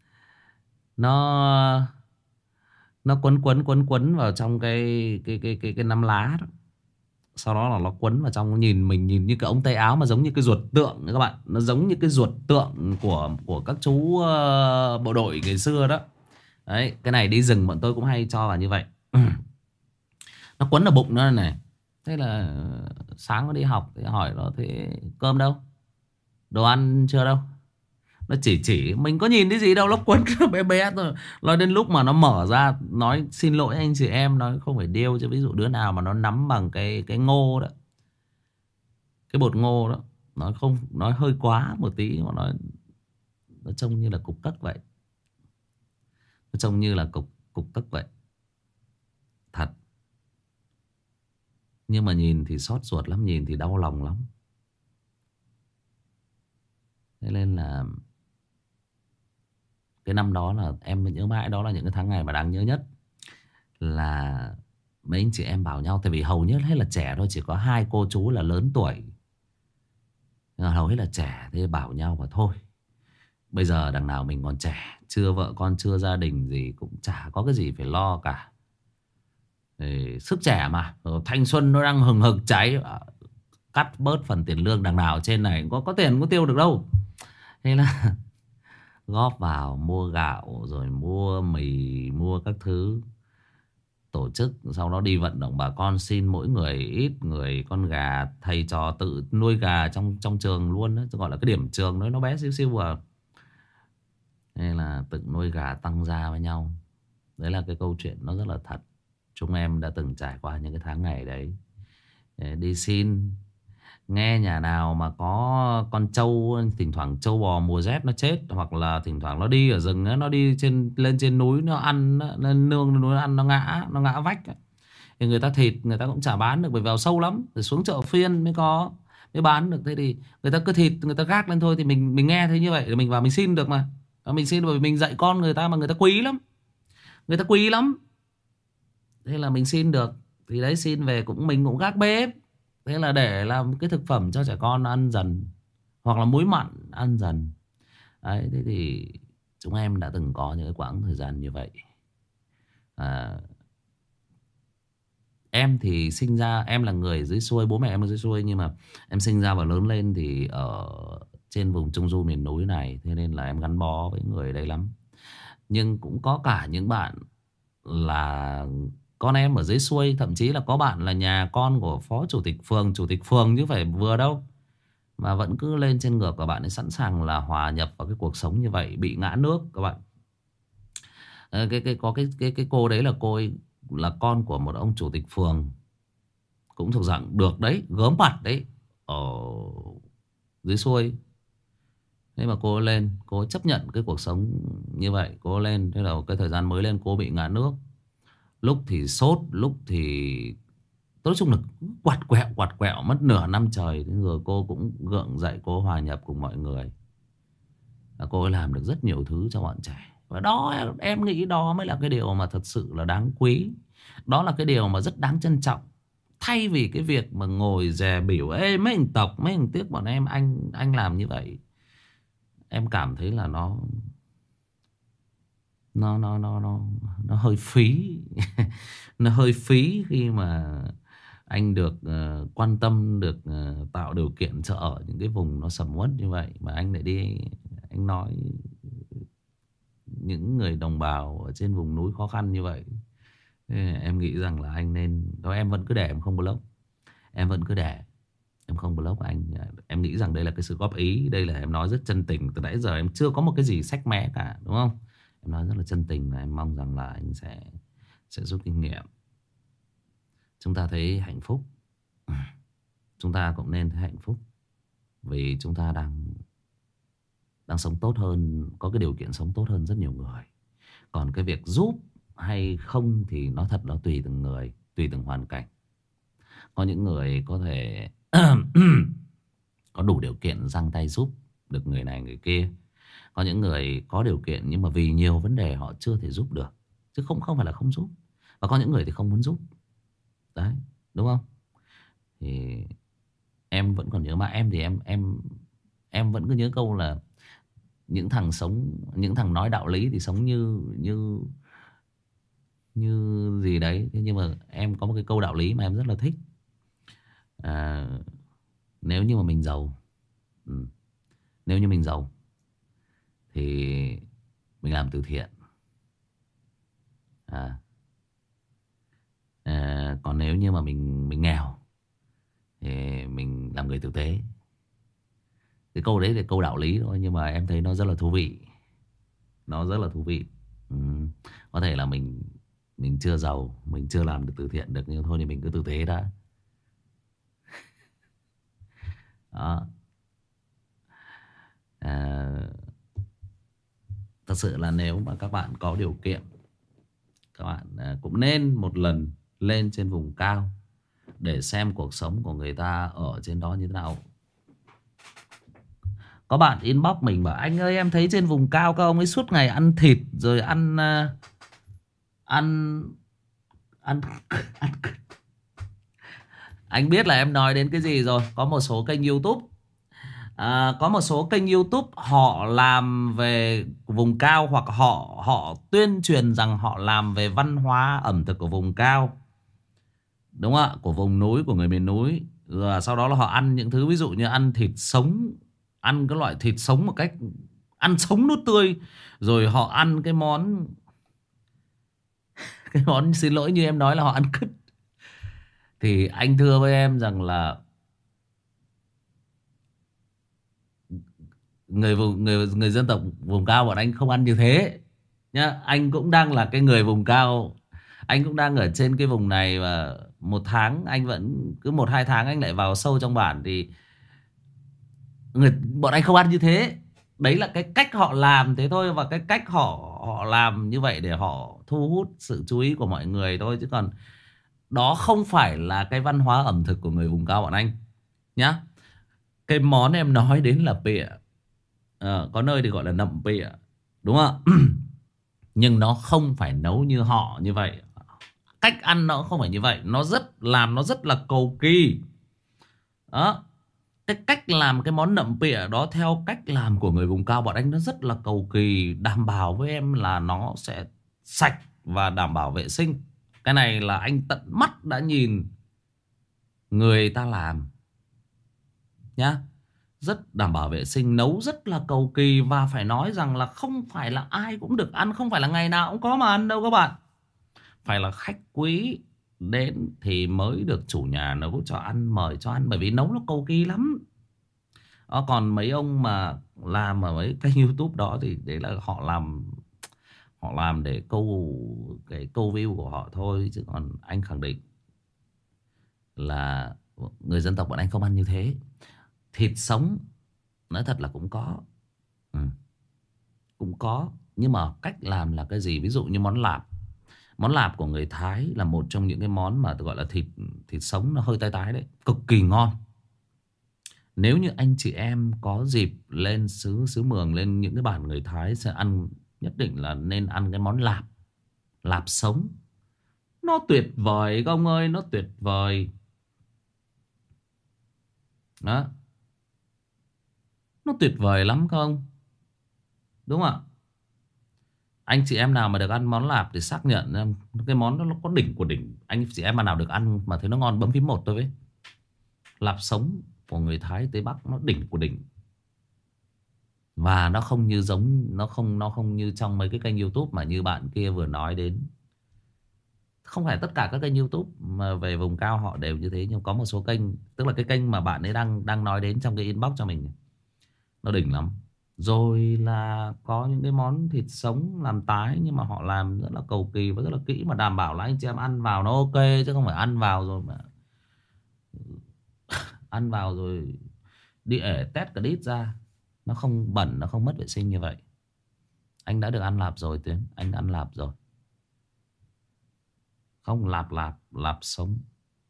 Nó nó quấn quấn quấn quấn vào trong cái cái cái cái cái nắm lá đó. Sau đó là nó quấn vào trong, nhìn mình nhìn như cái ống tay áo mà giống như cái ruột tượng các bạn. Nó giống như cái ruột tượng của của các chú uh, bộ đội ngày xưa đó. Đấy, cái này đi rừng bọn tôi cũng hay cho vào như vậy. Nó quấn ở bụng nó này. Thế là sáng nó đi học thì hỏi nó thế cơm đâu, đồ ăn chưa đâu. Nó chỉ chỉ mình có nhìn thấy gì đâu, nó quấn nó bé bé thôi. Nói đến lúc mà nó mở ra nói xin lỗi anh chị em, nói không phải điêu chứ, ví dụ đứa nào mà nó nắm bằng cái cái ngô đó, cái bột ngô đó, nó không, nói hơi quá một tí mà nói nó trông như là cục cất vậy. Nó trông như là cục cục cất vậy thật. Nhưng mà nhìn thì xót ruột lắm, nhìn thì đau lòng lắm. Thế nên là cái năm đó là em nhớ mãi, đó là những cái tháng ngày mà đáng nhớ nhất. Là mấy anh chị em bảo nhau. Tại vì hầu nhất hết là trẻ thôi. Chỉ có hai cô chú là lớn tuổi, hầu hết là trẻ. Thế bảo nhau và thôi, bây giờ đằng nào mình còn trẻ, chưa vợ con chưa gia đình gì, cũng chả có cái gì phải lo cả. Thì sức trẻ mà, thanh xuân nó đang hừng hực cháy, cắt bớt phần tiền lương đằng nào trên này có có tiền có tiêu được đâu. Thế là góp vào mua gạo rồi mua mì, mua các thứ, tổ chức. Sau đó đi vận động bà con, xin mỗi người ít người con gà. Thầy trò tự nuôi gà trong trong trường luôn đó, gọi là cái điểm trường đó, nó bé xíu xíu à. Nên là tự nuôi gà tăng gia với nhau. Đấy là cái câu chuyện nó rất là thật. Chúng em đã từng trải qua những cái tháng ngày đấy. Đi xin, nghe nhà nào mà có con trâu, thỉnh thoảng trâu bò mùa rét nó chết, hoặc là thỉnh thoảng nó đi ở rừng, nó đi trên lên trên núi nó ăn, lên nương núi nó ăn, nó ngã nó ngã vách, thì người ta thịt người ta cũng chả bán được, bởi vào sâu lắm, rồi xuống chợ phiên mới có, mới bán được. Thế thì người ta cứ thịt người ta gác lên thôi. Thì mình mình nghe thấy như vậy thì mình vào mình xin được mà. Và mình xin bởi vì mình dạy con người ta mà, người ta quý lắm, người ta quý lắm. Thế là mình xin được. Thì đấy, xin về cũng mình cũng gác bếp. Thế là để làm cái thực phẩm cho trẻ con ăn dần, hoặc là muối mặn ăn dần. Đấy, thế thì chúng em đã từng có những cái quãng thời gian như vậy. à, Em thì sinh ra, em là người dưới xuôi, bố mẹ em ở dưới xuôi, nhưng mà em sinh ra và lớn lên thì ở trên vùng Trung Du miền núi này. Thế nên là em gắn bó với người đấy lắm. Nhưng cũng có cả những bạn là con em ở dưới xuôi. Thậm chí là có bạn là nhà con của phó chủ tịch phường, chủ tịch phường chứ phải vừa đâu, mà vẫn cứ lên trên ngược, và bạn ấy sẵn sàng là hòa nhập vào cái cuộc sống như vậy, bị ngã nước các bạn. Ờ, cái, cái, có cái, cái, cái cô đấy là cô ấy là con của một ông chủ tịch phường, cũng thuộc dạng được đấy, gớm mặt đấy, ở dưới xuôi. Thế mà cô lên, cô chấp nhận cái cuộc sống như vậy, cô lên. Thế là cái thời gian mới lên cô bị ngã nước. Lúc thì sốt, lúc thì nói chung là quạt quẹo quạt quẹo mất nửa năm trời. Thế rồi cô cũng gượng dậy, cô hòa nhập cùng mọi người. Và cô ấy làm được rất nhiều thứ cho bọn trẻ. Và đó, em nghĩ đó mới là cái điều mà thật sự là đáng quý. Đó là cái điều mà rất đáng trân trọng. Thay vì cái việc mà ngồi dè bỉu, ê mấy thằng tộc, mấy thằng tiếc bọn em, anh anh làm như vậy, em cảm thấy là nó nó nó nó nó nó hơi phí. Nó hơi phí khi mà anh được uh, quan tâm, được uh, tạo điều kiện cho ở những cái vùng nó sầm uất như vậy, mà anh lại đi anh nói những người đồng bào ở trên vùng núi khó khăn như vậy. Thế em nghĩ rằng là anh nên đó, em vẫn cứ để, em không block, em vẫn cứ để, em không block anh. Em nghĩ rằng đây là cái sự góp ý, đây là em nói rất chân tình. Từ nãy giờ em chưa có một cái gì xách mé cả, đúng không? Em nói rất là chân tình, và em mong rằng là anh sẽ sẽ rút kinh nghiệm. Chúng ta thấy hạnh phúc, chúng ta cũng nên thấy hạnh phúc, vì chúng ta đang đang sống tốt hơn, có cái điều kiện sống tốt hơn rất nhiều người. Còn cái việc giúp hay không thì nó thật, nó tùy từng người, tùy từng hoàn cảnh. Có những người có thể có đủ điều kiện giang tay giúp được người này người kia. Có những người có điều kiện nhưng mà vì nhiều vấn đề họ chưa thể giúp được, chứ không không phải là không giúp. Và có những người thì không muốn giúp. Đấy, đúng không? Thì em vẫn còn nhớ, mà em thì em em em vẫn cứ nhớ câu là những thằng sống, những thằng nói đạo lý thì sống như như như gì đấy. Thế nhưng mà em có một cái câu đạo lý mà em rất là thích. À, nếu như mà mình giàu, ừ, nếu như mình giàu thì mình làm từ thiện. À, à, còn nếu như mà mình mình nghèo thì mình làm người tử tế. Cái câu đấy là câu đạo lý thôi, nhưng mà em thấy nó rất là thú vị. Nó rất là thú vị. Ừ. Có thể là mình mình chưa giàu, mình chưa làm được từ thiện được, nhưng thôi thì mình cứ tử tế đã. Đó. À, thật sự là nếu mà các bạn có điều kiện, các bạn cũng nên một lần lên trên vùng cao để xem cuộc sống của người ta ở trên đó như thế nào. Có bạn inbox mình bảo anh ơi, em thấy trên vùng cao các ông ấy suốt ngày ăn thịt, rồi ăn uh, ăn Ăn, ăn. Anh biết là em nói đến cái gì rồi. Có một số kênh YouTube, à, có một số kênh YouTube họ làm về vùng cao, hoặc họ họ tuyên truyền rằng họ làm về văn hóa ẩm thực của vùng cao, đúng không ạ, của vùng núi, của người miền núi. Rồi sau đó là họ ăn những thứ ví dụ như ăn thịt sống, ăn cái loại thịt sống một cách ăn sống nước tươi. Rồi họ ăn cái món cái món xin lỗi như em nói là họ ăn cứt. Thì anh thưa với em rằng là người vùng người người dân tộc vùng cao bọn anh không ăn như thế nhá. Anh cũng đang là cái người vùng cao, anh cũng đang ở trên cái vùng này, và một tháng anh vẫn cứ một hai tháng anh lại vào sâu trong bản, thì người bọn anh không ăn như thế. Đấy là cái cách họ làm thế thôi, và cái cách họ họ làm như vậy để họ thu hút sự chú ý của mọi người thôi, chứ còn đó không phải là cái văn hóa ẩm thực của người vùng cao bọn anh nhá. Cái món em nói đến là pịa, ờ, có nơi thì gọi là nậm pịa, đúng không? Nhưng nó không phải nấu như họ như vậy, cách ăn nó không phải như vậy, nó rất làm nó rất là cầu kỳ đó. Cái cách làm cái món nậm pịa đó theo cách làm của người vùng cao bọn anh nó rất là cầu kỳ, đảm bảo với em là nó sẽ sạch và đảm bảo vệ sinh. Cái này là anh tận mắt đã nhìn người ta làm nhá, rất đảm bảo vệ sinh, nấu rất là cầu kỳ. Và phải nói rằng là không phải là ai cũng được ăn, không phải là ngày nào cũng có mà ăn đâu các bạn. Phải là khách quý đến thì mới được chủ nhà nấu cho ăn, mời cho ăn, bởi vì nấu nó cầu kỳ lắm. Đó, còn mấy ông mà làm ở mấy kênh YouTube đó thì đấy là họ làm họ làm để câu cái câu view của họ thôi, chứ còn anh khẳng định là người dân tộc bọn anh không ăn như thế. Thịt sống nói thật là cũng có, ừ, cũng có, nhưng mà cách làm là cái gì? Ví dụ như món lạp, món lạp của người Thái là một trong những cái món mà tôi gọi là thịt thịt sống, nó hơi tái tái đấy, cực kỳ ngon. Nếu như anh chị em có dịp lên xứ xứ Mường, lên những cái bản người Thái sẽ ăn, nhất định là nên ăn cái món lạp, lạp sống. Nó tuyệt vời các ông ơi, nó tuyệt vời. Đó, nó tuyệt vời lắm các ông, đúng không ạ? Anh chị em nào mà được ăn món lạp thì xác nhận em, cái món đó nó có đỉnh của đỉnh. Anh chị em mà nào được ăn mà thấy nó ngon bấm phím một tôi với. Lạp sống của người Thái Tây Bắc nó đỉnh của đỉnh. Và nó không như giống nó không nó không như trong mấy cái kênh YouTube mà như bạn kia vừa nói đến. Không phải tất cả các kênh YouTube mà về vùng cao họ đều như thế, nhưng có một số kênh, tức là cái kênh mà bạn ấy đang đang nói đến trong cái inbox cho mình, nó đỉnh lắm. Rồi là có những cái món thịt sống làm tái, nhưng mà họ làm rất là cầu kỳ và rất là kỹ, mà đảm bảo là anh chị em ăn vào nó ok, chứ không phải ăn vào rồi mà ăn vào rồi đi ể tét cả đít ra. Nó không bẩn, nó không mất vệ sinh như vậy. Anh đã được ăn lạp rồi Tiến, anh đã ăn lạp rồi. Không, lạp lạp lạp sống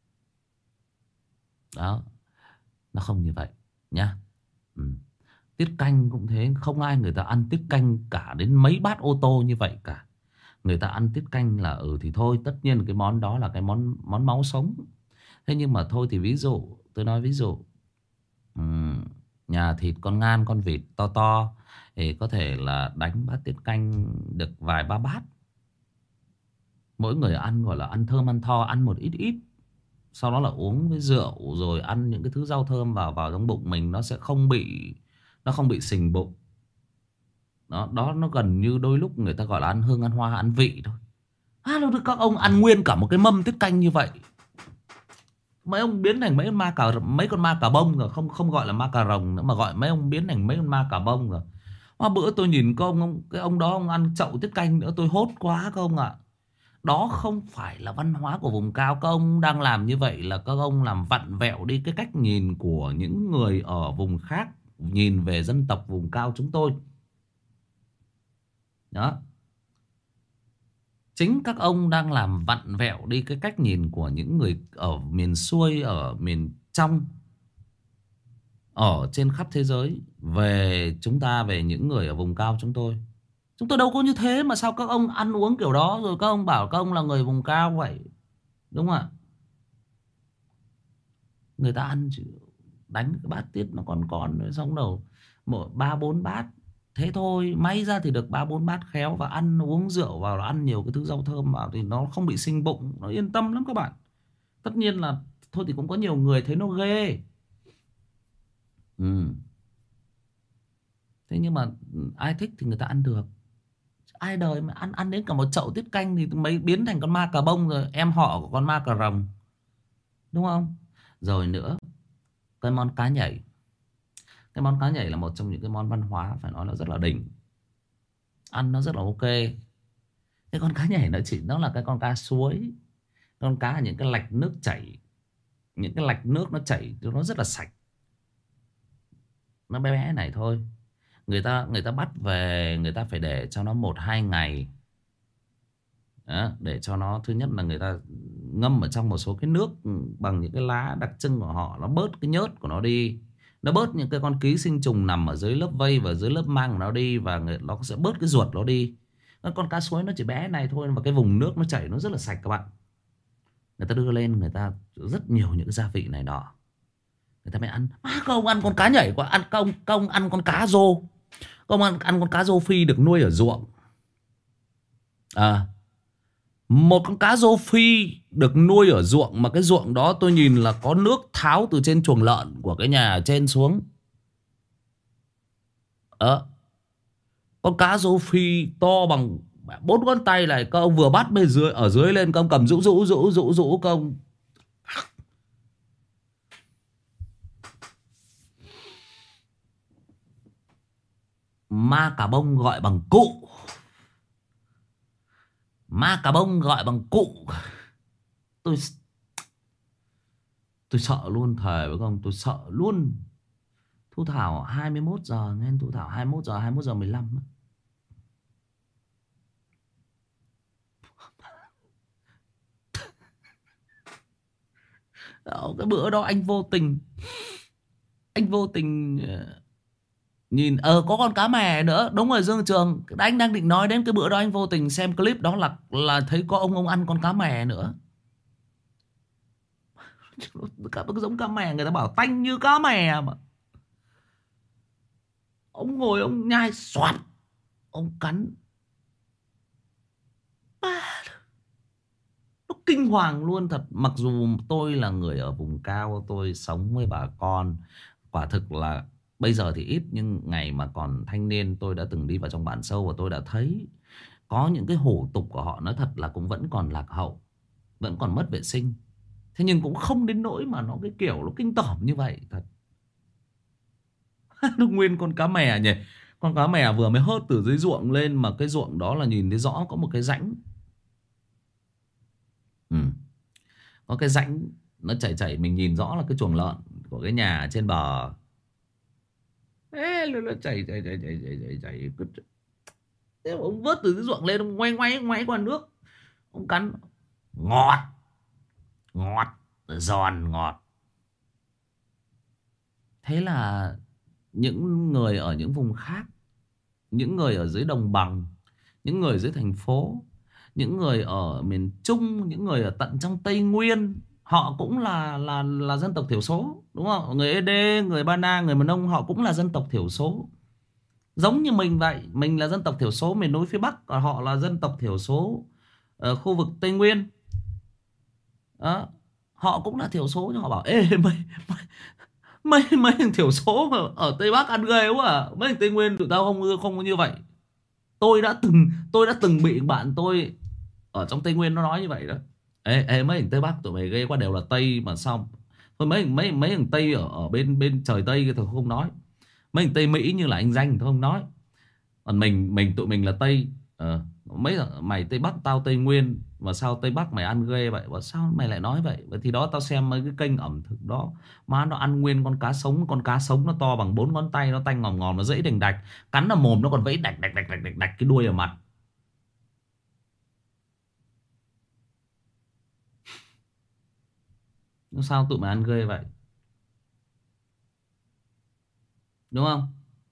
đó, nó không như vậy nhá. Ừ. Tiết canh cũng thế, không ai người ta ăn tiết canh cả đến mấy bát ô tô như vậy cả. Người ta ăn tiết canh là ừ thì thôi, tất nhiên cái món đó là cái món món máu sống. Thế nhưng mà thôi thì ví dụ, tôi nói ví dụ, ừm, nhà thịt con ngan, con vịt to to thì có thể là đánh bát tiết canh được vài ba bát. Mỗi người ăn gọi là ăn thơm ăn tho, ăn một ít ít. Sau đó là uống với rượu, rồi ăn những cái thứ rau thơm vào vào trong bụng mình, nó sẽ không bị nó không bị sình bụng. Đó, đó nó gần như đôi lúc người ta gọi là ăn hương, ăn hoa, ăn vị thôi. À, các ông ăn nguyên cả một cái mâm tiết canh như vậy, mấy ông biến thành mấy con ma cà mấy con ma cà bông rồi, không không gọi là ma cà rồng nữa mà gọi mấy ông biến thành mấy con ma cà bông rồi. Hôm bữa tôi nhìn có ông, ông cái ông đó ông ăn chậu tiết canh nữa, tôi hốt quá các ông ạ. Đó không phải là văn hóa của vùng cao. Các ông đang làm như vậy là các ông làm vặn vẹo đi cái cách nhìn của những người ở vùng khác nhìn về dân tộc vùng cao chúng tôi. Đó, chính các ông đang làm vặn vẹo đi cái cách nhìn của những người ở miền xuôi, ở miền trong, ở trên khắp thế giới về chúng ta, về những người ở vùng cao chúng tôi. Chúng tôi đâu có như thế, mà sao các ông ăn uống kiểu đó rồi các ông bảo các ông là người vùng cao vậy? Đúng không ạ? Người ta ăn chỉ đánh cái bát tiết nó còn còn xong đầu một ba bốn bát thế thôi, may ra thì được ba bốn bát khéo, và ăn uống rượu vào, ăn nhiều cái thứ rau thơm vào thì nó không bị sinh bụng, nó yên tâm lắm các bạn. Tất nhiên là thôi thì cũng có nhiều người thấy nó ghê. Ừ. Thế nhưng mà ai thích thì người ta ăn được. Ai đời mà ăn ăn đến cả một chậu tiết canh thì mới biến thành con ma cà bông rồi, em họ của con ma cà rồng, đúng không? Rồi nữa, cái món cá nhảy. Cái món cá nhảy là một trong những cái món văn hóa phải nói là rất là đỉnh, ăn nó rất là ok. Cái con cá nhảy nó chỉ nó là cái con cá suối, con cá ở những cái lạch nước chảy, những cái lạch nước nó chảy nó rất là sạch, nó bé bé này thôi. Người ta người ta bắt về, người ta phải để cho nó một hai ngày. Đó, để cho nó, thứ nhất là người ta ngâm ở trong một số cái nước bằng những cái lá đặc trưng của họ, nó bớt cái nhớt của nó đi, nó bớt những cái con ký sinh trùng nằm ở dưới lớp vây và dưới lớp màng của nó đi, và người, nó sẽ bớt cái ruột nó đi. Con cá suối nó chỉ bé này thôi, và cái vùng nước nó chảy nó rất là sạch các bạn. Người ta đưa lên, người ta rất nhiều những cái gia vị này nọ, người ta mới ăn. À, các ông ăn con cá nhảy quá, ăn công công ăn con cá rô, công ăn ăn con cá rô phi được nuôi ở ruộng. À, một con cá rô phi được nuôi ở ruộng, mà cái ruộng đó tôi nhìn là có nước tháo từ trên chuồng lợn của cái nhà trên xuống. Ờ, con cá rô phi to bằng bốn ngón tay này, các ông vừa bắt bên dưới ở dưới lên, các ông cầm rũ rũ rũ rũ rũ các ông. Ma cà bông gọi bằng cụ, ma cà bông gọi bằng cụ. Tôi tôi sợ luôn, thề với không, tôi sợ luôn. Thu Thảo hai mươi mốt giờ, nên Thu Thảo hai mươi mốt giờ, hai mươi mốt giờ mười lăm. Đó, cái bữa đó anh vô tình, anh vô tình ờ, nhìn ờ có con cá mè nữa, đúng rồi Dương Trường, anh đang định nói đến cái bữa đó, anh vô tình xem clip đó là là thấy có ông ông ăn con cá mè nữa. Cả cái giống cá mè, người ta bảo tanh như cá mè mà, ông ngồi ông nhai xoạt, ông cắn. À, nó kinh hoàng luôn thật. Mặc dù tôi là người ở vùng cao, tôi sống với bà con, quả thực là bây giờ thì ít, nhưng ngày mà còn thanh niên tôi đã từng đi vào trong bản sâu, và tôi đã thấy có những cái hủ tục của họ nói thật là cũng vẫn còn lạc hậu, vẫn còn mất vệ sinh. Thế nhưng cũng không đến nỗi mà nó cái kiểu nó kinh tởm như vậy thật. Nó nguyên con cá mè nhỉ. Con cá mè vừa mới hớt từ dưới ruộng lên, mà cái ruộng đó là nhìn thấy rõ có một cái rãnh. Ừ. Có cái rãnh nó chảy chảy, mình nhìn rõ là cái chuồng lợn của cái nhà ở trên bờ. Ê, nó chảy chảy chảy chảy chảy chảy chảy. Thế mà ông vớt từ dưới ruộng lên, ông ngoay ngoay ngoáy qua nước, ông cắn. Ngọt, ngọt, giòn ngọt. Thế là những người ở những vùng khác, những người ở dưới đồng bằng, những người dưới thành phố, những người ở miền Trung, những người ở tận trong Tây Nguyên, họ cũng là là là dân tộc thiểu số, đúng không? Người ê đê, người Ba Na, người Mờ Nông, họ cũng là dân tộc thiểu số. Giống như mình vậy, mình là dân tộc thiểu số miền núi phía Bắc, còn họ là dân tộc thiểu số ở khu vực Tây Nguyên. Đó. Họ cũng là thiểu số, nhưng họ bảo ê mày mày mấy mấy thằng thiểu số ở, ở Tây Bắc ăn ghê quá à, mấy thằng Tây Nguyên tụi tao không không có như vậy. Tôi đã từng tôi đã từng bị bạn tôi ở trong Tây Nguyên nó nói như vậy đó. Ê, ê mấy thằng Tây Bắc tụi mày ghê quá, đều là Tây mà xong. Thôi mấy mấy mấy thằng Tây ở ở bên bên trời Tây thì không nói. Mấy thằng Tây Mỹ như là anh Danh thì không nói. Còn mình mình tụi mình là Tây. Ờ, mấy thằng mày Tây Bắc tao Tây Nguyên, mà sao Tây Bắc mày ăn ghê vậy? Bảo sao mày lại nói vậy? Vậy thì đó, tao xem mấy cái kênh ẩm thực đó, má nó ăn nguyên con cá sống, con cá sống nó to bằng bốn ngón tay, nó tanh ngòm ngòm, nó dễ đành đạch, cắn vào mồm nó còn vẫy đạch đạch đạch đạch đạch, đạch cái đuôi ở mặt. Sao tụi mày ăn ghê vậy? Đúng không?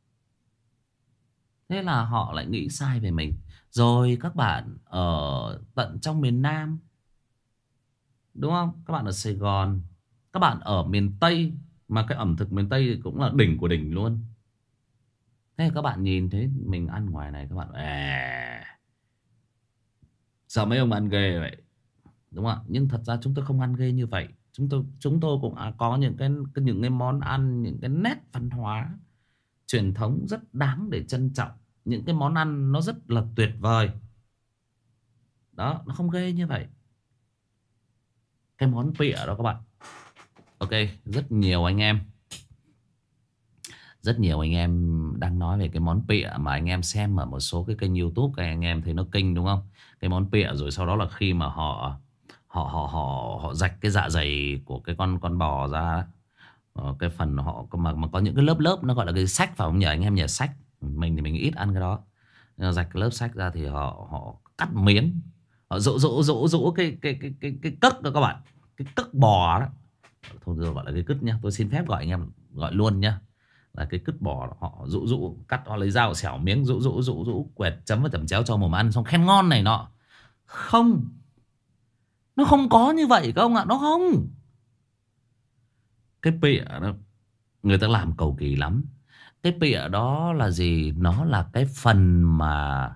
Thế là họ lại nghĩ sai về mình. Rồi các bạn ở tận trong miền Nam, đúng không? Các bạn ở Sài Gòn, các bạn ở miền Tây, mà cái ẩm thực miền Tây cũng là đỉnh của đỉnh luôn. Thế các bạn nhìn thấy mình ăn ngoài này, các bạn à, sao mấy ông ăn ghê vậy, đúng không ạ? Nhưng thật ra chúng tôi không ăn ghê như vậy. Chúng tôi chúng tôi cũng à, có những cái những cái món ăn, những cái nét văn hóa truyền thống rất đáng để trân trọng. Những cái món ăn nó rất là tuyệt vời. Đó, nó không ghê như vậy. Cái món pịa đó các bạn. Ok, rất nhiều anh em Rất nhiều anh em đang nói về cái món pịa mà anh em xem ở một số cái kênh YouTube, các anh em thấy nó kinh đúng không? Cái món pịa rồi sau đó là khi mà họ họ họ họ họ rạch cái dạ dày của cái con con bò ra, ờ, cái phần họ mà mà có những cái lớp lớp nó gọi là cái sách, phải không nhờ anh em nhờ sách. Mình thì mình ít ăn cái đó. Nhưng mà rạch cái lớp sách ra thì họ họ cắt miếng, họ rũ rũ rũ rũ cái cái cái cái cái cất đó các bạn, cái cất bò đó. Thôi giờ gọi là cái cứt nhá, tôi xin phép gọi anh em gọi luôn nhá, là cái cứt bò. Họ rũ rũ cắt, họ lấy dao xẻo miếng, rũ rũ rũ rũ quẹt chấm và chấm chéo cho mồm ăn xong khen ngon này nọ. Không, nó không có như vậy các ông ạ. Nó không. Cái pịa đó người ta làm cầu kỳ lắm. Cái pịa đó là gì? Nó là cái phần mà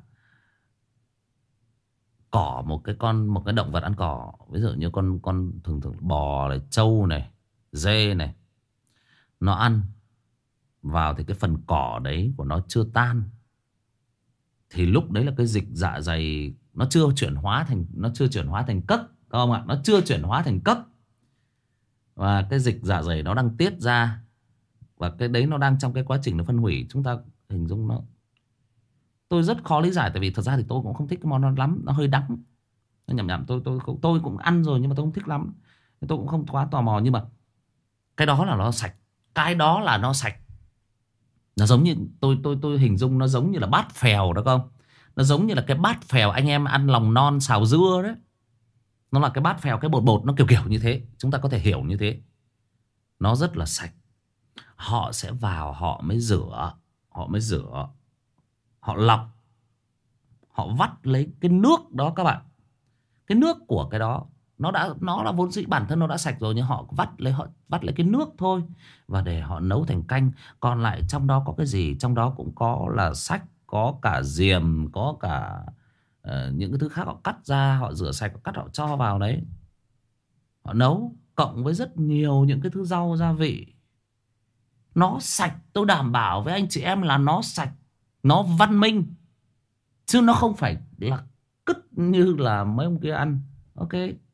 cỏ một cái con, một cái động vật ăn cỏ, ví dụ như con con thường thường bò này, trâu này, dê này, nó ăn vào thì cái phần cỏ đấy của nó chưa tan, thì lúc đấy là cái dịch dạ dày nó chưa chuyển hóa thành, nó chưa chuyển hóa thành cất, không ạ? Nó chưa chuyển hóa thành cất, và cái dịch dạ dày nó đang tiết ra, và cái đấy nó đang trong cái quá trình nó phân hủy. Chúng ta hình dung nó, tôi rất khó lý giải, tại vì thật ra thì tôi cũng không thích cái món đó lắm, nó hơi đắng, nó nhầm nhầm. Tôi tôi tôi cũng ăn rồi nhưng mà tôi không thích lắm, tôi cũng không quá tò mò. Nhưng mà cái đó là nó sạch, cái đó là nó sạch. Nó giống như tôi tôi tôi hình dung nó giống như là bát phèo đó không? Nó giống như là cái bát phèo anh em ăn lòng non xào dưa đấy. Nó là cái bát phèo, cái bột bột nó kiểu kiểu như thế. Chúng ta có thể hiểu như thế. Nó rất là sạch. Họ sẽ vào, họ mới rửa, họ mới rửa, họ lọc, họ vắt lấy cái nước đó các bạn. Cái nước của cái đó nó đã nó là vốn dĩ bản thân nó đã sạch rồi, nhưng họ vắt lấy, họ vắt lấy cái nước thôi, và để họ nấu thành canh. Còn lại trong đó có cái gì? Trong đó cũng có là sách, có cả diềm, có cả ờ, những cái thứ khác. Họ cắt ra, họ rửa sạch, họ cắt, họ cho vào đấy, họ nấu cộng với rất nhiều những cái thứ rau gia vị. Nó sạch, tôi đảm bảo với anh chị em là nó sạch, nó văn minh, chứ nó không phải là cứt như là mấy ông kia ăn. Ok,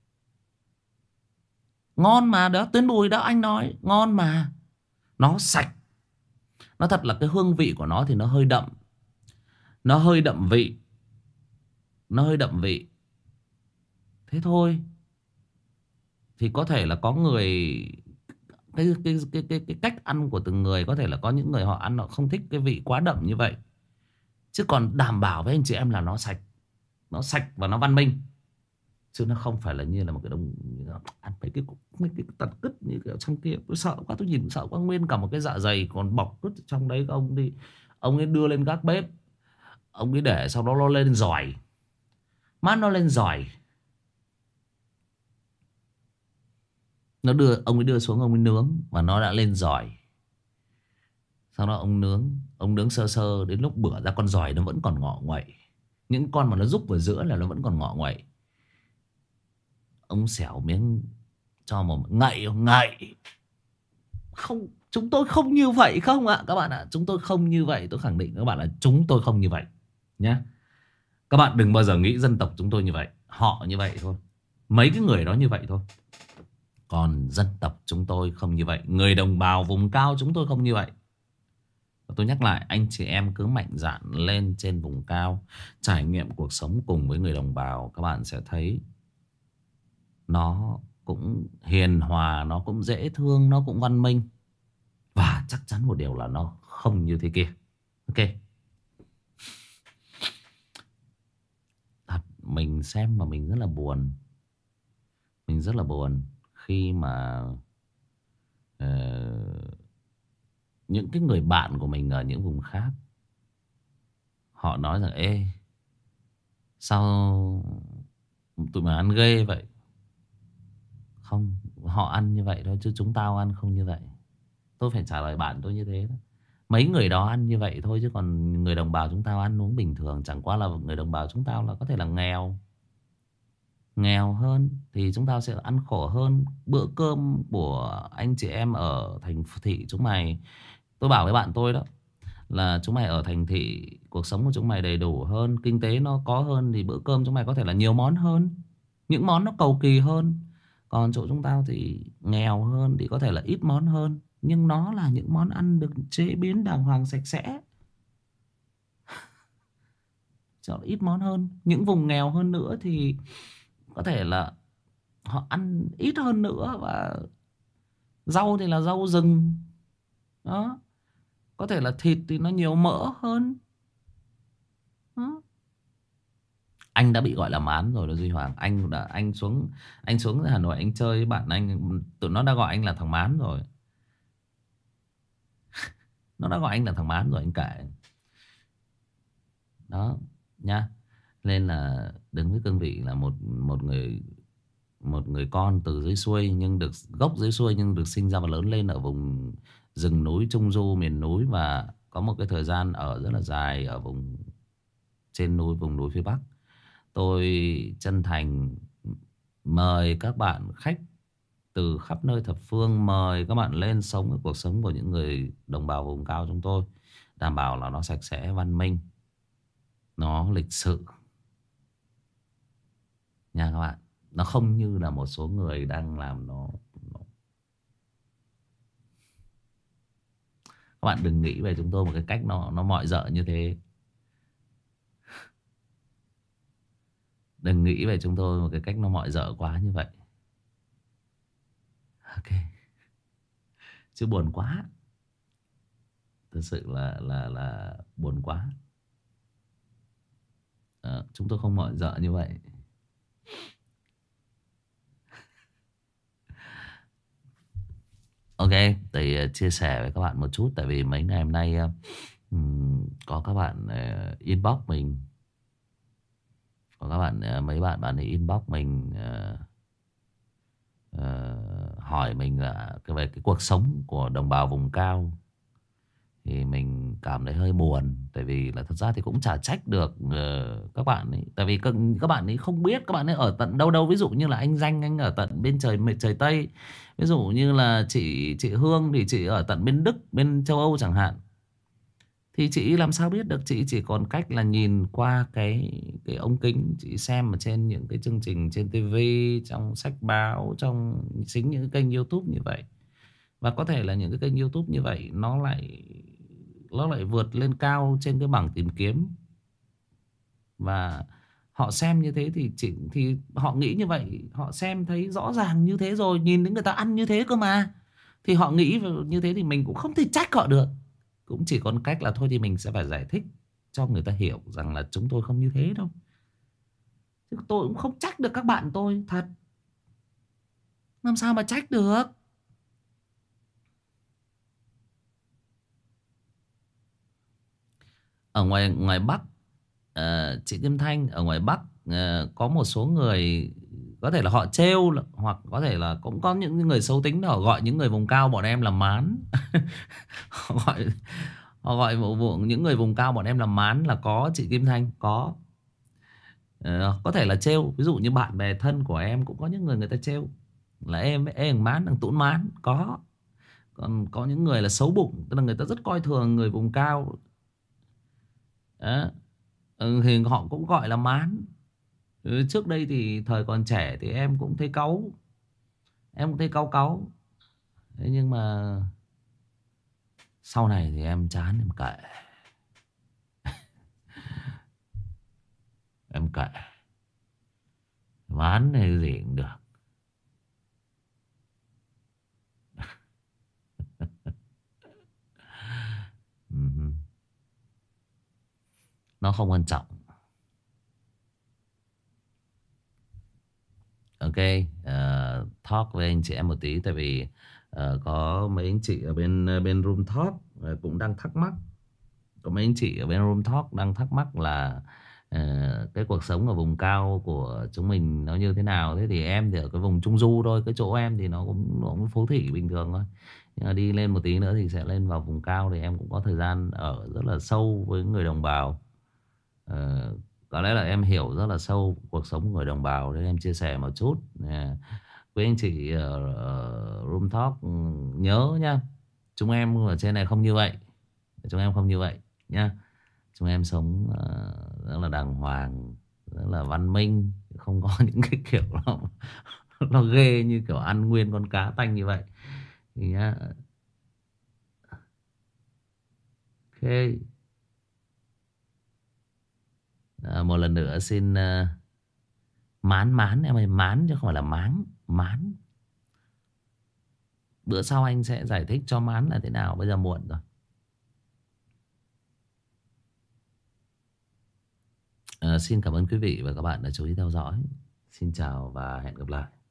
ngon mà, đó tuyến bùi đó anh nói, ngon mà. Nó sạch. Nó thật là cái hương vị của nó thì nó hơi đậm. Nó hơi đậm vị. Nó hơi đậm vị. Thế thôi. Thì có thể là có người, cái, cái, cái, cái, cái cách ăn của từng người, có thể là có những người họ ăn họ không thích cái vị quá đậm như vậy. Chứ còn đảm bảo với anh chị em là nó sạch. Nó sạch và nó văn minh. Chứ nó không phải là như là một cái đồng ăn mấy cái mấy cái tật cứt như kiểu trong kia. Tôi sợ quá, tôi nhìn sợ quá. Nguyên cả một cái dạ dày còn bọc cứt trong đấy. Ông đi, ông ấy đưa lên gác bếp, ông ấy để sau đó nó lên giỏi. Mát nó lên giỏi, nó đưa, ông ấy đưa xuống, ông ấy nướng và nó đã lên giỏi. Sau đó ông nướng, ông nướng sơ sơ, đến lúc bữa ra con giỏi nó vẫn còn ngọ nguậy. Những con mà nó rúc vào giữa là nó vẫn còn ngọ nguậy. Ông xẻo miếng cho một ngậy, ngậy. Không, chúng tôi không như vậy không ạ các bạn ạ. Chúng tôi không như vậy, tôi khẳng định các bạn là chúng tôi không như vậy nhé. Các bạn đừng bao giờ nghĩ dân tộc chúng tôi như vậy. Họ như vậy thôi, mấy cái người đó như vậy thôi. Còn dân tộc chúng tôi không như vậy. Người đồng bào vùng cao chúng tôi không như vậy. Và tôi nhắc lại, anh chị em cứ mạnh dạn lên trên vùng cao, trải nghiệm cuộc sống cùng với người đồng bào. Các bạn sẽ thấy nó cũng hiền hòa, nó cũng dễ thương, nó cũng văn minh. Và chắc chắn một điều là nó không như thế kia. Ok. Thật, mình xem mà mình rất là buồn. Mình rất là buồn khi mà uh, những cái người bạn của mình ở những vùng khác, họ nói rằng ê, sao tụi mày ăn ghê vậy? Không, họ ăn như vậy thôi chứ chúng tao ăn không như vậy. Tôi phải trả lời bạn tôi như thế đó. Mấy người đó ăn như vậy thôi chứ còn người đồng bào chúng tao ăn uống bình thường. Chẳng qua là người đồng bào chúng tao là có thể là nghèo. Nghèo hơn thì chúng tao sẽ ăn khổ hơn. Bữa cơm của anh chị em ở thành thị chúng mày, tôi bảo với bạn tôi đó, là chúng mày ở thành thị cuộc sống của chúng mày đầy đủ hơn, kinh tế nó có hơn thì bữa cơm chúng mày có thể là nhiều món hơn, những món nó cầu kỳ hơn. Còn chỗ chúng tao thì nghèo hơn thì có thể là ít món hơn, nhưng nó là những món ăn được chế biến đàng hoàng sạch sẽ, cho ít món hơn. Những vùng nghèo hơn nữa thì có thể là họ ăn ít hơn nữa, và rau thì là rau rừng đó, có thể là thịt thì nó nhiều mỡ hơn đó. Anh đã bị gọi là mán rồi đó Duy Hoàng. Anh đã anh xuống anh xuống Hà Nội anh chơi với bạn anh, tụi nó đã gọi anh là thằng mán rồi. Nó đã gọi anh là thằng mán rồi, anh kể đó nha. Nên là đứng với cương vị là một một người một người con từ dưới xuôi, nhưng được gốc dưới xuôi nhưng được sinh ra và lớn lên ở vùng rừng núi trung du miền núi, và có một cái thời gian ở rất là dài ở vùng trên núi, vùng núi phía Bắc. Tôi chân thành mời các bạn khách từ khắp nơi thập phương, mời các bạn lên sống cái cuộc sống của những người đồng bào vùng cao chúng tôi. Đảm bảo là nó sạch sẽ, văn minh, nó lịch sự nha các bạn. Nó không như là một số người đang làm nó, nó... Các bạn đừng nghĩ về chúng tôi một cái cách nó nó mọi dợ như thế. Đừng nghĩ về chúng tôi một cái cách nó mọi dợ quá như vậy. Ok. Chứ buồn quá. Thật sự là là là buồn quá. À, chúng tôi không mọi dợ như vậy. Ok, thì uh, chia sẻ với các bạn một chút. Tại vì mấy ngày hôm nay uh, um, có các bạn uh, inbox mình. Có các bạn, uh, mấy bạn bạn ấy inbox mình uh, uh, hỏi mình là cái về cái cuộc sống của đồng bào vùng cao. Thì mình cảm thấy hơi buồn. Tại vì là thật ra thì cũng chả trách được uh, các bạn ấy. Tại vì các, các bạn ấy không biết, các bạn ấy ở tận đâu đâu. Ví dụ như là anh Danh, anh ở tận bên trời trời Tây. Ví dụ như là chị chị Hương thì chị ở tận bên Đức, bên châu Âu chẳng hạn. Thì chị làm sao biết được, chị chỉ còn cách là nhìn qua cái cái ống kính, chị xem ở trên những cái chương trình trên ti vi, trong sách báo, trong chính những cái kênh YouTube như vậy. Và có thể là những cái kênh YouTube như vậy nó lại nó lại vượt lên cao trên cái bảng tìm kiếm. Và họ xem như thế thì chỉ thì họ nghĩ như vậy, họ xem thấy rõ ràng như thế rồi, nhìn đến người ta ăn như thế cơ mà. Thì họ nghĩ như thế thì mình cũng không thể trách họ được. Cũng chỉ còn cách là thôi thì mình sẽ phải giải thích cho người ta hiểu rằng là chúng tôi không như thế đâu. Chứ tôi cũng không trách được các bạn tôi, thật. Làm sao mà trách được. Ở ngoài ngoài Bắc, uh, chị Kim Thanh, ở ngoài Bắc uh, có một số người có thể là họ trêu, hoặc có thể là cũng có những người xấu tính đó, họ gọi những người vùng cao bọn em là mán. Họ gọi họ gọi vụ, vụ những người vùng cao bọn em là mán là có, chị Kim Thanh, có. Uh, có thể là trêu, ví dụ như bạn bè thân của em cũng có những người người ta trêu là em em mán, thằng Tún mán, có. Còn có những người là xấu bụng, tức là người ta rất coi thường người vùng cao đó. Ừ, thì họ cũng gọi là mán. Ừ, trước đây thì thời còn trẻ thì em cũng thấy cáu, em cũng thấy cáu cáu. Thế nhưng mà sau này thì em chán, em kệ. Em kệ, mán hay gì cũng được. Nó không quan trọng. Ok, uh, talk với anh chị em một tí. Tại vì uh, có mấy anh chị ở bên bên room talk uh, cũng đang thắc mắc. Có mấy anh chị ở bên room talk đang thắc mắc là Ờ, cái cuộc sống ở vùng cao của chúng mình nó như thế nào. Thế thì em thì ở cái vùng trung du thôi. Cái chỗ em thì nó cũng, nó cũng phố thị bình thường thôi. Nhưng mà đi lên một tí nữa thì sẽ lên vào vùng cao. Thì em cũng có thời gian ở rất là sâu với người đồng bào. Ờ, có lẽ là em hiểu rất là sâu cuộc sống của người đồng bào. Nên em chia sẻ một chút à, với anh chị ở, ở Room Talk. Ừ, nhớ nhá, chúng em ở trên này không như vậy. Chúng em không như vậy nhá. Chúng em sống ờ, rất là đàng hoàng, rất là văn minh, không có những cái kiểu nó, nó ghê như kiểu ăn nguyên con cá tanh như vậy. Thì nhá, ok. À, một lần nữa xin ờ, mán mán em ơi, mán chứ không phải là máng, mán. Bữa sau anh sẽ giải thích cho mán là thế nào, bây giờ muộn rồi. Ờ, xin cảm ơn quý vị và các bạn đã chú ý theo dõi. Xin chào và hẹn gặp lại.